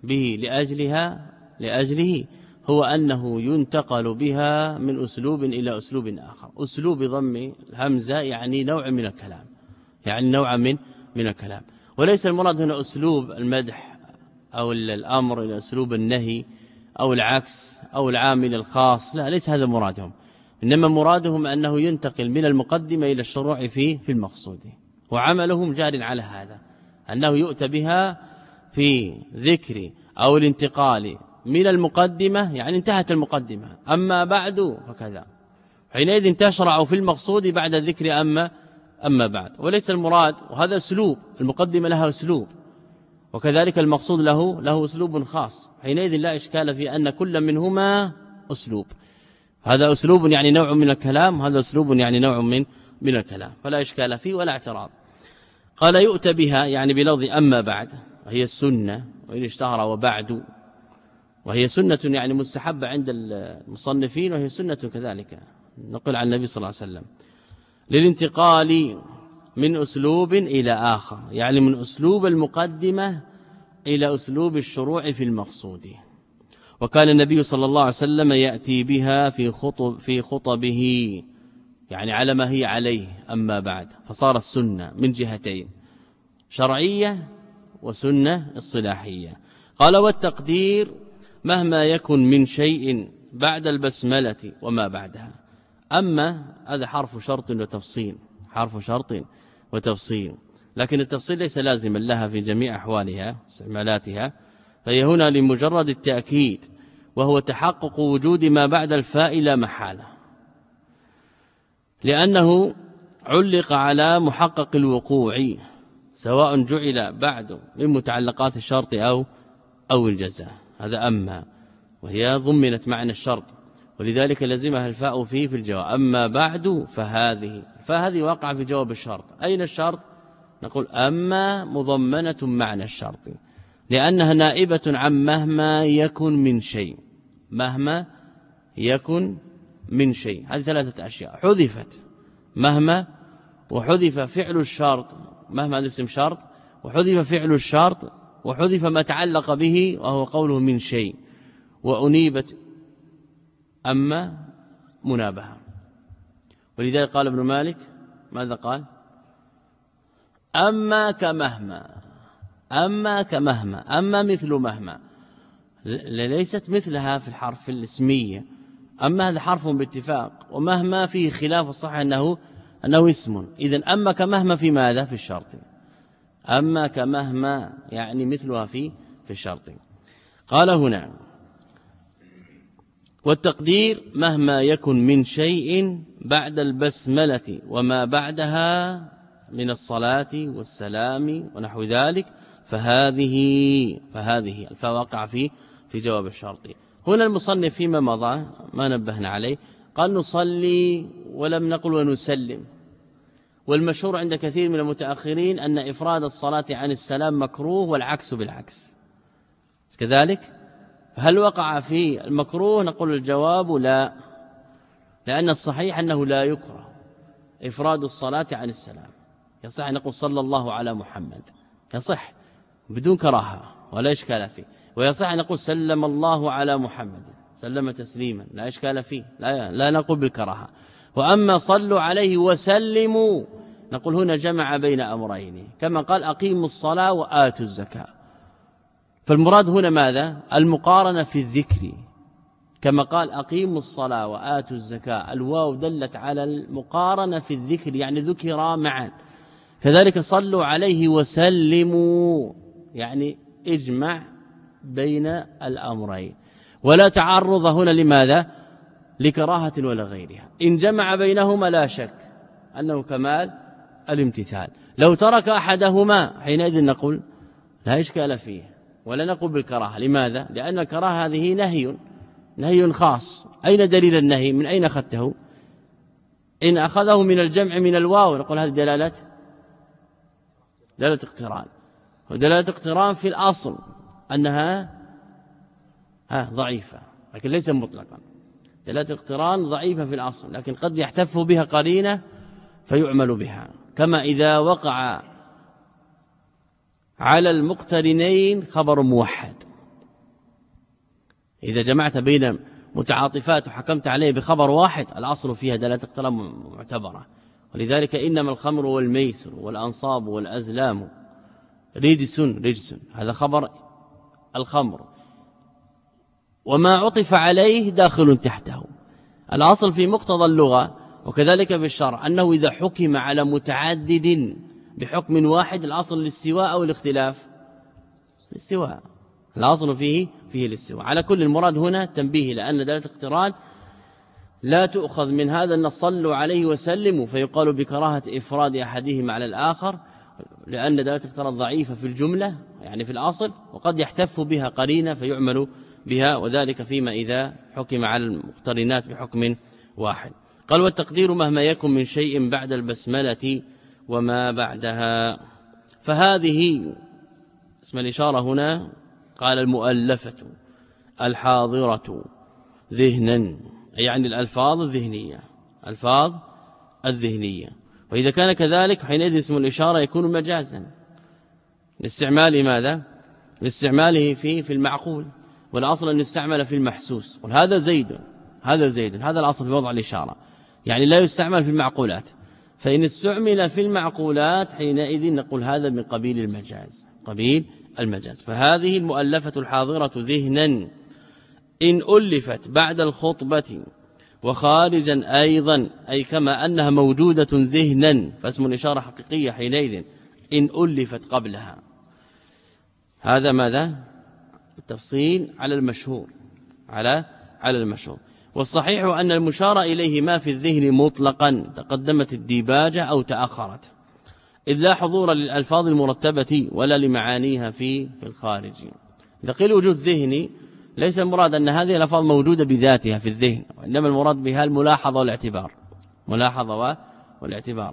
به لأجلها لأجله هو أنه ينتقل بها من أسلوب إلى أسلوب آخر. أسلوب ضم الهمزة يعني نوع من الكلام، يعني نوع من من الكلام، وليس المراد هنا أسلوب المدح أو الأمر إلى أسلوب النهي أو العكس أو العامل الخاص، لا، ليس هذا مرادهم، إنما مرادهم أنه ينتقل من المقدمة إلى الشروع في في المقصود، وعملهم جار على هذا، أنه يؤتى بها في ذكر أو الانتقال من المقدمة، يعني انتهت المقدمة، أما بعد فكذا، حينئذ تشرع في المقصود بعد الذكر أما أما بعد، وليس المراد، وهذا أسلوب، المقدمة لها أسلوب، وكذلك المقصود له له أسلوب خاص، حينئذ لا إشكال في أن كل منهما أسلوب، هذا أسلوب يعني نوع من الكلام، هذا أسلوب يعني نوع من من الكلام، فلا إشكال فيه ولا اعتراض. قال يؤتى بها يعني بلفظ أما بعد، وهي السنة، وإن اشتهر وبعد، وهي سنة يعني مستحبة عند المصنفين، وهي سنة كذلك نقل عن النبي صلى الله عليه وسلم، للانتقال من أسلوب إلى آخر، يعني من أسلوب المقدمة إلى أسلوب الشروع في المقصود. وكان النبي صلى الله عليه وسلم يأتي بها في خطب في خطبه، يعني على ما هي عليه أما بعد، فصار السنة من جهتين، شرعية وسنة اصطلاحية. قال والتقدير مهما يكن من شيء بعد البسملة وما بعدها. أما هذا حرف شرط وتفصيل، حرف شرط وتفصيل، لكن التفصيل ليس لازما لها في جميع أحوالها استعمالاتها، فهي هنا لمجرد التأكيد، وهو تحقق وجود ما بعد الفاء لا محالة، لأنه علق على محقق الوقوع، سواء جعل بعد من متعلقات الشرط أو أو الجزاء. هذا أما، وهي ضمنت معنى الشرط، ولذلك لزمها الفاء فيه في الجواب. أما بعد فهذه، فهذه واقع في جواب الشرط. أين الشرط؟ نقول أما مضمنة معنى الشرط، لأنها نائبة عن مهما يكن من شيء، مهما يكن من شيء، هذه ثلاثة أشياء حذفت، مهما، وحذف فعل الشرط، مهما هذا اسم شرط، وحذف فعل الشرط، وحذف ما تعلق به وهو قوله من شيء، وأنيبت أما منابهة. ولذلك قال ابن مالك ماذا قال؟ أما كمهما، أما كمهما، أما مثل مهما، ليست مثلها في الحرف الاسمية، أما هذا حرف باتفاق، ومهما فيه خلاف الصح أنه أنه اسم، إذن أما كمهما في ماذا؟ في الشرط، أما كمهما يعني مثلها في في الشرط. قال هنا والتقدير مهما يكن من شيء بعد البسملة وما بعدها من الصلاة والسلام ونحو ذلك، فهذه فهذه الفاء وقع في في جواب الشرط. هنا المصنف فيما مضى ما نبهنا عليه قال نصلي ولم نقل ونسلم، والمشهور عند كثير من المتأخرين أن إفراد الصلاة عن السلام مكروه والعكس بالعكس كذلك. فهل وقع في المكروه؟ نقول الجواب لا، لأن الصحيح أنه لا يكره إفراد الصلاة عن السلام، يصح أن نقول صلى الله على محمد، يصح بدون كراهة ولا إشكال فيه، ويصح أن نقول سلم الله على محمد، سلم تسليما لا إشكال فيه، لا, لا نقول بالكراهة. وأما صلوا عليه وسلموا نقول هنا جمع بين أمرين، كما قال أقيموا الصلاة وآتوا الزكاة، فالمراد هنا ماذا؟ المقارنة في الذكر، كما قال أقيموا الصلاة وآتوا الزكاة، الواو دلت على المقارنة في الذكر، يعني ذكرا معا. كذلك صلوا عليه وسلموا، يعني اجمع بين الأمرين، ولا تعرض هنا لماذا؟ لكراهة ولا غيرها. إن جمع بينهما لا شك أنه كمال الامتثال، لو ترك أحدهما حينئذ نقول لا إشكال فيه ولا نقول بالكراهة. لماذا؟ لأن الكراهة هذه نهي، نهي خاص. أين دليل النهي؟ من أين أخذته؟ إن أخذه من الجمع من الواو نقول هذه دلالة دلالة اقتران، ودلالة اقتران في الأصل أنها ها ضعيفة، لكن ليس مطلقا. دلالة اقتران ضعيفة في الأصل، لكن قد يحتف بها قرينة فيعمل بها، كما إذا وقع على المقترنين خبر موحد، إذا جمعت بين متعاطفات وحكمت عليه بخبر واحد الأصل فيها دلالة اقتران معتبرة. ولذلك إنما الخمر والميسر والأنصاب والأزلام رجس رجس، هذا خبر الخمر، وما عطف عليه داخل تحته. الأصل في مقتضى اللغة وكذلك بالشرع أنه إذا حكم على متعدد بحكم واحد الأصل الاستواء أو الاختلاف، الاستواء، الأصل فيه فيه الاستواء. على كل المراد هنا تنبيه لأن دلالة اقتران لا تؤخذ من هذا أن صلوا عليه وسلموا فيقال بكراهة إفراد أحدهم على الآخر، لأن دلالة اقتران ضعيفة في الجملة يعني في الأصل، وقد يحتف بها قرينة فيعمل بها، وذلك فيما إذا حكم على المقترنات بحكم واحد. قال والتقدير مهما يكن من شيء بعد البسملة وما بعدها. فهذه اسم الإشارة هنا قال المؤلفة الحاضرة ذهنا، يعني الألفاظ الذهنية، ألفاظ الذهنية. وإذا كان كذلك حينئذ اسم الإشارة يكون مجازا لاستعمال ماذا؟ لاستعماله في في المعقول، والأصل أن يستعمل في المحسوس. وهذا زيد هذا زيد هذا الأصل في وضع الإشارة، يعني لا يستعمل في المعقولات. فإن استعمل في المعقولات حينئذ نقول هذا من قبيل المجاز، قبيل المجاز. فهذه المؤلفة الحاضرة ذهنا إن ألفت بعد الخطبة وخارجا أيضا، أي كما أنها موجودة ذهنا فاسم الإشارة حقيقية حينئذ إن ألفت قبلها. هذا ماذا؟ التفصيل على المشهور، على على المشهور. والصحيح أن المشار إليه ما في الذهن مطلقا تقدمت الديباجة أو تأخرت، إذ لا حضور للألفاظ المرتبة ولا لمعانيها في في الخارج. إذا قيل وجود ذهني ليس المراد أن هذه الألفاظ موجودة بذاتها في الذهن، وإنما المراد بها الملاحظة والاعتبار، ملاحظة والاعتبار.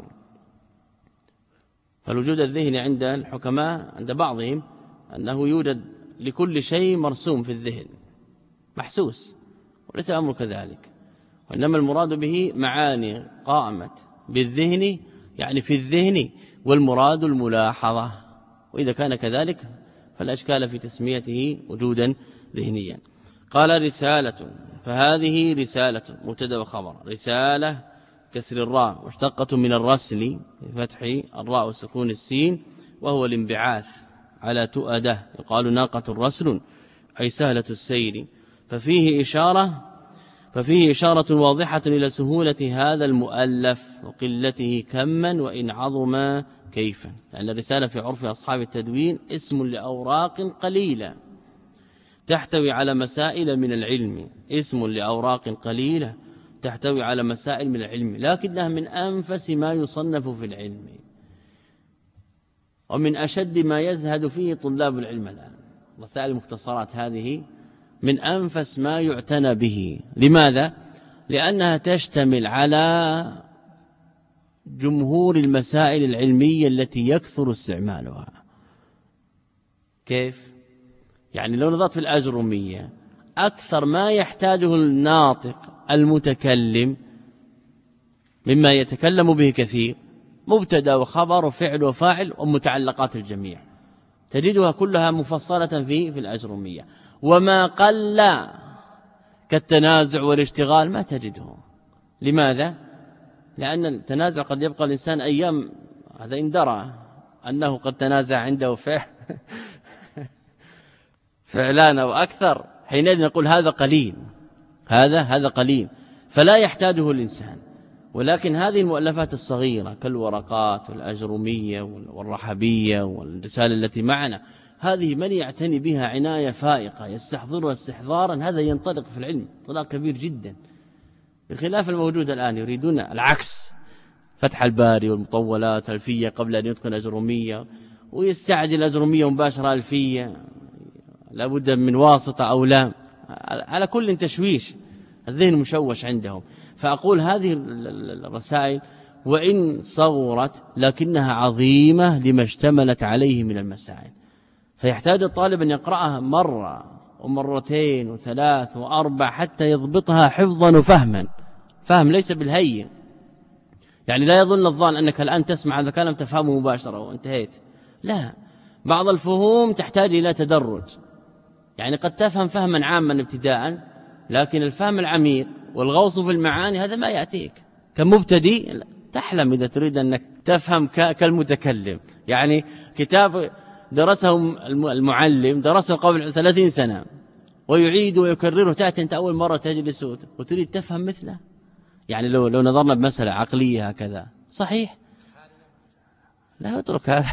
فالوجود الذهني عند الحكماء عند بعضهم أنه يوجد لكل شيء مرسوم في الذهن محسوس، وليس الأمر كذلك، وإنما المراد به معاني قامت بالذهن يعني في الذهن، والمراد الملاحظة. وإذا كان كذلك فلا إشكال في تسميته وجودا ذهنيا. قال رسالة، فهذه رسالة مبتدا وخبر. رسالة كسر الراء مشتقة من الرسل بفتح الراء وسكون السين، وهو الانبعاث على تؤده، يقال ناقة الرسل أي سهلة السير. ففيه إشارة ففيه إشارة واضحة إلى سهولة هذا المؤلف وقلته كما وإن عظم كيفا، لأن الرسالة في عرف أصحاب التدوين اسم لأوراق قليلة تحتوي على مسائل من العلم، اسم لأوراق قليلة تحتوي على مسائل من العلم، لكنها من أنفس ما يصنف في العلم ومن أشد ما يزهد فيه طلاب العلم الآن. رسائل المختصرات هذه من أنفس ما يعتنى به. لماذا؟ لأنها تشتمل على جمهور المسائل العلمية التي يكثر استعمالها. كيف؟ يعني لو نظرت في الأجرمية أكثر ما يحتاجه الناطق المتكلم مما يتكلم به كثير مبتدا وخبر وفعل وفاعل ومتعلقات الجميع، تجدها كلها مفصلة في في الأجرمية. وما قل كالتنازع والاشتغال ما تجده. لماذا؟ لأن التنازع قد يبقى الإنسان أيام، هذا إن درى أنه قد تنازع عنده فعل فعلان أو أكثر، حينئذ نقول هذا قليل، هذا هذا قليل فلا يحتاجه الإنسان. ولكن هذه المؤلفات الصغيرة كالورقات والأجرمية والرحبية والرسالة التي معنا، هذه من يعتني بها عناية فائقة يستحضرها استحضارا هذا ينطلق في العلم انطلاق كبير جدا، بخلاف الموجود الآن يريدون العكس، فتح الباري والمطولات ألفية قبل أن يتقن أجرمية، ويستعجل أجرمية مباشرة ألفية لابد من واسطة أو لا، على كل تشويش، الذهن مشوش عندهم. فأقول هذه الرسائل وإن صغرت لكنها عظيمة لما اشتملت عليه من المسائل، فيحتاج الطالب أن يقرأها مرة ومرتين وثلاث وأربع حتى يضبطها حفظا وفهما، فهم ليس بالهين. يعني لا يظن الظان أنك الآن تسمع هذا كلام تفهمه مباشرة وانتهيت، لا، بعض الفهوم تحتاج إلى تدرج، يعني قد تفهم فهما عاما ابتداء، لكن الفهم العميق والغوص في المعاني هذا ما يأتيك. كمبتدئ تحلم إذا تريد أنك تفهم كالمتكلم. يعني كتاب درسه المعلم درسه قبل ثلاثين سنة ويعيد ويكرره، تأتي أنت أول مرة تجلس وتريد تفهم مثله. يعني لو لو نظرنا بمسألة عقلية هكذا صحيح لا اترك هذا.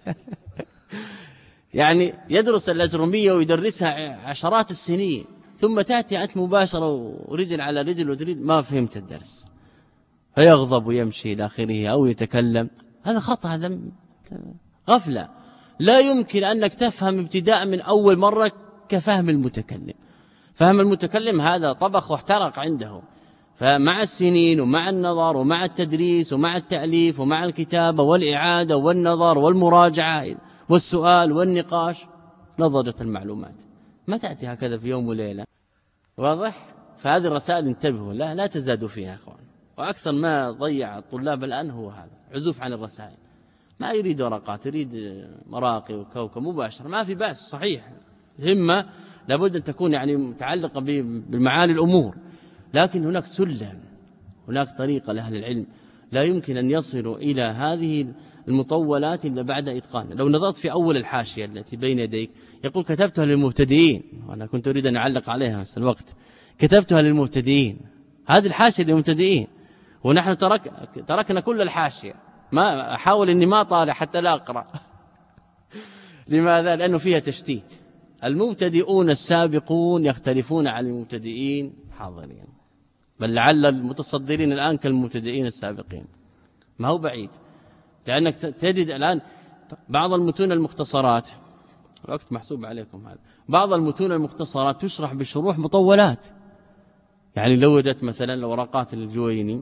يعني يدرس الأجرومية ويدرسها عشرات السنين، ثم تأتي أنت مباشرة ورجل على رجل وتريد ما فهمت الدرس، فيغضب ويمشي إلى آخره أو يتكلم. هذا خطأ، هذا غفلة. لا يمكن أنك تفهم ابتداء من أول مرة كفهم المتكلم. فهم المتكلم هذا طبخ واحترق عنده، فمع السنين ومع النظر ومع التدريس ومع التأليف ومع الكتابة والإعادة والنظر والمراجعة والسؤال والنقاش نضجت المعلومات. ما تأتي هكذا في يوم وليلة. واضح؟ فهذه الرسائل انتبهوا لا لا تزادوا فيها أخوان. وأكثر ما ضيع الطلاب الآن هو هذا، عزوف عن الرسائل. ما يريد ورقات، يريد مراقي وكوكب مباشر. ما في بأس، صحيح الهمة لابد أن تكون يعني متعلقة بالمعاني الأمور، لكن هناك سلم، هناك طريقة لأهل العلم لا يمكن أن يصلوا إلى هذه المطولات إلا بعد إتقان. لو نظرت في أول الحاشية التي بين يديك يقول كتبتها للمبتدئين، وأنا كنت أريد أن أعلق عليها بس الوقت. كتبتها للمبتدئين، هذه الحاشية للمبتدئين، ونحن ترك تركنا كل الحاشية. ما أحاول أني ما طالع حتى لا أقرأ. لماذا؟ لأنه فيها تشتيت. المبتدئون السابقون يختلفون عن المبتدئين الحاضرين، بل لعل المتصدرين الآن كالمبتدئين السابقين. ما هو بعيد، لأنك تجد الآن بعض المتون المختصرات، الوقت محسوب عليكم هذا، بعض المتون المختصرات تشرح بشروح مطولات. يعني لو وجدت مثلا الورقات الجويني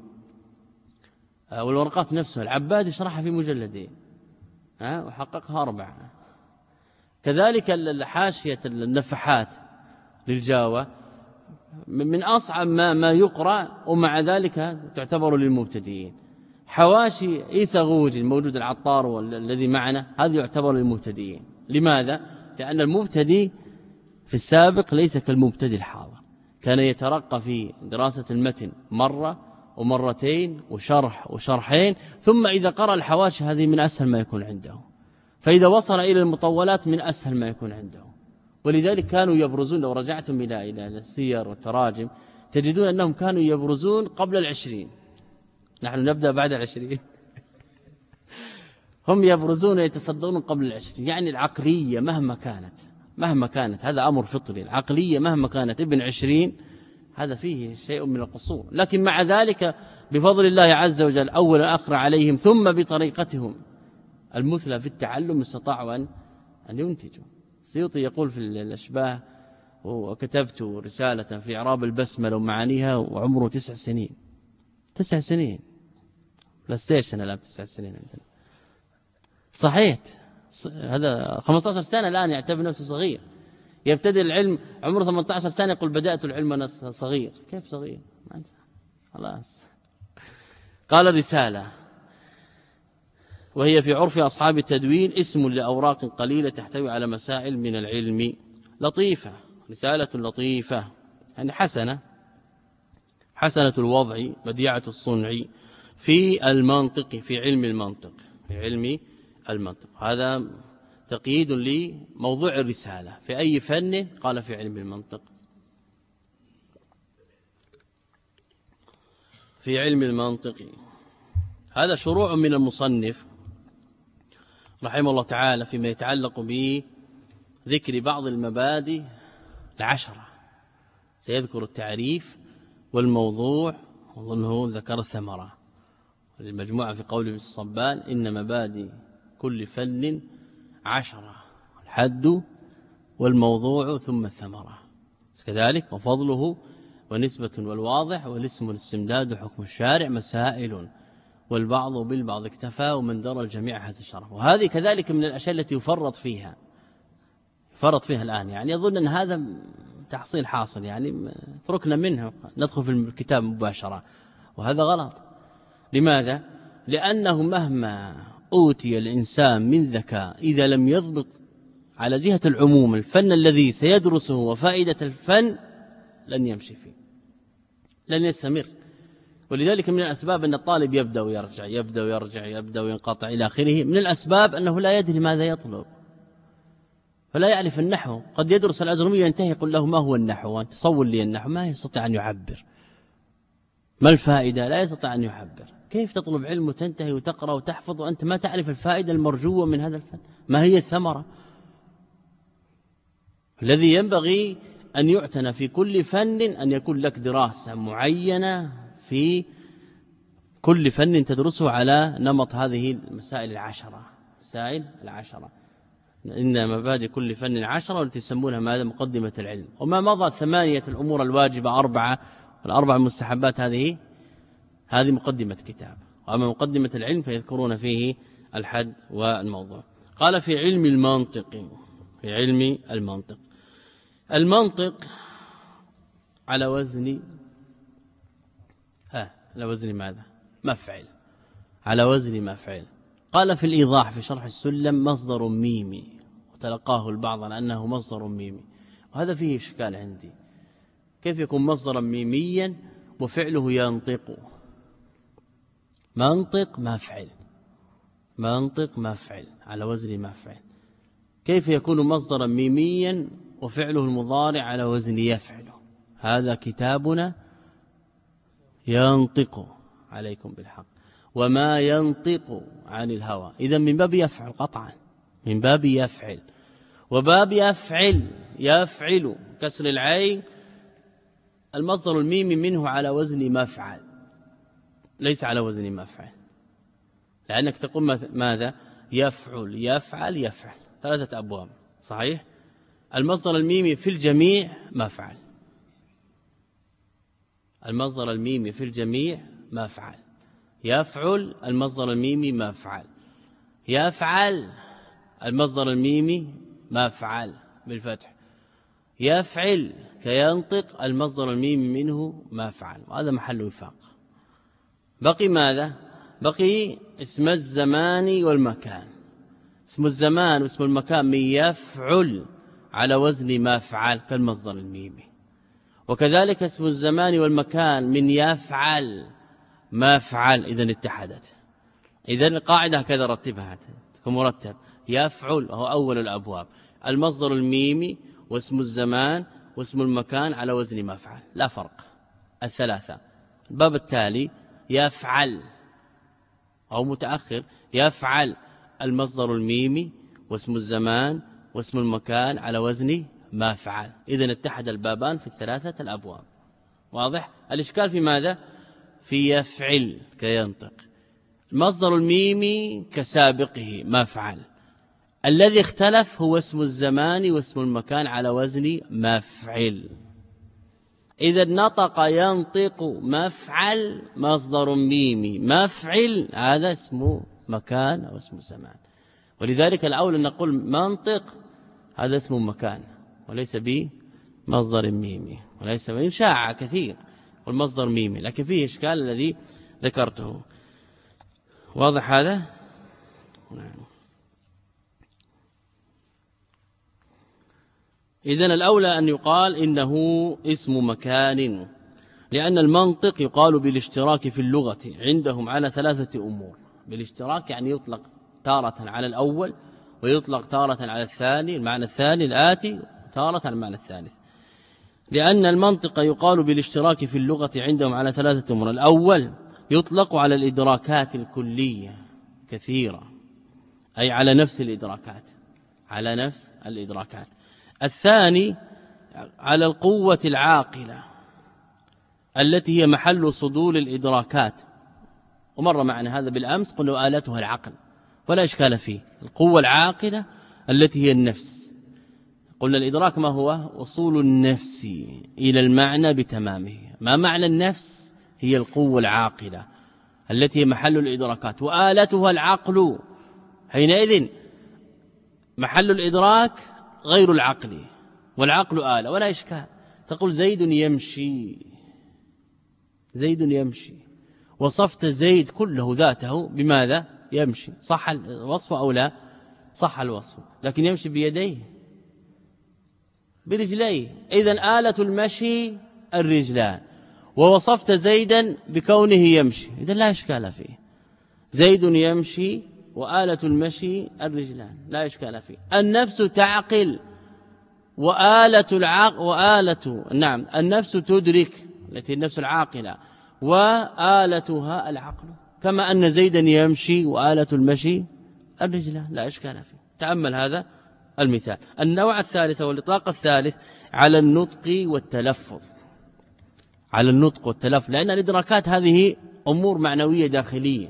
والورقات نفسها العباد يشرحها في مجلدين ها وحققها أربعة. كذلك الحاشية النفحات للجاوة من أصعب ما ما يقرأ، ومع ذلك تعتبر للمبتدئين. حواشي عيسى غوجي الموجود العطار والذي معنا هذا يعتبر للمبتدئين. لماذا؟ لأن المبتدئ في السابق ليس كالمبتدئ الحاضر، كان يترقى في دراسة المتن مرة ومرتين وشرح وشرحين، ثم إذا قرأ الحواشي هذه من أسهل ما يكون عنده، فإذا وصل إلى المطولات من أسهل ما يكون عنده. ولذلك كانوا يبرزون، لو رجعتم إلى إلى السير والتراجم تجدون أنهم كانوا يبرزون قبل العشرين. نحن نبدأ بعد العشرين. هم يبرزون ويتصدرون قبل العشرين. يعني العقلية مهما كانت مهما كانت هذا أمر فطري، العقلية مهما كانت ابن عشرين هذا فيه شيء من القصور، لكن مع ذلك بفضل الله عز وجل أولا أخر عليهم ثم بطريقتهم المثلى في التعلم استطاعوا أن أن ينتجوا. السيوطي يقول في الأشباه وكتبت رسالة في إعراب البسملة ومعانيها وعمره تسع سنين. تسع سنين بلاي ستيشن الآن تسع سنين عندنا. صحيح هذا خمسة عشر سنة الآن يعتبر نفسه صغير، يبتدئ العلم عمره ثمانية عشر سنة يقول بدأت العلم أنا صغير. كيف صغير؟ خلاص. قال رسالة وهي في عرف أصحاب التدوين اسم لأوراق قليلة تحتوي على مسائل من العلم لطيفة، رسالة لطيفة يعني حسنة، حسنة الوضع بديعة الصنع في المنطق، في علم المنطق، في علم المنطق. هذا تقييد لموضوع الرسالة في أي فن، قال في علم المنطق. في علم المنطق هذا شروع من المصنف رحمه الله تعالى فيما يتعلق بذكر بعض المبادئ العشرة. سيذكر التعريف والموضوع، وظنه ذكر الثمرة. المجموعة في قول الصبان إن مبادئ كل فن عشرة، الحد والموضوع ثم الثمرة، كذلك وفضله ونسبة والواضح والاسم والاستمداد وحكم الشارع مسائل والبعض بالبعض اكتفى ومن درى الجميع هذا الشرف. وهذه كذلك من الأشياء التي يفرط فيها يفرط فيها الآن. يعني يظن أن هذا تحصيل حاصل، يعني تركنا منها ندخل في الكتاب مباشرة، وهذا غلط. لماذا؟ لأنه مهما أوتي الإنسان من ذكاء إذا لم يضبط على جهة العموم الفن الذي سيدرسه وفائدة الفن لن يمشي فيه، لن يستمر. ولذلك من الأسباب أن الطالب يبدأ ويرجع يبدأ ويرجع يبدأ وينقطع إلى آخره. من الأسباب أنه لا يدري ماذا يطلب، فلا يعرف النحو. قد يدرس الأجرمي ينتهي يقول له ما هو النحو، وأنت تصور لي النحو، ما يستطيع أن يعبر. ما الفائدة؟ لا يستطيع أن يعبر. كيف تطلب علم وتنتهي وتقرأ وتحفظ وأنت ما تعرف الفائدة المرجوة من هذا الفن؟ ما هي الثمرة؟ الذي ينبغي أن يعتنى في كل فن أن يكون لك دراسة معينة في كل فن تدرسه على نمط هذه المسائل العشرة. مسائل العشرة إن مبادئ كل فن عشرة، والتي يسمونها ماذا؟ مقدمة العلم. وما مضى ثمانية الأمور الواجبة أربعة، والأربع المستحبات هذه هذه مقدمة كتاب. وأما مقدمة العلم فيذكرون فيه الحد والموضوع. قال في علم المنطق، في علم المنطق المنطق على وزن ها على وزن ماذا؟ مفعل، على وزن مفعل. قال في الإيضاح في شرح السلم مصدر ميمي، وتلقاه البعض على أنه مصدر ميمي، وهذا فيه إشكال عندي. كيف يكون مصدرا ميميا وفعله ينطق؟ منطق مفعل، منطق مفعل على وزن مفعل. كيف يكون مصدرا ميميا وفعله المضارع على وزن يفعل؟ هذا كتابنا ينطق عليكم بالحق وما ينطق عن الهوى. إذن من باب يفعل قطعا، من باب يفعل. وباب يفعل يفعل كسر العين المصدر الميمي منه على وزن مفعل، ليس على وزن مفعل، لأنك تقول ماذا؟ يفعل يفعل يفعل، ثلاثة أبواب صحيح. المصدر الميمي في الجميع مفعل، المصدر الميمي في الجميع مفعل. يفعل المصدر الميمي مفعل، يفعل المصدر الميمي مفعل بالفتح، يفعل كينطق المصدر الميمي منه مفعل، وهذا محل وفاق. بقي ماذا؟ بقي اسم الزمان والمكان. اسم الزمان واسم المكان من يفعل على وزن مفعل كالمصدر الميمي، وكذلك اسم الزمان والمكان من يفعل مفعل. إذن اتحدت. إذن القاعدة هكذا رتبها كمرتب: يفعل هو أول الأبواب، المصدر الميمي واسم الزمان واسم المكان على وزن مفعل، لا فرق الثلاثة. الباب التالي يفعل أو متأخر، يفعل المصدر الميمي واسم الزمان واسم المكان على وزن مفعل. إذن اتحد البابان في الثلاثة الأبواب. واضح؟ الإشكال في ماذا؟ في يفعل كينطق، المصدر الميمي كسابقه مفعل. الذي اختلف هو اسم الزمان واسم المكان على وزن مفعل. إذا نطق ينطق مفعل مصدر ميمي مفعل، هذا اسم مكان أو اسم الزمان. ولذلك الأول نقول منطق هذا اسم مكان وليس بمصدر ميمي، وليس من شاع كثير والمصدر ميمي، لكن فيه إشكال الذي ذكرته. واضح هذا؟ نعم. إذن الأولى أن يقال إنه اسم مكان، لأن المنطق يقال بالاشتراك في اللغة عندهم على ثلاثة أمور. بالاشتراك يعني يطلق تارة على الأول ويطلق تارة على الثاني، المعنى الثاني الآتي، تارة على المعنى الثالث. لأن المنطق يقال بالاشتراك في اللغة عندهم على ثلاثة أمور: الأول يطلق على الإدراكات الكلية كثيرة، أي على نفس الإدراكات، على نفس الإدراكات. الثاني على القوة العاقلة التي هي محل صدور الإدراكات، ومر معنا هذا بالأمس، قلنا آلتها العقل ولا إشكال فيه. القوة العاقلة التي هي النفس، قلنا الإدراك ما هو؟ وصول النفس إلى المعنى بتمامه. ما معنى النفس؟ هي القوة العاقلة التي هي محل الإدراكات، وآلتها العقل. حينئذ محل الإدراك غير العقل، والعقل آلة ولا إشكال. تقول زيد يمشي، زيد يمشي، وصفت زيد كله ذاته بماذا؟ يمشي. صح الوصف أو لا؟ صح الوصف، لكن يمشي بيديه برجليه. إذن آلة المشي الرجلان، ووصفت زيدا بكونه يمشي، إذن لا إشكال فيه. زيد يمشي وآلة المشي الرجلان، لا إشكال فيه. النفس تعقل وآلة العقل وآلة نعم النفس تدرك، التي النفس العاقلة، وآلتها العقل، كما أن زيدا يمشي وآلة المشي الرجلان، لا إشكال فيه. تأمل هذا المثال. النوع الثالث والإطلاق الثالث على النطق والتلفظ، على النطق والتلفظ، لأن الإدراكات هذه أمور معنوية داخلية،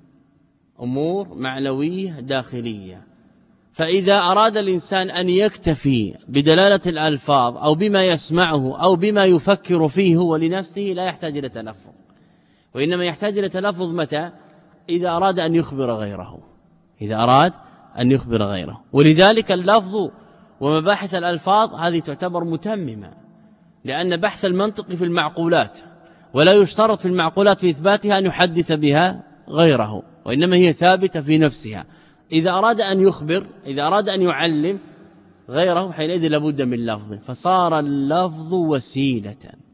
أمور معنوية داخلية. فإذا أراد الإنسان أن يكتفي بدلالة الألفاظ أو بما يسمعه أو بما يفكر فيه هو لنفسه لا يحتاج إلى تلفظ، وإنما يحتاج إلى تلفظ متى؟ إذا أراد أن يخبر غيره، إذا أراد أن يخبر غيره. ولذلك اللفظ ومباحث الألفاظ هذه تعتبر متممة، لأن بحث المنطق في المعقولات، ولا يشترط في المعقولات في إثباتها أن يحدث بها غيره، وإنما هي ثابتة في نفسها. إذا أراد أن يخبر، إذا أراد أن يعلم غيره، حينئذ لابد من لفظ، فصار اللفظ وسيلة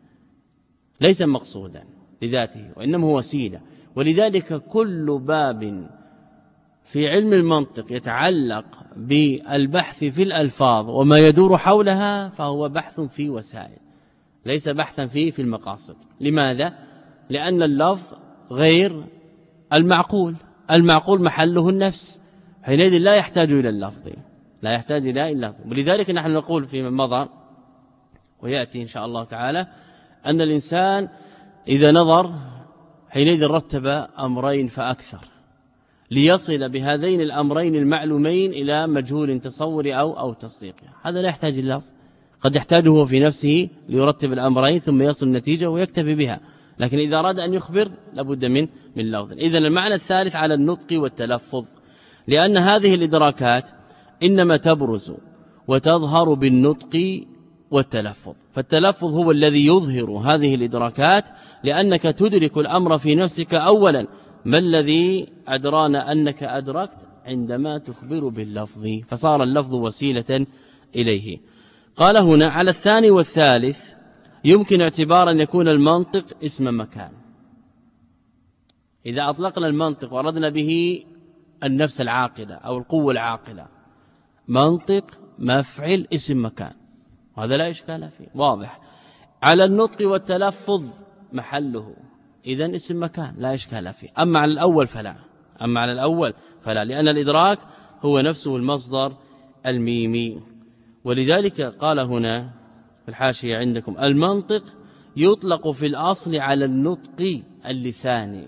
ليس مقصودا لذاته، وإنما هو وسيلة. ولذلك كل باب في علم المنطق يتعلق بالبحث في الألفاظ وما يدور حولها فهو بحث في وسائل، ليس بحثا فيه في المقاصد. لماذا؟ لأن اللفظ غير المعقول، المعقول محله النفس، حينئذ لا يحتاج إلى اللفظ، لا يحتاج إلى اللفظ. ولذلك نحن نقول فيما مضى ويأتي إن شاء الله تعالى أن الإنسان إذا نظر حينئذ رتب أمرين فأكثر ليصل بهذين الأمرين المعلومين إلى مجهول تصوري أو أو تصديقي، هذا لا يحتاج اللفظ. قد يحتاجه في نفسه ليرتب الأمرين ثم يصل النتيجة ويكتفي بها، لكن إذا أراد أن يخبر لابد من من لفظ. إذن المعنى الثالث على النطق والتلفظ، لأن هذه الإدراكات إنما تبرز وتظهر بالنطق والتلفظ. فالتلفظ هو الذي يظهر هذه الإدراكات، لأنك تدرك الأمر في نفسك أولا. ما الذي أدرانا أنك أدركت؟ عندما تخبر باللفظ، فصار اللفظ وسيلة إليه. قال هنا على الثاني والثالث يمكن اعتبار أن يكون المنطق اسم مكان. إذا أطلقنا المنطق وأردنا به النفس العاقلة أو القوة العاقلة، منطق مفعل اسم مكان، وهذا لا إشكال فيه، واضح. على النطق والتلفظ محله، إذن اسم مكان لا إشكال فيه. أما على الأول فلا، أما على الأول فلا، لأن الإدراك هو نفسه المصدر الميمي. ولذلك قال هنا في الحاشية عندكم المنطق يطلق في الأصل على النطق اللساني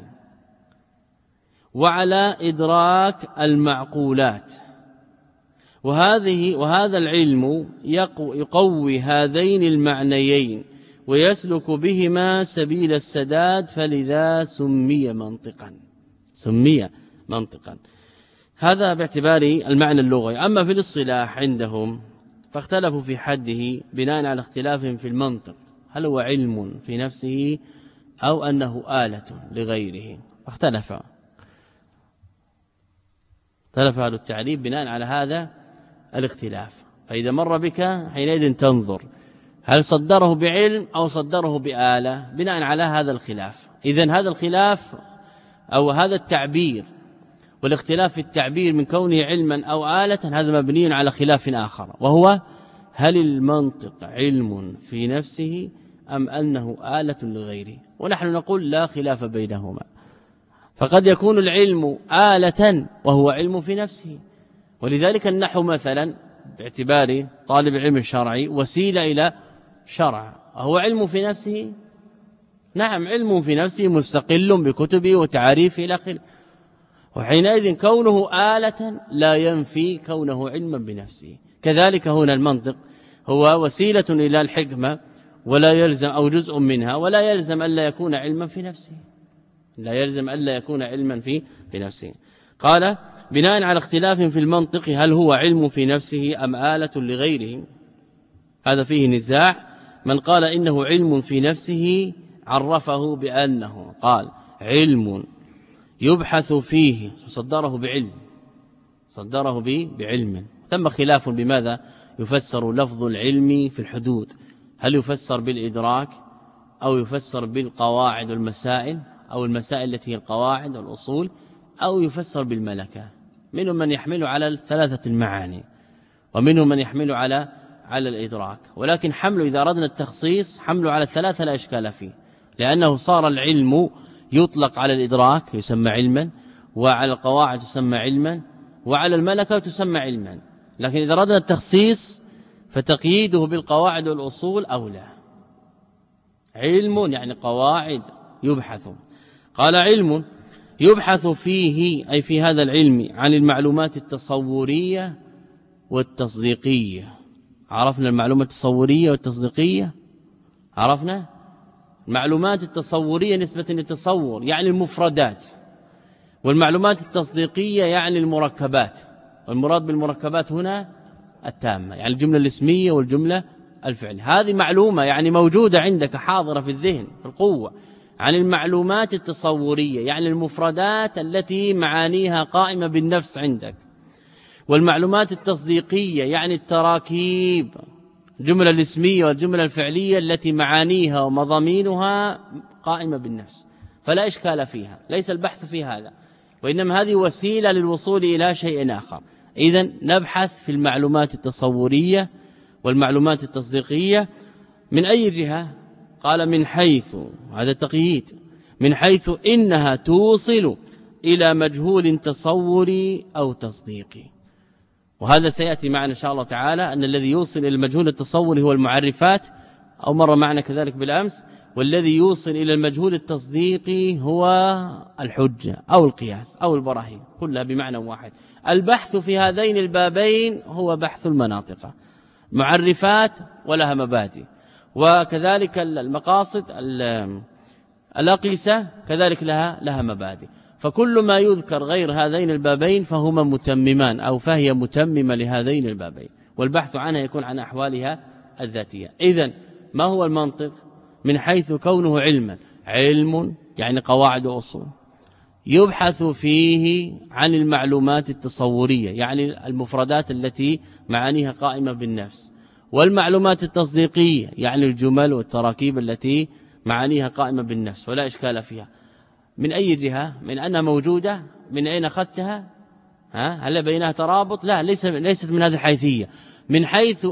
وعلى إدراك المعقولات، وهذه وهذا العلم يقوي هذين المعنيين ويسلك بهما سبيل السداد، فلذا سمي منطقا، سمي منطقا. هذا باعتبار المعنى اللغوي. أما في الاصطلاح عندهم فاختلفوا في حده بناء على اختلافهم في المنطق، هل هو علم في نفسه أو أنه آلة لغيره، فاختلف اختلف أهل التعريف بناء على هذا الاختلاف. فإذا مر بك حينئذ تنظر هل صدره بعلم أو صدره بآلة بناء على هذا الخلاف. إذن هذا الخلاف أو هذا التعبير والاختلاف في التعبير من كونه علما أو آلة هذا مبني على خلاف آخر، وهو هل المنطق علم في نفسه أم أنه آلة لغيره. ونحن نقول لا خلاف بينهما، فقد يكون العلم آلة وهو علم في نفسه. ولذلك النحو مثلا باعتبار طالب العلم الشرعي وسيلة إلى شرع، هو علم في نفسه، نعم علم في نفسه مستقل بكتبه وتعاريفه إلى آخره، وحينئذ كونه آلة لا ينفي كونه علما بنفسه. كذلك هنا المنطق هو وسيلة إلى الحكمة ولا يلزم أو جزء منها، ولا يلزم ألا يكون علما في نفسه، لا يلزم ألا يكون علما في نفسه. قال بناء على اختلاف في المنطق هل هو علم في نفسه أم آلة لغيره، هذا فيه نزاع. من قال إنه علم في نفسه عرفه بأنه قال علم يبحث فيه، صدره بعلم، صدره بعلم. ثم خلاف بماذا يفسر لفظ العلم في الحدود، هل يفسر بالإدراك أو يفسر بالقواعد والمسائل أو المسائل التي هي القواعد والأصول أو يفسر بالملكة. منهم من يحمل على الثلاثة المعاني ومنهم من يحمل على على الإدراك، ولكن حمله إذا أردنا التخصيص حمله على الثلاثة لا إشكال فيه، لأنه صار العلم يطلق على الإدراك يسمى علما، وعلى القواعد تسمى علما، وعلى الملكة تسمى علما. لكن إذا أردنا التخصيص فتقييده بالقواعد والأصول أولى. علم يعني قواعد يبحث. قال علم يبحث فيه أي في هذا العلم عن المعلومات التصورية والتصديقية. عرفنا المعلومات التصورية والتصديقية، عرفنا المعلومات التصورية نسبة للتصور يعني المفردات، والمعلومات التصديقية يعني المركبات، والمراد بالمركبات هنا التامة يعني الجملة الاسمية والجملة الفعلية. هذه معلومة يعني موجودة عندك حاضرة في الذهن في القوة. عن المعلومات التصورية يعني المفردات التي معانيها قائمة بالنفس عندك، والمعلومات التصديقية يعني التراكيب الجملة الاسمية والجملة الفعلية التي معانيها ومضامينها قائمة بالنفس، فلا إشكال فيها، ليس البحث في هذا، وإنما هذه وسيلة للوصول إلى شيء آخر. إذن نبحث في المعلومات التصورية والمعلومات التصديقية من أي جهة؟ قال من حيث، هذا تقييد، من حيث إنها توصل إلى مجهول تصوري أو تصديقي. وهذا سيأتي معنا إن شاء الله تعالى أن الذي يوصل إلى المجهول التصوري هو المعرفات، أو مر معنا كذلك بالأمس، والذي يوصل إلى المجهول التصديقي هو الحجة أو القياس أو البراهين، كلها بمعنى واحد. البحث في هذين البابين هو بحث المناطق، معرفات ولها مبادئ، وكذلك المقاصد الأقيسة كذلك لها لها مبادئ. فكل ما يذكر غير هذين البابين فهما متممان أو فهي متممة لهذين البابين، والبحث عنها يكون عن أحوالها الذاتية. إذن ما هو المنطق؟ من حيث كونه علما، علم يعني قواعد وأصول، يبحث فيه عن المعلومات التصورية يعني المفردات التي معانيها قائمة بالنفس، والمعلومات التصديقية يعني الجمل والتراكيب التي معانيها قائمة بالنفس ولا إشكال فيها. من أي جهة؟ من أنها موجودة، من أين أخذتها؟ ها؟ هل بينها ترابط؟ لا، ليس ليست من هذه الحيثية. من حيث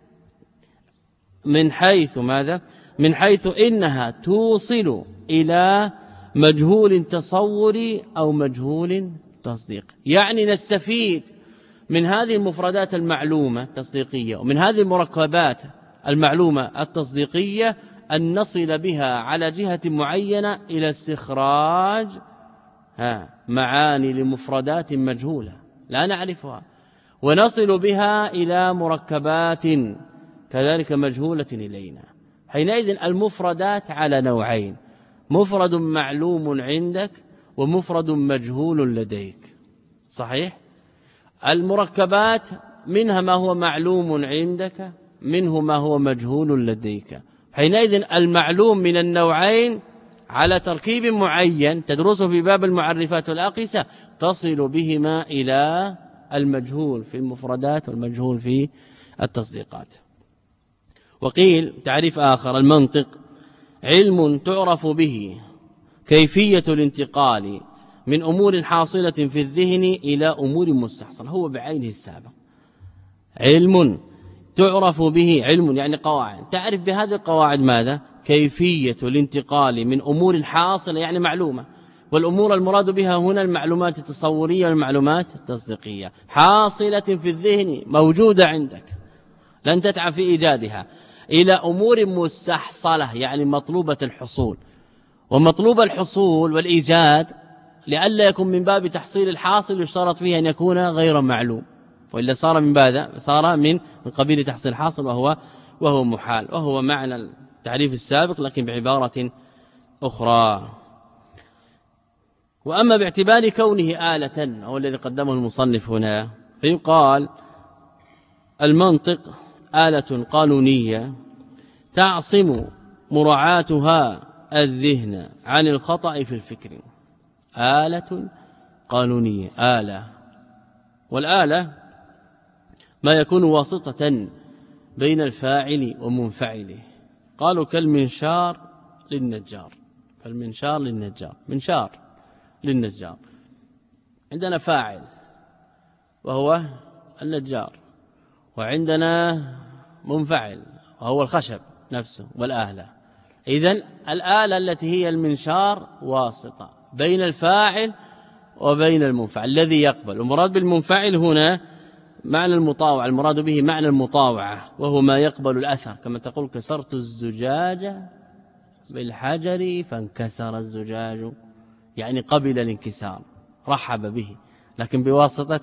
من حيث ماذا؟ من حيث إنها توصل إلى مجهول تصوري أو مجهول تصديق، يعني نستفيد من هذه المفردات المعلومة التصديقية ومن هذه المركبات المعلومة التصديقية أن نصل بها على جهة معينة إلى استخراج ها معاني لمفردات مجهولة لا نعرفها، ونصل بها إلى مركبات كذلك مجهولة إلينا. حينئذ المفردات على نوعين، مفرد معلوم عندك ومفرد مجهول لديك، صحيح؟ المركبات منها ما هو معلوم عندك، منه ما هو مجهول لديك. حينئذ المعلوم من النوعين على تركيب معين تدرسه في باب المعرفات والأقيسة تصل بهما إلى المجهول في المفردات والمجهول في التصديقات. وقيل تعريف آخر المنطق علم تعرف به كيفية الانتقال من أمور حاصلة في الذهن إلى أمور مستحصلة، هو بعينه السابق. علم تعرف به، علم يعني قواعد، تعرف بهذه القواعد ماذا؟ كيفية الانتقال من أمور حاصلة يعني معلومة، والأمور المراد بها هنا المعلومات التصورية والمعلومات التصديقية، حاصلة في الذهن موجودة عندك لن تتعب في إيجادها، إلى أمور مستحصلة يعني مطلوبة الحصول. ومطلوب الحصول والإيجاد لئلا يكون من باب تحصيل الحاصل يشترط فيه أن يكون غير معلوم، وإلا صار من باب صار من من قبيل تحصيل الحاصل وهو وهو محال، وهو معنى التعريف السابق لكن بعبارة أخرى. وأما باعتبار كونه آلة هو الذي قدمه المصنف هنا، فيقال المنطق آلة قانونية تعصم مراعاتها الذهن عن الخطأ في الفكر. آلة قانونية، آلة والآلة ما يكون واسطة بين الفاعل ومنفعله. قالوا كالمنشار للنجار، كالمنشار للنجار، منشار للنجار. عندنا فاعل وهو النجار، وعندنا منفعل وهو الخشب نفسه والآلة. إذن الآلة التي هي المنشار واسطة بين الفاعل وبين المنفعل الذي يقبل. المراد بالمنفعل هنا معنى المطاوعة، المراد به معنى المطاوعة، وهو ما يقبل الأثر، كما تقول كسرت الزجاج بالحجر فانكسر الزجاج، يعني قبل الانكسار، رحب به، لكن بواسطة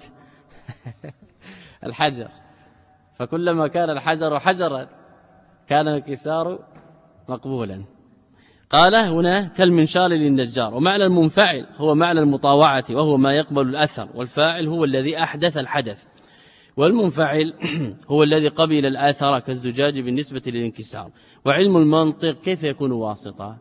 الحجر، فكلما كان الحجر حجرا كان الانكسار مقبولا. قال هنا كالمنشار للنجار. ومعنى المنفعل هو معنى المطاوعة، وهو ما يقبل الأثر، والفاعل هو الذي أحدث الحدث، والمنفعل هو الذي قبل الآثر كالزجاج بالنسبة للانكسار. وعلم المنطق كيف يكون واسطة؟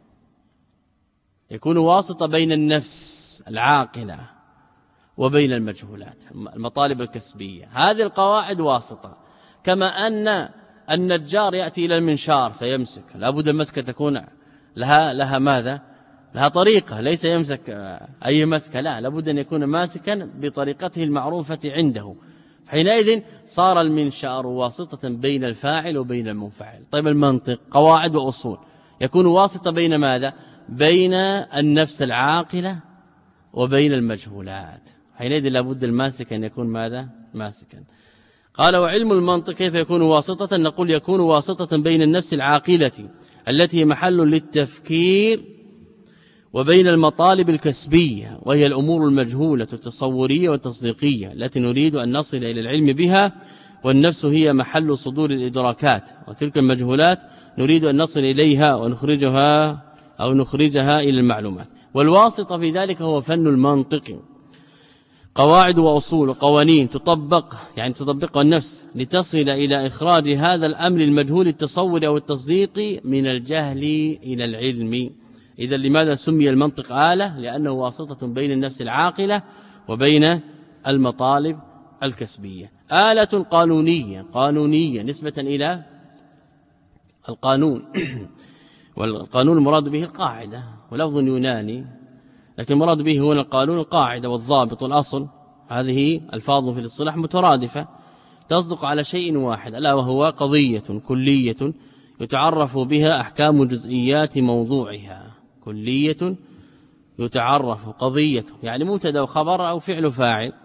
يكون واسطة بين النفس العاقلة وبين المجهولات، المطالب الكسبية. هذه القواعد واسطة، كما أن النجار يأتي إلى المنشار فيمسك، لابد المسكة تكون لها لها ماذا؟ لها طريقة، ليس يمسك أي مسكة، لا، لابد أن يكون ماسكا بطريقته المعروفة عنده. حينئذ صار المنشار واسطة بين الفاعل وبين المنفعل. طيب المنطق قواعد وأصول يكون واسطة بين ماذا؟ بين النفس العاقلة وبين المجهولات. حينئذ لابد الماسك أن يكون ماذا؟ ماسكا. قال وعلم المنطق كيف يكون واسطة؟ نقول يكون واسطة بين النفس العاقلة التي محل للتفكير وبين المطالب الكسبية، وهي الأمور المجهولة التصورية والتصديقية التي نريد أن نصل إلى العلم بها، والنفس هي محل صدور الإدراكات، وتلك المجهولات نريد أن نصل إليها ونخرجها أو نخرجها إلى المعلومات. والواسطة في ذلك هو فن المنطق، قواعد وأصول وقوانين تطبق، يعني تطبقها النفس لتصل إلى إخراج هذا الأمر المجهول التصور أو التصديق من الجهل إلى العلم. إذا لماذا سمي المنطق آلة؟ لأنه واسطة بين النفس العاقلة وبين المطالب الكسبية. آلة قانونية، قانونية نسبة إلى القانون والقانون المراد به القاعدة، ولفظ يوناني، لكن المراد به هو القانون القاعدة والضابط والأصل. هذه الفاظ في الاصطلاح مترادفة تصدق على شيء واحد، ألا وهو قضية كلية يتعرف بها أحكام جزئيات موضوعها. كلية يتعرف، قضية يعني مبتدا وخبر أو فعل فاعل،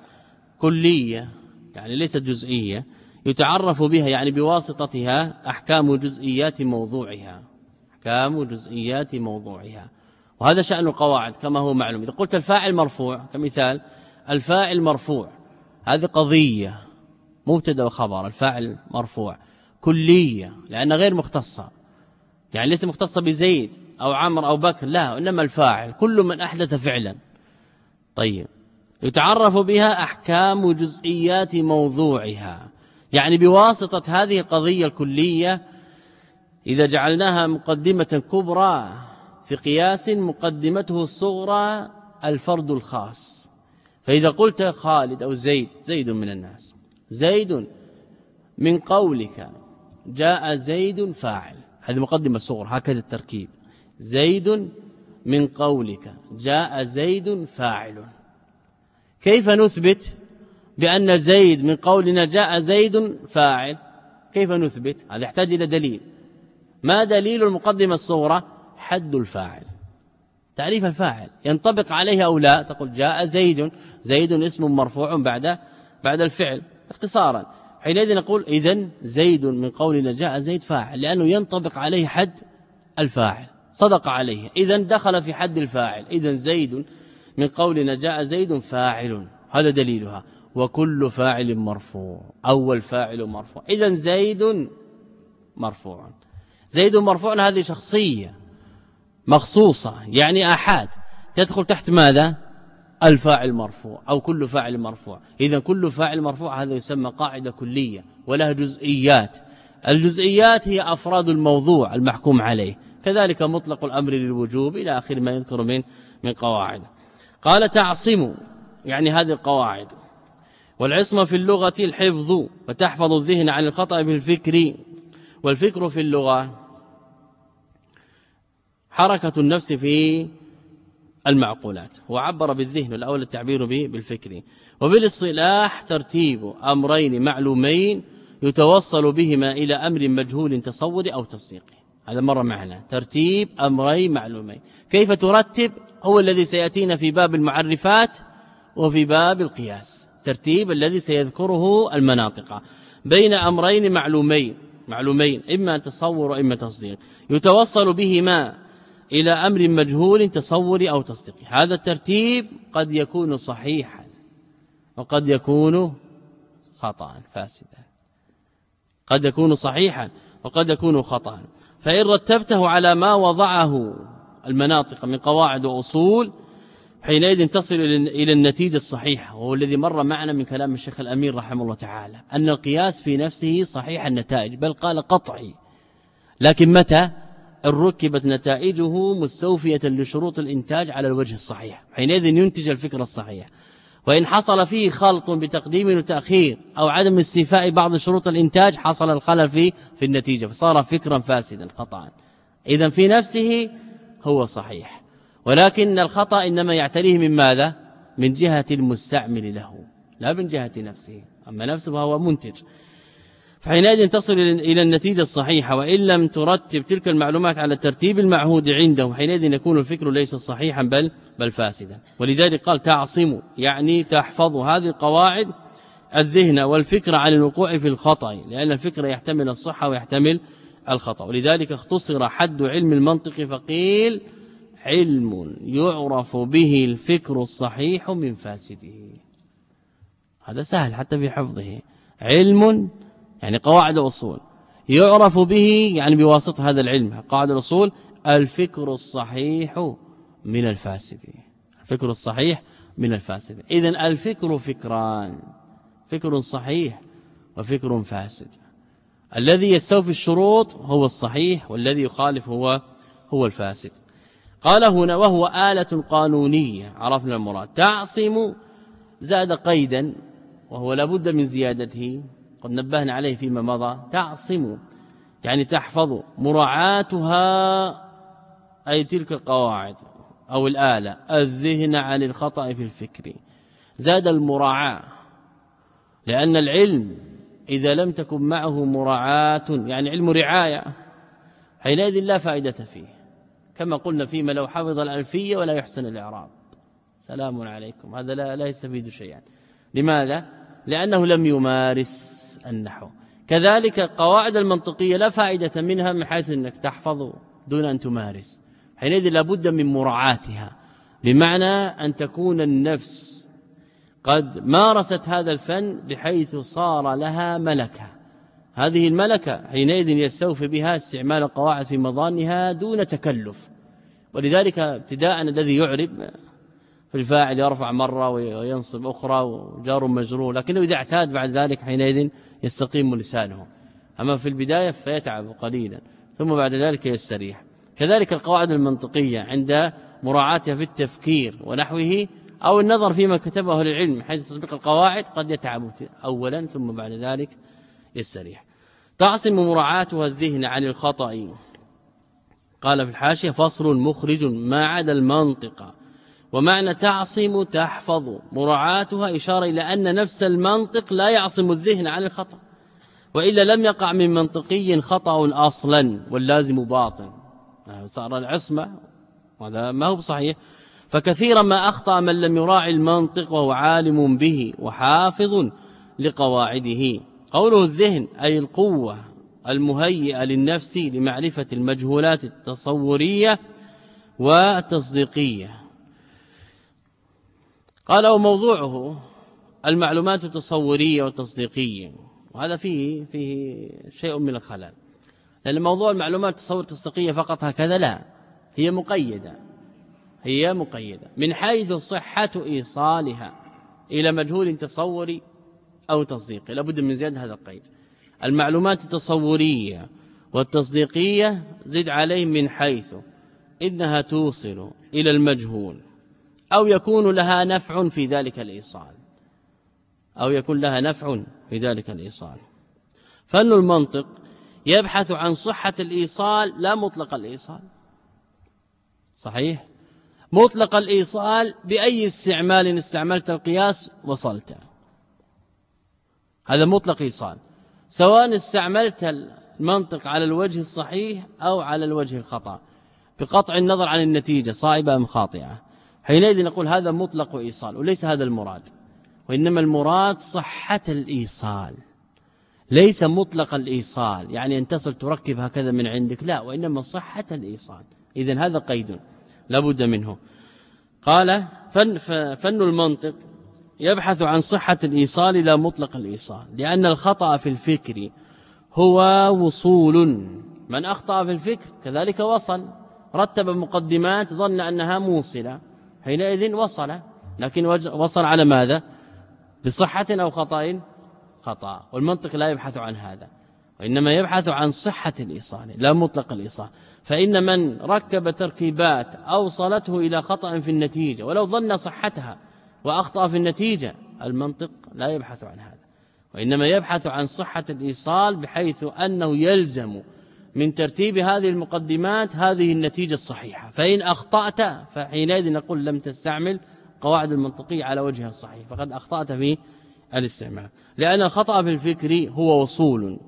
كلية يعني ليست جزئية، يتعرف بها يعني بواسطتها أحكام جزئيات موضوعها، أحكام جزئيات موضوعها. وهذا شأن القواعد كما هو معلوم. إذا قلت الفاعل مرفوع كمثال، الفاعل مرفوع، هذه قضية مبتدا وخبر، الفاعل مرفوع. كلية لأنها غير مختصة، يعني ليس مختصة بزيد أو عمر أو بكر، لا، إنما الفاعل كل من أحدث فعلا. طيب يتعرف بها أحكام جزئيات موضوعها، يعني بواسطة هذه القضية الكلية إذا جعلناها مقدمة كبرى في قياس، مقدمته الصغرى الفرد الخاص. فإذا قلت خالد أو زيد، زيد من الناس، زيد من قولك جاء زيد فاعل، هذه مقدمة صغرى، هكذا التركيب. زيد من قولك جاء زيد فاعل. كيف نثبت بأن زيد من قولنا جاء زيد فاعل؟ كيف نثبت؟ هذا يحتاج إلى دليل. ما دليل المقدمة الصغرى؟ حد الفاعل، تعريف الفاعل ينطبق عليه أو لا. تقول جاء زيد، زيد اسم مرفوع بعد بعد الفعل اختصارا. حينئذ نقول إذن زيد من قولنا جاء زيد فاعل، لأنه ينطبق عليه حد الفاعل، صدق عليه، إذن دخل في حد الفاعل. إذن زيد من قولنا جاء زيد فاعل، هذا دليلها. وكل فاعل مرفوع، أول فاعل مرفوع، إذن زيد مرفوع. زيد مرفوع هذه شخصية مخصوصة، يعني أحد، تدخل تحت ماذا؟ الفاعل مرفوع أو كل فاعل مرفوع. إذن كل فاعل مرفوع هذا يسمى قاعدة كلية ولها جزئيات. الجزئيات هي أفراد الموضوع المحكوم عليه، كذلك مطلق الأمر للوجوب إلى آخر ما يذكر من من قواعد. قال تعصم، يعني هذه القواعد. والعصمة في اللغة الحفظ وتحفظ الذهن عن الخطأ في الفكر. والفكر في اللغة حركة النفس في المعقولات، وعبر بالذهن الأول التعبير به بالفكر. وبالاصطلاح ترتيب أمرين معلومين يتوصل بهما إلى أمر مجهول تصوري أو تصديقي. هذا مرة معنا ترتيب أمرين معلومين. كيف ترتب؟ هو الذي سيأتينا في باب المعرفات وفي باب القياس، ترتيب الذي سيذكره المناطق بين أمرين معلومين معلومين إما تصور وإما تصديق، يتوصل بهما إلى أمر مجهول تصوري أو تصديقي. هذا الترتيب قد يكون صحيحا وقد يكون خطأ فاسدا، قد يكون صحيحا وقد يكون خطأ. فإن رتبته على ما وضعه المناطق من قواعد وأصول حينئذ تصل إلى النتيجة الصحيحة، وهو الذي مر معنا من كلام الشيخ الأمير رحمه الله تعالى أن القياس في نفسه صحيح النتائج، بل قال قطعي، لكن متى إن ركبت نتائجه مستوفية لشروط الإنتاج على الوجه الصحيح حينئذ ينتج الفكر الصحيح. وإن حصل فيه خلط بتقديم وتأخير أو عدم استيفاء بعض شروط الإنتاج حصل الخلل في في النتيجة فصار فكرا فاسدا خطأ. إذن في نفسه هو صحيح، ولكن الخطأ إنما يعتريه من ماذا؟ من جهة المستعمل له لا من جهة نفسه، أما نفسه فهو منتج. فحينئذ تصل إلى النتيجة الصحيحة. وإن لم ترتب تلك المعلومات على الترتيب المعهود عنده حينئذ يكون الفكر ليس صحيحا بل بل فاسدا. ولذلك قال تعصم، يعني تحفظ هذه القواعد الذهن والفكر عن الوقوع في الخطأ، لأن الفكر يحتمل الصحة ويحتمل الخطأ. ولذلك اختصر حد علم المنطق فقيل علم يعرف به الفكر الصحيح من فاسده. هذا سهل حتى في حفظه، علم يعني قواعد الأصول يعرف به يعني بواسطة هذا العلم قواعد الأصول الفكر الصحيح من الفاسد، الفكر الصحيح من الفاسد. إذن الفكر فكران، فكر صحيح وفكر فاسد. الذي يستوفي الشروط هو الصحيح والذي يخالف هو هو الفاسد. قال هنا وهو آلة قانونية، عرفنا المراد. تعصم زاد قيدا وهو لابد من زيادته قد نبهنا عليه فيما مضى. تعصم يعني تحفظ، مراعاتها أي تلك القواعد أو الآلة الذهن عن الخطأ في الفكر. زاد المراعاة، لأن العلم إذا لم تكن معه مراعاة يعني علم رعاية حينئذ لا فائدة فيه، كما قلنا فيما لو حفظ الألفية ولا يحسن الإعراب سلام عليكم، هذا لا, لا يستفيد شيئا. لماذا؟ لأنه لم يمارس النحو. كذلك القواعد المنطقية لا فائدة منها من حيث أنك تحفظ دون أن تمارس، حينئذ لابد من مراعاتها، بمعنى أن تكون النفس قد مارست هذا الفن بحيث صار لها ملكة. هذه الملكة حينئذ يستوفي بها استعمال القواعد في مظانها دون تكلف. ولذلك ابتداء الذي يعرب في الفاعل يرفع مرة وينصب أخرى وجار مجرور، لكنه إذا اعتاد بعد ذلك حينئذ يستقيم لسانه، أما في البداية فيتعب قليلا ثم بعد ذلك يستريح. كذلك القواعد المنطقية عند مراعاتها في التفكير ونحوه أو النظر فيما كتبه للعلم حيث تطبيق القواعد قد يتعب أولا ثم بعد ذلك يستريح. تعصم مراعاتها الذهن عن الخطأ. قال في الحاشية فصل مخرج ما عدا المنطق. ومعنى تعصم تحفظ، مراعاتها إشارة إلى أن نفس المنطق لا يعصم الذهن عن الخطأ، وإلا لم يقع من منطقي خطأ أصلا واللازم باطن، صار العصمة وهذا ما هو بصحيح. فكثيرا ما أخطأ من لم يراعي المنطق وهو عالم به وحافظ لقواعده. قوله الذهن أي القوة المهيئة للنفس لمعرفة المجهولات التصورية والتصديقية. قال وموضوعه المعلومات التصورية والتصديقية، وهذا فيه فيه شيء من الخلل، لأن موضوع المعلومات التصور التصديقية فقط هكذا لا، هي مقيدة هي مقيدة من حيث صحة إيصالها إلى مجهول تصوري أو تصديقي، لابد من زيادة هذا القيد. المعلومات التصورية والتصديقية زد عليه من حيث إنها توصل إلى المجهول أو يكون لها نفع في ذلك الإيصال، أو يكون لها نفع في ذلك الإيصال. فن المنطق يبحث عن صحة الإيصال لا مطلق الإيصال. صحيح؟ مطلق الإيصال بأي استعمال استعملت القياس وصلت، هذا مطلق إيصال، سواء استعملت المنطق على الوجه الصحيح أو على الوجه الخطأ، بقطع النظر عن النتيجة صائبة أم خاطئة. حينئذ نقول هذا مطلق إيصال، وليس هذا المراد، وإنما المراد صحة الإيصال، ليس مطلق الإيصال يعني أن تصل تركب هكذا من عندك، لا، وإنما صحة الإيصال. إذن هذا قيد لابد منه. قال فن, فن المنطق يبحث عن صحة الإيصال لا مطلق الإيصال، لأن الخطأ في الفكر هو وصول، من أخطأ في الفكر كذلك وصل، رتب مقدمات ظن أنها موصلة، حينئذ وصل، لكن وصل على ماذا؟ بصحة أو خطأ؟ خطأ. والمنطق لا يبحث عن هذا، وإنما يبحث عن صحة الإيصال لا مطلق الإيصال. فإن من ركب تركيبات أوصلته إلى خطأ في النتيجة ولو ظن صحتها وأخطأ في النتيجة، المنطق لا يبحث عن هذا، وإنما يبحث عن صحة الإيصال، بحيث أنه يلزم من ترتيب هذه المقدمات هذه النتيجة الصحيحة. فإن أخطأت فحينئذ نقول لم تستعمل قواعد المنطقية على وجهها الصحيح، فقد أخطأت في الاستعمال. لأن الخطأ في الفكر هو وصول،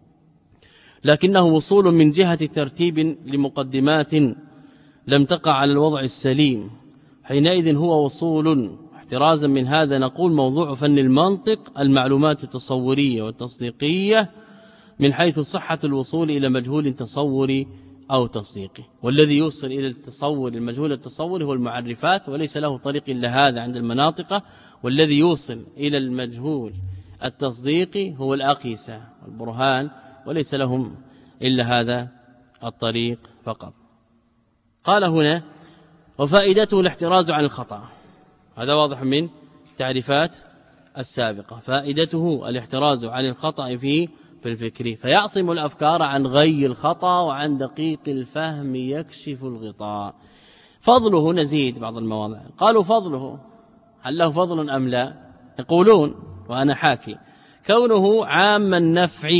لكنه وصول من جهة ترتيب لمقدمات لم تقع على الوضع السليم، حينئذ هو وصول. احترازا من هذا نقول موضوع فن المنطق المعلومات التصورية والتصديقية من حيث صحة الوصول إلى مجهول تصوري أو تصديقي، والذي يوصل إلى التصور المجهول التصوري هو المعرفات، وليس له طريق إلا هذا عند المناطق، والذي يوصل إلى المجهول التصديقي هو الأقيسة والبرهان، وليس لهم إلا هذا الطريق فقط. قال هنا وفائدته الاحتراز عن الخطأ، هذا واضح من تعريفات السابقة. فائدته الاحتراز عن الخطأ في في الفكر، فيعصم الأفكار عن غي الخطأ وعن دقيق الفهم يكشف الغطاء. فضله نزيد بعض المواضع، قالوا فضله هل له فضل أم لا؟ يقولون وأنا حاكي كونه عام النفع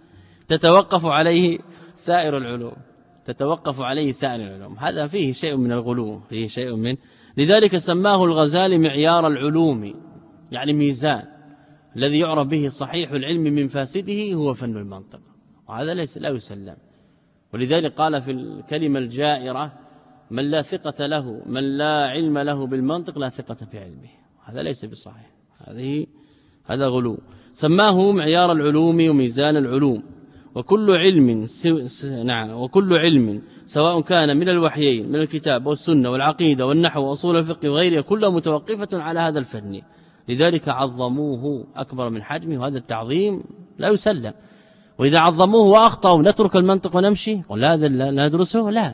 تتوقف عليه سائر العلوم، تتوقف عليه سائر العلوم، هذا فيه شيء من الغلو، فيه شيء من، لذلك سماه الغزالي معيار العلوم، يعني ميزان الذي يعرف به صحيح العلم من فاسده هو فن المنطق، وهذا ليس لا يسلم. ولذلك قال في الكلمة الجائرة من لا ثقة له، من لا علم له بالمنطق لا ثقة في علمه، هذا ليس بصحيح، هذه هذا غلو. سماه معيار العلوم وميزان العلوم، وكل علم نعم وكل علم سواء كان من الوحيين من الكتاب والسنة والعقيدة والنحو وأصول الفقه وغيرها كلها متوقفة على هذا الفن، لذلك عظموه أكبر من حجمه، وهذا التعظيم لا يسلم. وإذا عظموه وأخطأوا نترك المنطق ونمشي ولا هذا لا ندرسه، لا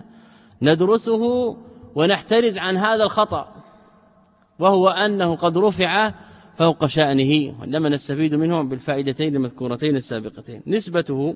ندرسه ونحترز عن هذا الخطأ، وهو أنه قد رفع فوق شأنه، وإنما نستفيد منه بالفائدتين المذكورتين السابقتين. نسبته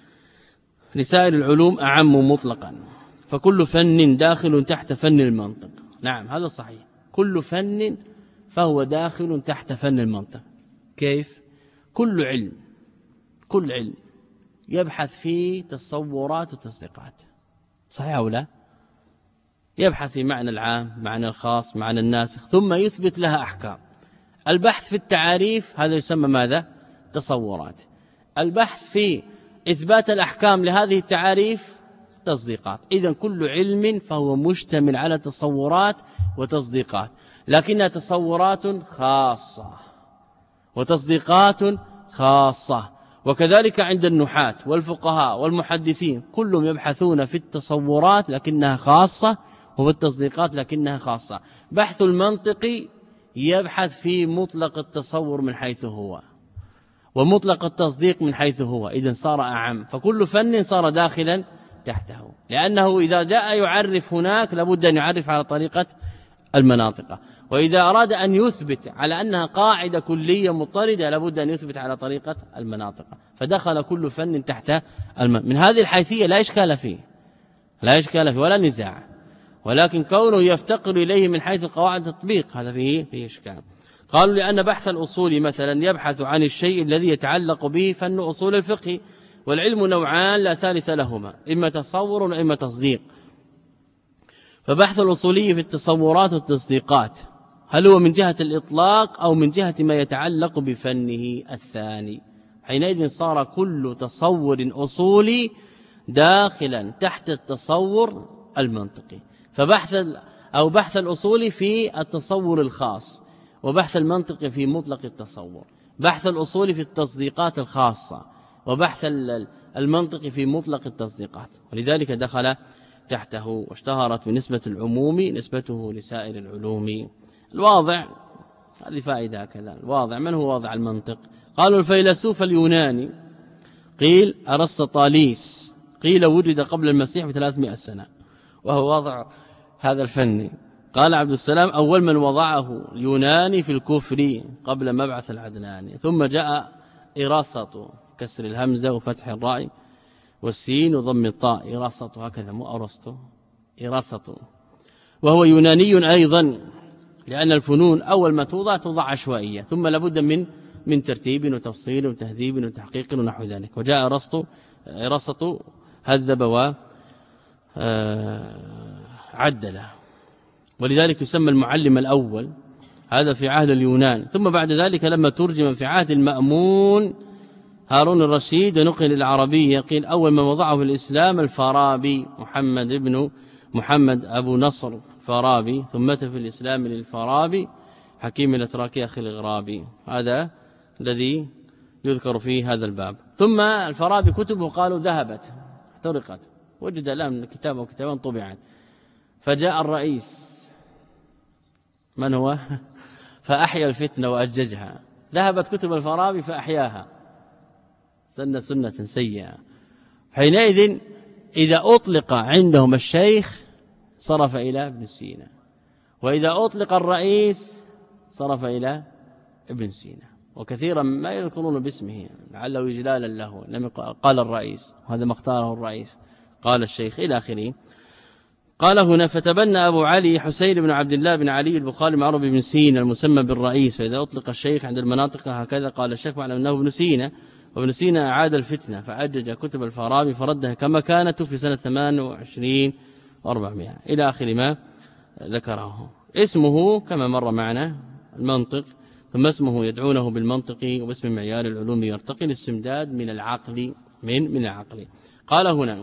لسائر العلوم أعم مطلقا، فكل فن داخل تحت فن المنطق. نعم هذا صحيح، كل فن فهو داخل تحت فن المنطق. كيف؟ كل علم كل علم يبحث في تصورات وتصديقات، صحيح أو لا؟ يبحث في معنى العام، معنى الخاص، معنى الناسخ، ثم يثبت لها أحكام. البحث في التعاريف هذا يسمى ماذا؟ تصورات. البحث في إثبات الأحكام لهذه التعاريف تصديقات. إذن كل علم فهو مشتمل على تصورات وتصديقات، لكنها تصورات خاصة وتصديقات خاصة. وكذلك عند النحاة والفقهاء والمحدثين كلهم يبحثون في التصورات لكنها خاصة، وفي التصديقات لكنها خاصة. بحث المنطق يبحث في مطلق التصور من حيث هو، ومطلق التصديق من حيث هو، إذن صار أعم، فكل فن صار داخلا تحته، لأنه إذا جاء يعرف هناك لابد أن يعرف على طريقة المناطق، وإذا أراد أن يثبت على أنها قاعدة كلية مضطردة لابد أن يثبت على طريقة المناطق، فدخل كل فن تحت الم... من هذه الحيثية لا إشكال فيه، لا إشكال فيه ولا نزاع، ولكن كونه يفتقر إليه من حيث قواعد التطبيق هذا فيه فيه إشكال. قالوا لأن بحث الأصول مثلا يبحث عن الشيء الذي يتعلق به فن أصول الفقه، والعلم نوعان لا ثالث لهما، إما تصور وإما تصديق. فبحث الأصولي في التصورات والتصديقات هل هو من جهة الإطلاق أو من جهة ما يتعلق بفنه الثاني؟ حينئذ صار كل تصور أصولي داخلا تحت التصور المنطقي. فبحث أو بحث الأصولي في التصور الخاص، وبحث المنطقي في مطلق التصور، بحث الأصولي في التصديقات الخاصة، وبحث المنطقي في مطلق التصديقات، ولذلك دخل تحته واشتهرت بنسبة العموم نسبته لسائر العلوم. الواضع، هذه فائدة كذا، الواضع من هو واضع المنطق؟ قالوا الفيلسوف اليوناني، قيل أرسطاليس، قيل وجد قبل المسيح بثلاثمائة سنة وهو واضع هذا الفن. قال عبد السلام أول من وضعه اليوناني في الكفر قبل مبعث العدناني، ثم جاء إراسطو، كسر الهمزة وفتح الراء والسين وضم الطاء، إراسطو هكذا مو أرسطو، إراسطو، وهو يوناني أيضا، لأن الفنون أول ما توضع توضع عشوائية، ثم لابد من من ترتيب وتفصيل وتهذيب وتحقيق ونحو ذلك. وجاء أرسطو إراسطو هذب وعدل، ولذلك يسمى المعلم الأول، هذا في عهد اليونان. ثم بعد ذلك لما ترجم في عهد المأمون هارون الرشيد ونقل العربية، قيل أول من وضعه في الإسلام الفارابي، محمد ابن محمد أبو نصر فارابي، ثم مات في الإسلام للفارابي حكيم الأتراكي أخي الغرابي، هذا الذي يذكر في هذا الباب. ثم الفارابي كتبه قالوا ذهبت احترقت، وجد الآن كتابه وكتابان طبعت، فجاء الرئيس من هو فأحيا الفتنة وأججها، ذهبت كتب الفارابي فأحياها، سن سنة سيئة. حينئذ إذا أطلق عندهم الشيخ صرف إلى ابن سينا، وإذا أطلق الرئيس صرف إلى ابن سينا، وكثيرا ما يذكرون باسمه لعله إجلالا له، لم قال الرئيس وهذا ما اختاره الرئيس، قال الشيخ إلى آخره. قال هنا فتبنى أبو علي حسين بن عبد الله بن علي البخاري معروف بن سينا المسمى بالرئيس، فإذا أطلق الشيخ عند المناطق هكذا قال الشيخ معلم أنه ابن سينا، وابن سينا أعاد الفتنة فأجج كتب الفارابي فردها كما كانت في سنة ثمان وعشرين وأربعمائة إلى آخر ما ذكره. اسمه كما مر معنا المنطق، ثم اسمه يدعونه بالمنطق، وباسم معيار العلوم يرتقي الاستمداد من العقل من من العقل. قال هنا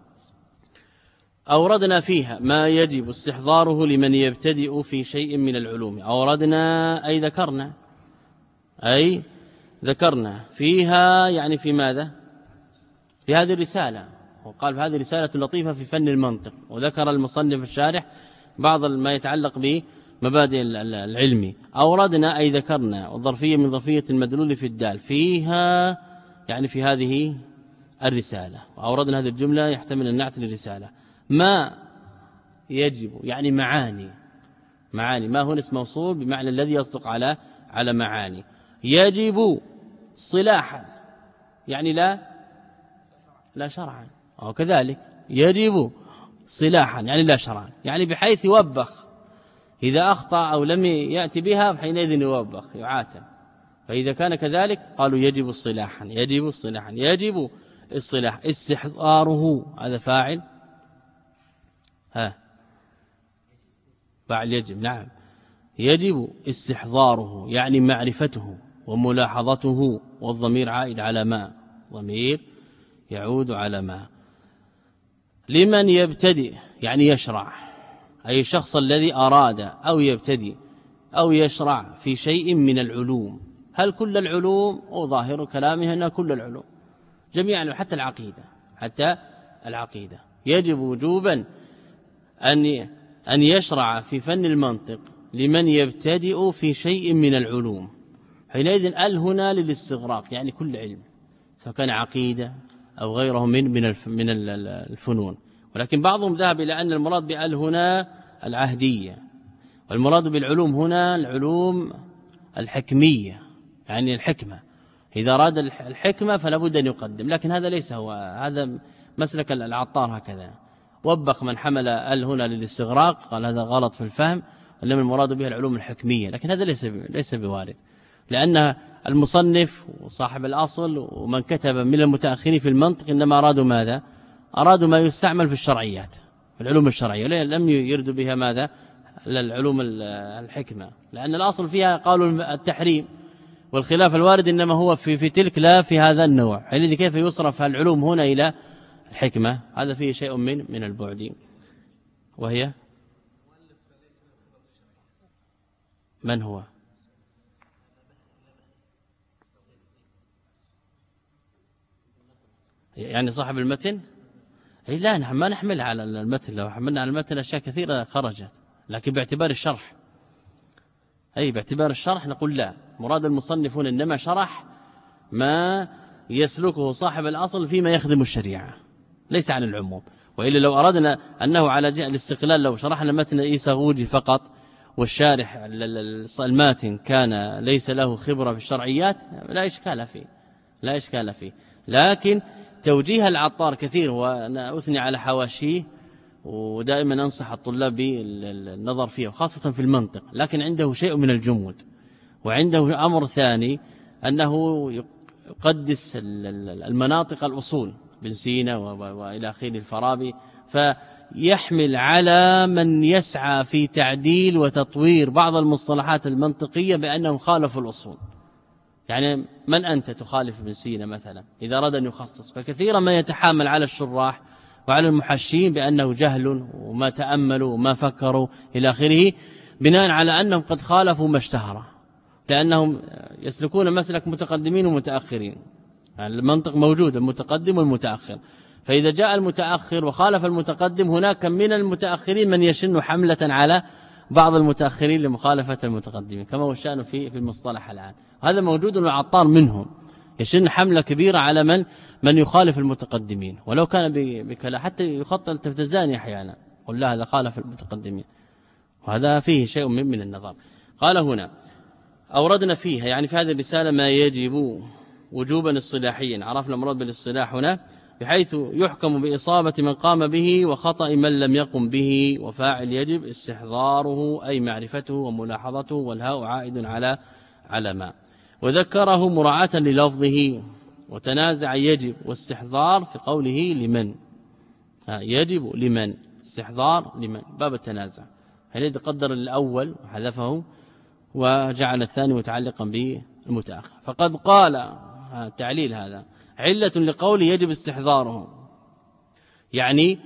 أوردنا فيها ما يجب استحضاره لمن يبتدئ في شيء من العلوم. أوردنا أي ذكرنا، أي ذكرنا فيها يعني في ماذا؟ في هذه الرسالة، وقال في هذه رسالة لطيفة في فن المنطق، وذكر المصنف الشارح بعض ما يتعلق بمبادئ العلم. أوردنا أي ذكرنا، والظرفية من ظرفية المدلول في الدال، فيها يعني في هذه الرسالة. وأوردنا هذه الجملة يحتمل النعت للرسالة. ما يجب يعني معاني، معاني ما هو اسم موصول بمعنى الذي يصدق على على معاني. يجب صلاحا يعني لا لا شرعا، أو كذلك يجب صلاحا يعني لا شرعا، يعني بحيث يوبخ إذا أخطأ أو لم يأتي بها حينئذ يوبخ يعاتب. فإذا كان كذلك قالوا يجب الصلاحا، يجب الصلاحا، يجب الصلاح. استحضاره هذا فاعل، ها فاعل يجب، نعم يجب استحضاره يعني معرفته وملاحظته، والضمير عائد على ما، ضمير يعود على ما. لمن يبتدئ يعني يشرع، أي الشخص الذي أراد أو يبتدئ أو يشرع في شيء من العلوم. هل كل العلوم؟ أو ظاهر كلامها أن كل العلوم جميعا، حتى العقيدة، حتى العقيدة يجب وجوبا أن أن يشرع في فن المنطق لمن يبتدئ في شيء من العلوم. حينئذ ال هنا للاستغراق يعني كل علم، سواء كان عقيدة أو غيره من من من الفنون. ولكن بعضهم ذهب إلى أن المراد بال هنا العهدية، والمراد بالعلوم هنا العلوم الحكمية، يعني الحكمة، إذا أراد الحكمة فلا بد أن يقدم. لكن هذا ليس هو، هذا مسلك العطار هكذا، وبخ من حمل ال هنا للاستغراق قال هذا غلط في الفهم، إنما المراد بها العلوم الحكمية، لكن هذا ليس ليس بوارد، لأن المصنف وصاحب الأصل ومن كتب من المتأخرين في المنطق إنما أرادوا ماذا؟ أرادوا ما يستعمل في الشرعيات، في العلوم الشرعية، لم يردوا بها ماذا؟ العلوم الحكمة، لأن الأصل فيها قالوا التحريم، والخلاف الوارد إنما هو في في تلك لا في هذا النوع. حينئذ كيف يصرف العلوم هنا إلى الحكمة؟ هذا فيه شيء من من البعد. وهي من هو؟ يعني صاحب المتن؟ اي لا، نحن ما نحمل على المتن، لو حملنا على المتن اشياء كثيره خرجت، لكن باعتبار الشرح، اي باعتبار الشرح نقول لا، مراد المصنفون انما شرح ما يسلكه صاحب الاصل فيما يخدم الشريعه، ليس عن العموم. والا لو اردنا انه على جهه الاستقلال، لو شرحنا متن ايساغوجي فقط والشارح الماتن كان ليس له خبره في الشرعيات، لا اشكال فيه، لا اشكال فيه. لكن توجيه العطار كثير، وانا اثني على حواشيه ودائما انصح الطلاب بالنظر فيه، وخاصه في المنطق، لكن عنده شيء من الجمود، وعنده امر ثاني انه يقدس المناطق الاصول، بن سينا والى اخره، الفارابي، فيحمل على من يسعى في تعديل وتطوير بعض المصطلحات المنطقيه بانهم خالفوا الاصول. يعني من أنت تخالف ابن سينا مثلا إذا أراد أن يخصص؟ فكثيرا ما يتحامل على الشراح وعلى المحشين بأنه جهل وما تأملوا وما فكروا إلى آخره، بناء على أنهم قد خالفوا ما اشتهر، لأنهم يسلكون مسلك متقدمين ومتأخرين. يعني المنطق موجود، المتقدم والمتأخر، فإذا جاء المتأخر وخالف المتقدم، هناك من المتأخرين من يشن حملة على بعض المتأخرين لمخالفة المتقدمين، كما هو الشأن في في المصطلح الآن. هذا موجود، وعطار منهم يشن حملة كبيرة على من من يخالف المتقدمين، ولو كان بكلام، حتى يخطئ التفتزاني أحيانا، قل لا هذا خالف المتقدمين، وهذا فيه شيء من من النظر. قال هنا أوردنا فيها، يعني في هذه الرسالة، ما يجب وجوبا اصطلاحيا، عرفنا المراد بالاصطلاح هنا بحيث يحكم بإصابة من قام به وخطأ من لم يقم به، وفاعل يجب استحضاره أي معرفته وملاحظته، والهاء عائد على على ما، وذكره مراعاة للفظه، وتنازع يجب واستحضار في قوله لمن، يجب لمن، استحضار لمن، باب التنازع. هل قدر الأول وحذفه وجعل الثاني متعلقا بالمتأخر. فقد قال تعليل هذا علة لقول يجب استحضاره، يعني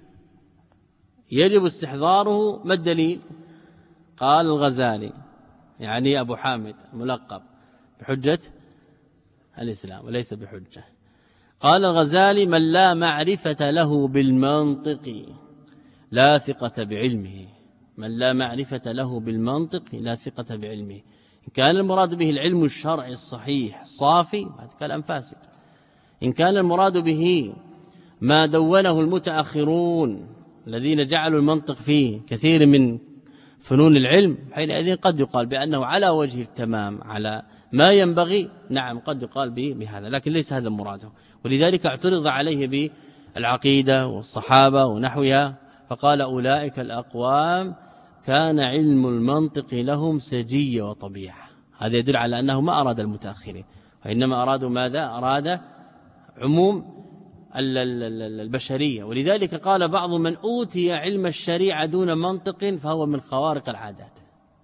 يجب استحضاره، ما الدليل؟ قال الغزالي، يعني أبو حامد ملقب بحجة الإسلام وليس بحجة. قال الغزالي: من لا معرفة له بالمنطق لا ثقة بعلمه، من لا معرفة له بالمنطق لا ثقة بعلمه. إن كان المراد به العلم الشرعي الصحيح الصافي، هذا كلام فاسد. إن كان المراد به ما دونه المتأخرون الذين جعلوا المنطق فيه كثير من فنون العلم، حينئذ قد يقال بأنه على وجه التمام، على ما ينبغي، نعم قد يقال به بهذا، لكن ليس هذا مراده. ولذلك اعترض عليه بالعقيدة والصحابة ونحوها، فقال: أولئك الأقوام كان علم المنطق لهم سجية وطبيعة. هذا يدل على أنه ما أراد المتأخرين، وإنما أرادوا ماذا؟ أراد عموم البشرية. ولذلك قال بعض: من أوتي علم الشريعة دون منطق فهو من خوارق العادات.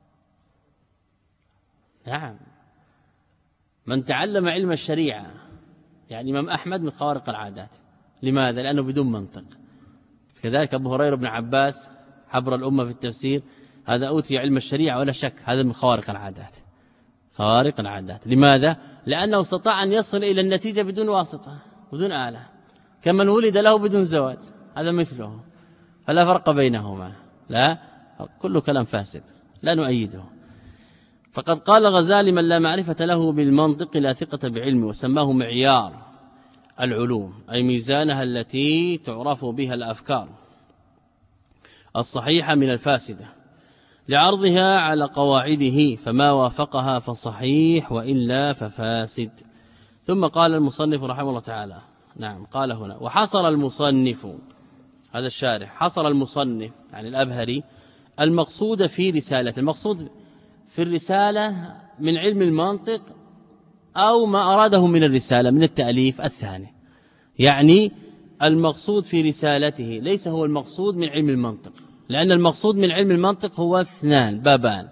نعم، من تعلم علم الشريعة، يعني إمام أحمد، من خوارق العادات. لماذا؟ لأنه بدون منطق. كذلك أبو هريرة بن عباس حبر الأمة في التفسير، هذا أوتي علم الشريعة ولا شك، هذا من خوارق العادات، خوارق العادات. لماذا؟ لأنه استطاع أن يصل إلى النتيجة بدون واسطة، بدون آلة، كمن ولد له بدون زواج، هذا مثله، فلا فرق بينهما، لا، كل كلام فاسد لا نؤيده. فقد قال الغزالي: من لا معرفة له بالمنطق لا ثقة بعلمه، وسماه معيار العلوم، أي ميزانها التي تعرف بها الأفكار الصحيحة من الفاسدة، لعرضها على قواعده، فما وافقها فصحيح وإلا ففاسد. ثم قال المصنف رحمه الله تعالى، نعم قال هنا: وحصر المصنف، هذا الشارح، حصر المصنف يعني الأبهري المقصود في رسالة. المقصود في الرسالة من علم المنطق أو ما أراده من الرسالة من التأليف الثاني، يعني المقصود في رسالته ليس هو المقصود من علم المنطق، لأن المقصود من علم المنطق هو اثنان بابان،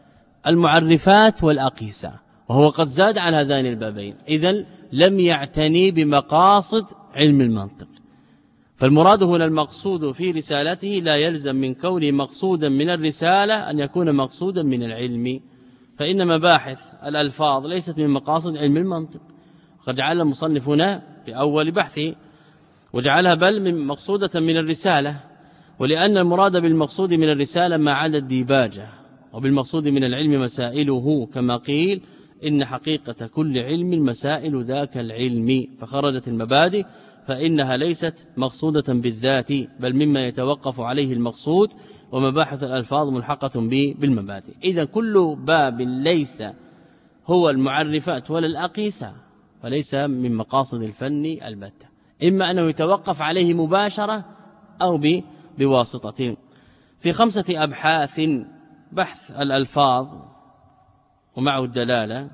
المعرفات والأقيسة، وهو قد زاد عن هذين البابين، إذن لم يعتني بمقاصد علم المنطق. فالمراد هنا المقصود في رسالته لا يلزم من كونه مقصودا من الرسالة أن يكون مقصودا من العلم، فإن مباحث الألفاظ ليست من مقاصد علم المنطق، قد جعل المصنف هنا بأول بحثه وجعلها بل من مقصودة من الرسالة، ولأن المراد بالمقصود من الرسالة ما عدا الديباجة، وبالمقصود من العلم مسائله، كما قيل إن حقيقة كل علم مسائل ذاك العلم، فخرجت المبادئ فإنها ليست مقصودة بالذات بل مما يتوقف عليه المقصود، ومباحث الألفاظ ملحقة به بالمبادئ. إذا كل باب ليس هو المعرفات ولا الأقيسة فليس من مقاصد الفن البتة، إما أنه يتوقف عليه مباشرة أو بواسطة. في خمسة أبحاث: بحث الألفاظ ومعه الدلالة،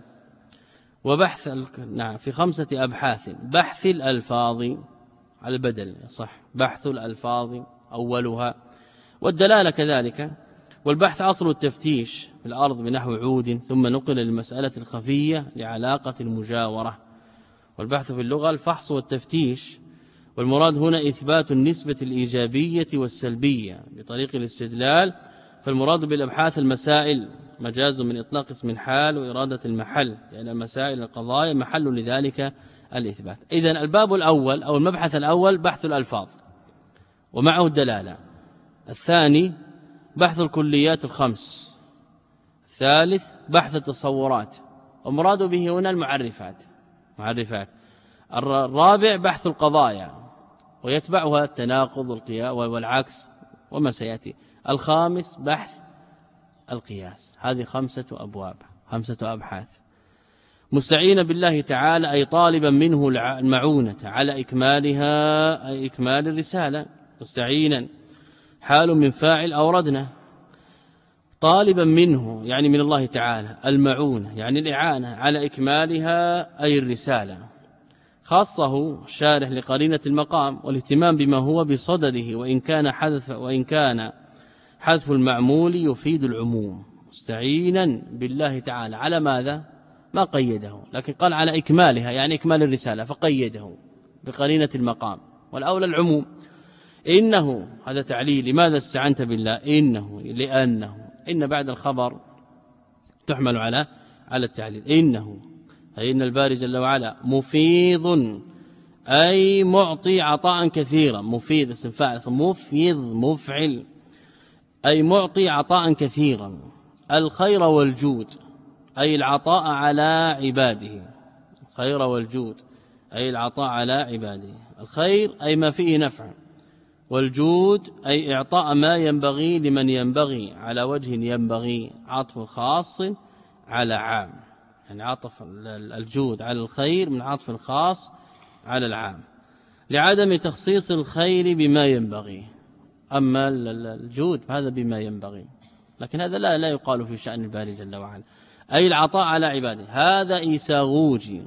وبحث ال... نعم في خمسة أبحاث: بحث الألفاظ على البدل صح، بحث الألفاظ أولها، والدلالة كذلك، والبحث أصل التفتيش في الأرض بنحو عود ثم نقل للمسألة الخفية لعلاقة المجاورة، والبحث في اللغة الفحص والتفتيش، والمراد هنا إثبات النسبة الإيجابية والسلبية بطريق الاستدلال، فالمراد بالأبحاث المسائل مجاز من إطلاق اسم حال وإرادة المحل، لأن المسائل القضايا محل لذلك الإثبات. إذن الباب الأول أو المبحث الأول بحث الألفاظ ومعه الدلالة، الثاني بحث الكليات الخمس، الثالث بحث التصورات، ومراد به هنا المعرفات معرفات، الرابع بحث القضايا ويتبعها التناقض والعكس وما سيأتي، الخامس بحث القياس. هذه خمسة أبواب، خمسة أبحاث، مستعين بالله تعالى أي طالبا منه المعونة على إكمالها أي إكمال الرسالة، مستعينا حال من فاعل أوردنا، طالبا منه يعني من الله تعالى، المعونة يعني الإعانة على إكمالها أي الرسالة، خاصه شارح لقرينة المقام والاهتمام بما هو بصدده، وإن كان حذف وإن كان حذف المعمول يفيد العموم، مستعينا بالله تعالى على ماذا؟ ما قيده، لكن قال على إكمالها يعني إكمال الرسالة فقيده بقرينة المقام، والأولى العموم. إنه هذا تعليل، لماذا استعنت بالله؟ إنه لأنه إن بعد الخبر تحمل على على التعليل، إنه أي إن الباري جل وعلا مفيض أي معطي عطاء كثيرا، مفيد اسم فاعل، مفيض مفعل أي معطي عطاء كثيرا، الخير والجود أي العطاء على عباده، الخير والجود أي العطاء على عباده، الخير أي ما فيه نفع، والجود أي إعطاء ما ينبغي لمن ينبغي على وجه ينبغي، عطف خاص على عام، يعني عطف الجود على الخير من عطف الخاص على العام، لعدم تخصيص الخير بما ينبغي، أما الجود هذا بما ينبغي، لكن هذا لا لا يقال في شأن الباري جل وعلا، أي العطاء على عباده. هذا إيساغوجي،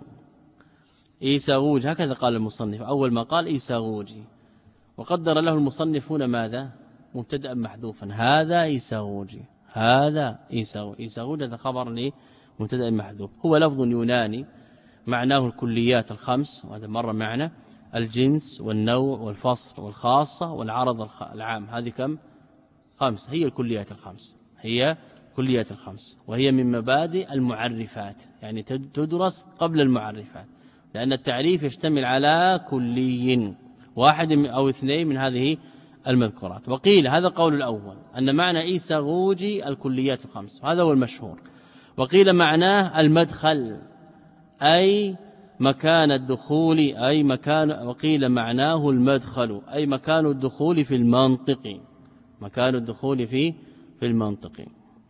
إيساغوجي هكذا قال المصنف، أول ما قال إيساغوجي، وقدر له المصنف هنا ماذا؟ مبتدأ محذوفا، هذا إيساغوجي، هذا إيساغوجي، إيساغوجي هذا خبر لي مبتدأ محذوف، هو لفظ يوناني معناه الكليات الخمس، وهذا مرة معنى الجنس والنوع والفصل والخاصة والعرض العام، هذه كم؟ خمس، هي الكليات الخمس، هي كليات الخمس، وهي من مبادئ المعرفات، يعني تدرس قبل المعرفات، لأن التعريف يشتمل على كلي واحد أو اثنين من هذه المذكورات. وقيل هذا قول الأول أن معنى إيساغوجي الكليات الخمس، هذا هو المشهور، وقيل معناه المدخل أي مكان الدخول أي مكان، وقيل معناه المدخل أي مكان الدخول في المنطق، مكان الدخول في في المنطق،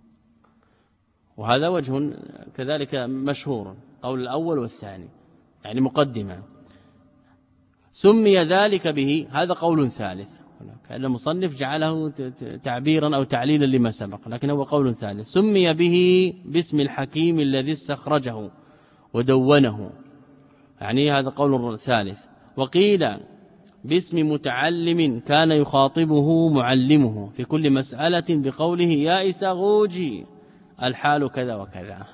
وهذا وجه كذلك مشهور، قول الأول والثاني يعني مقدمة، سمي ذلك به، هذا قول ثالث، كأن المصنف جعله تعبيرا أو تعليلا لما سبق، لكن هو قول ثالث. سمي به باسم الحكيم الذي استخرجه ودونه، يعني هذا قول ثالث. وقيل باسم متعلم كان يخاطبه معلمه في كل مسألة بقوله يا إساغوجي الحال كذا وكذا.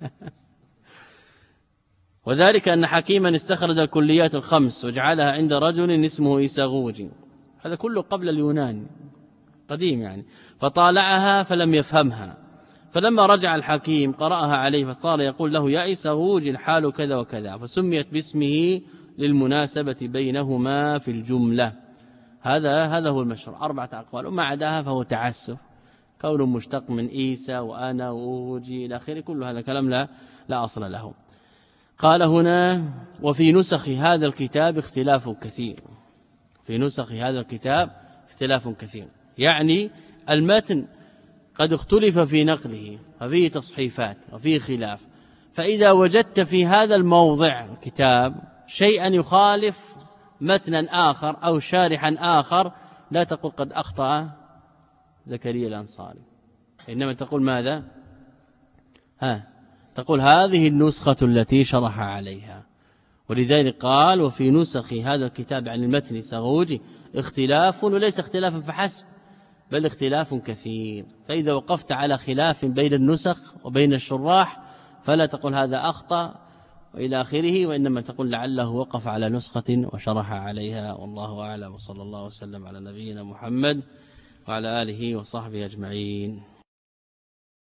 وذلك أن حكيما استخرج الكليات الخمس وجعلها عند رجل اسمه إساغوجي، هذا كله قبل اليونان قديم يعني، فطالعها فلم يفهمها، فلما رجع الحكيم قرأها عليه فصار يقول له يا إساغوجي الحال كذا وكذا، فسميت باسمه للمناسبة بينهما في الجملة. هذا هذا هو المشهور، أربعة أقوال، وما عداها فهو تعسف، كون مشتق من إيسا وأنا وأوجي إلى آخره، كل هذا كلام لا لا أصل له. قال هنا وفي نسخ هذا الكتاب اختلاف كثير، في نسخ هذا الكتاب اختلاف كثير، يعني المتن قد اختلف في نقله وفيه تصحيفات وفيه خلاف، فإذا وجدت في هذا الموضع كتاب شيئا يخالف متنا آخر أو شارحا آخر لا تقول قد أخطأ زكريا الأنصاري، إنما تقول ماذا؟ ها تقول هذه النسخة التي شرح عليها. ولذلك قال وفي نسخ هذا الكتاب عن المتن إساغوجي اختلاف، وليس اختلافا فحسب بل اختلاف كثير، فإذا وقفت على خلاف بين النسخ وبين الشراح فلا تقول هذا أخطأ وإلى آخره، وإنما تقول لعله وقف على نسخة وشرح عليها، والله أعلم. وصلى الله وسلم على نبينا محمد وعلى آله وصحبه أجمعين.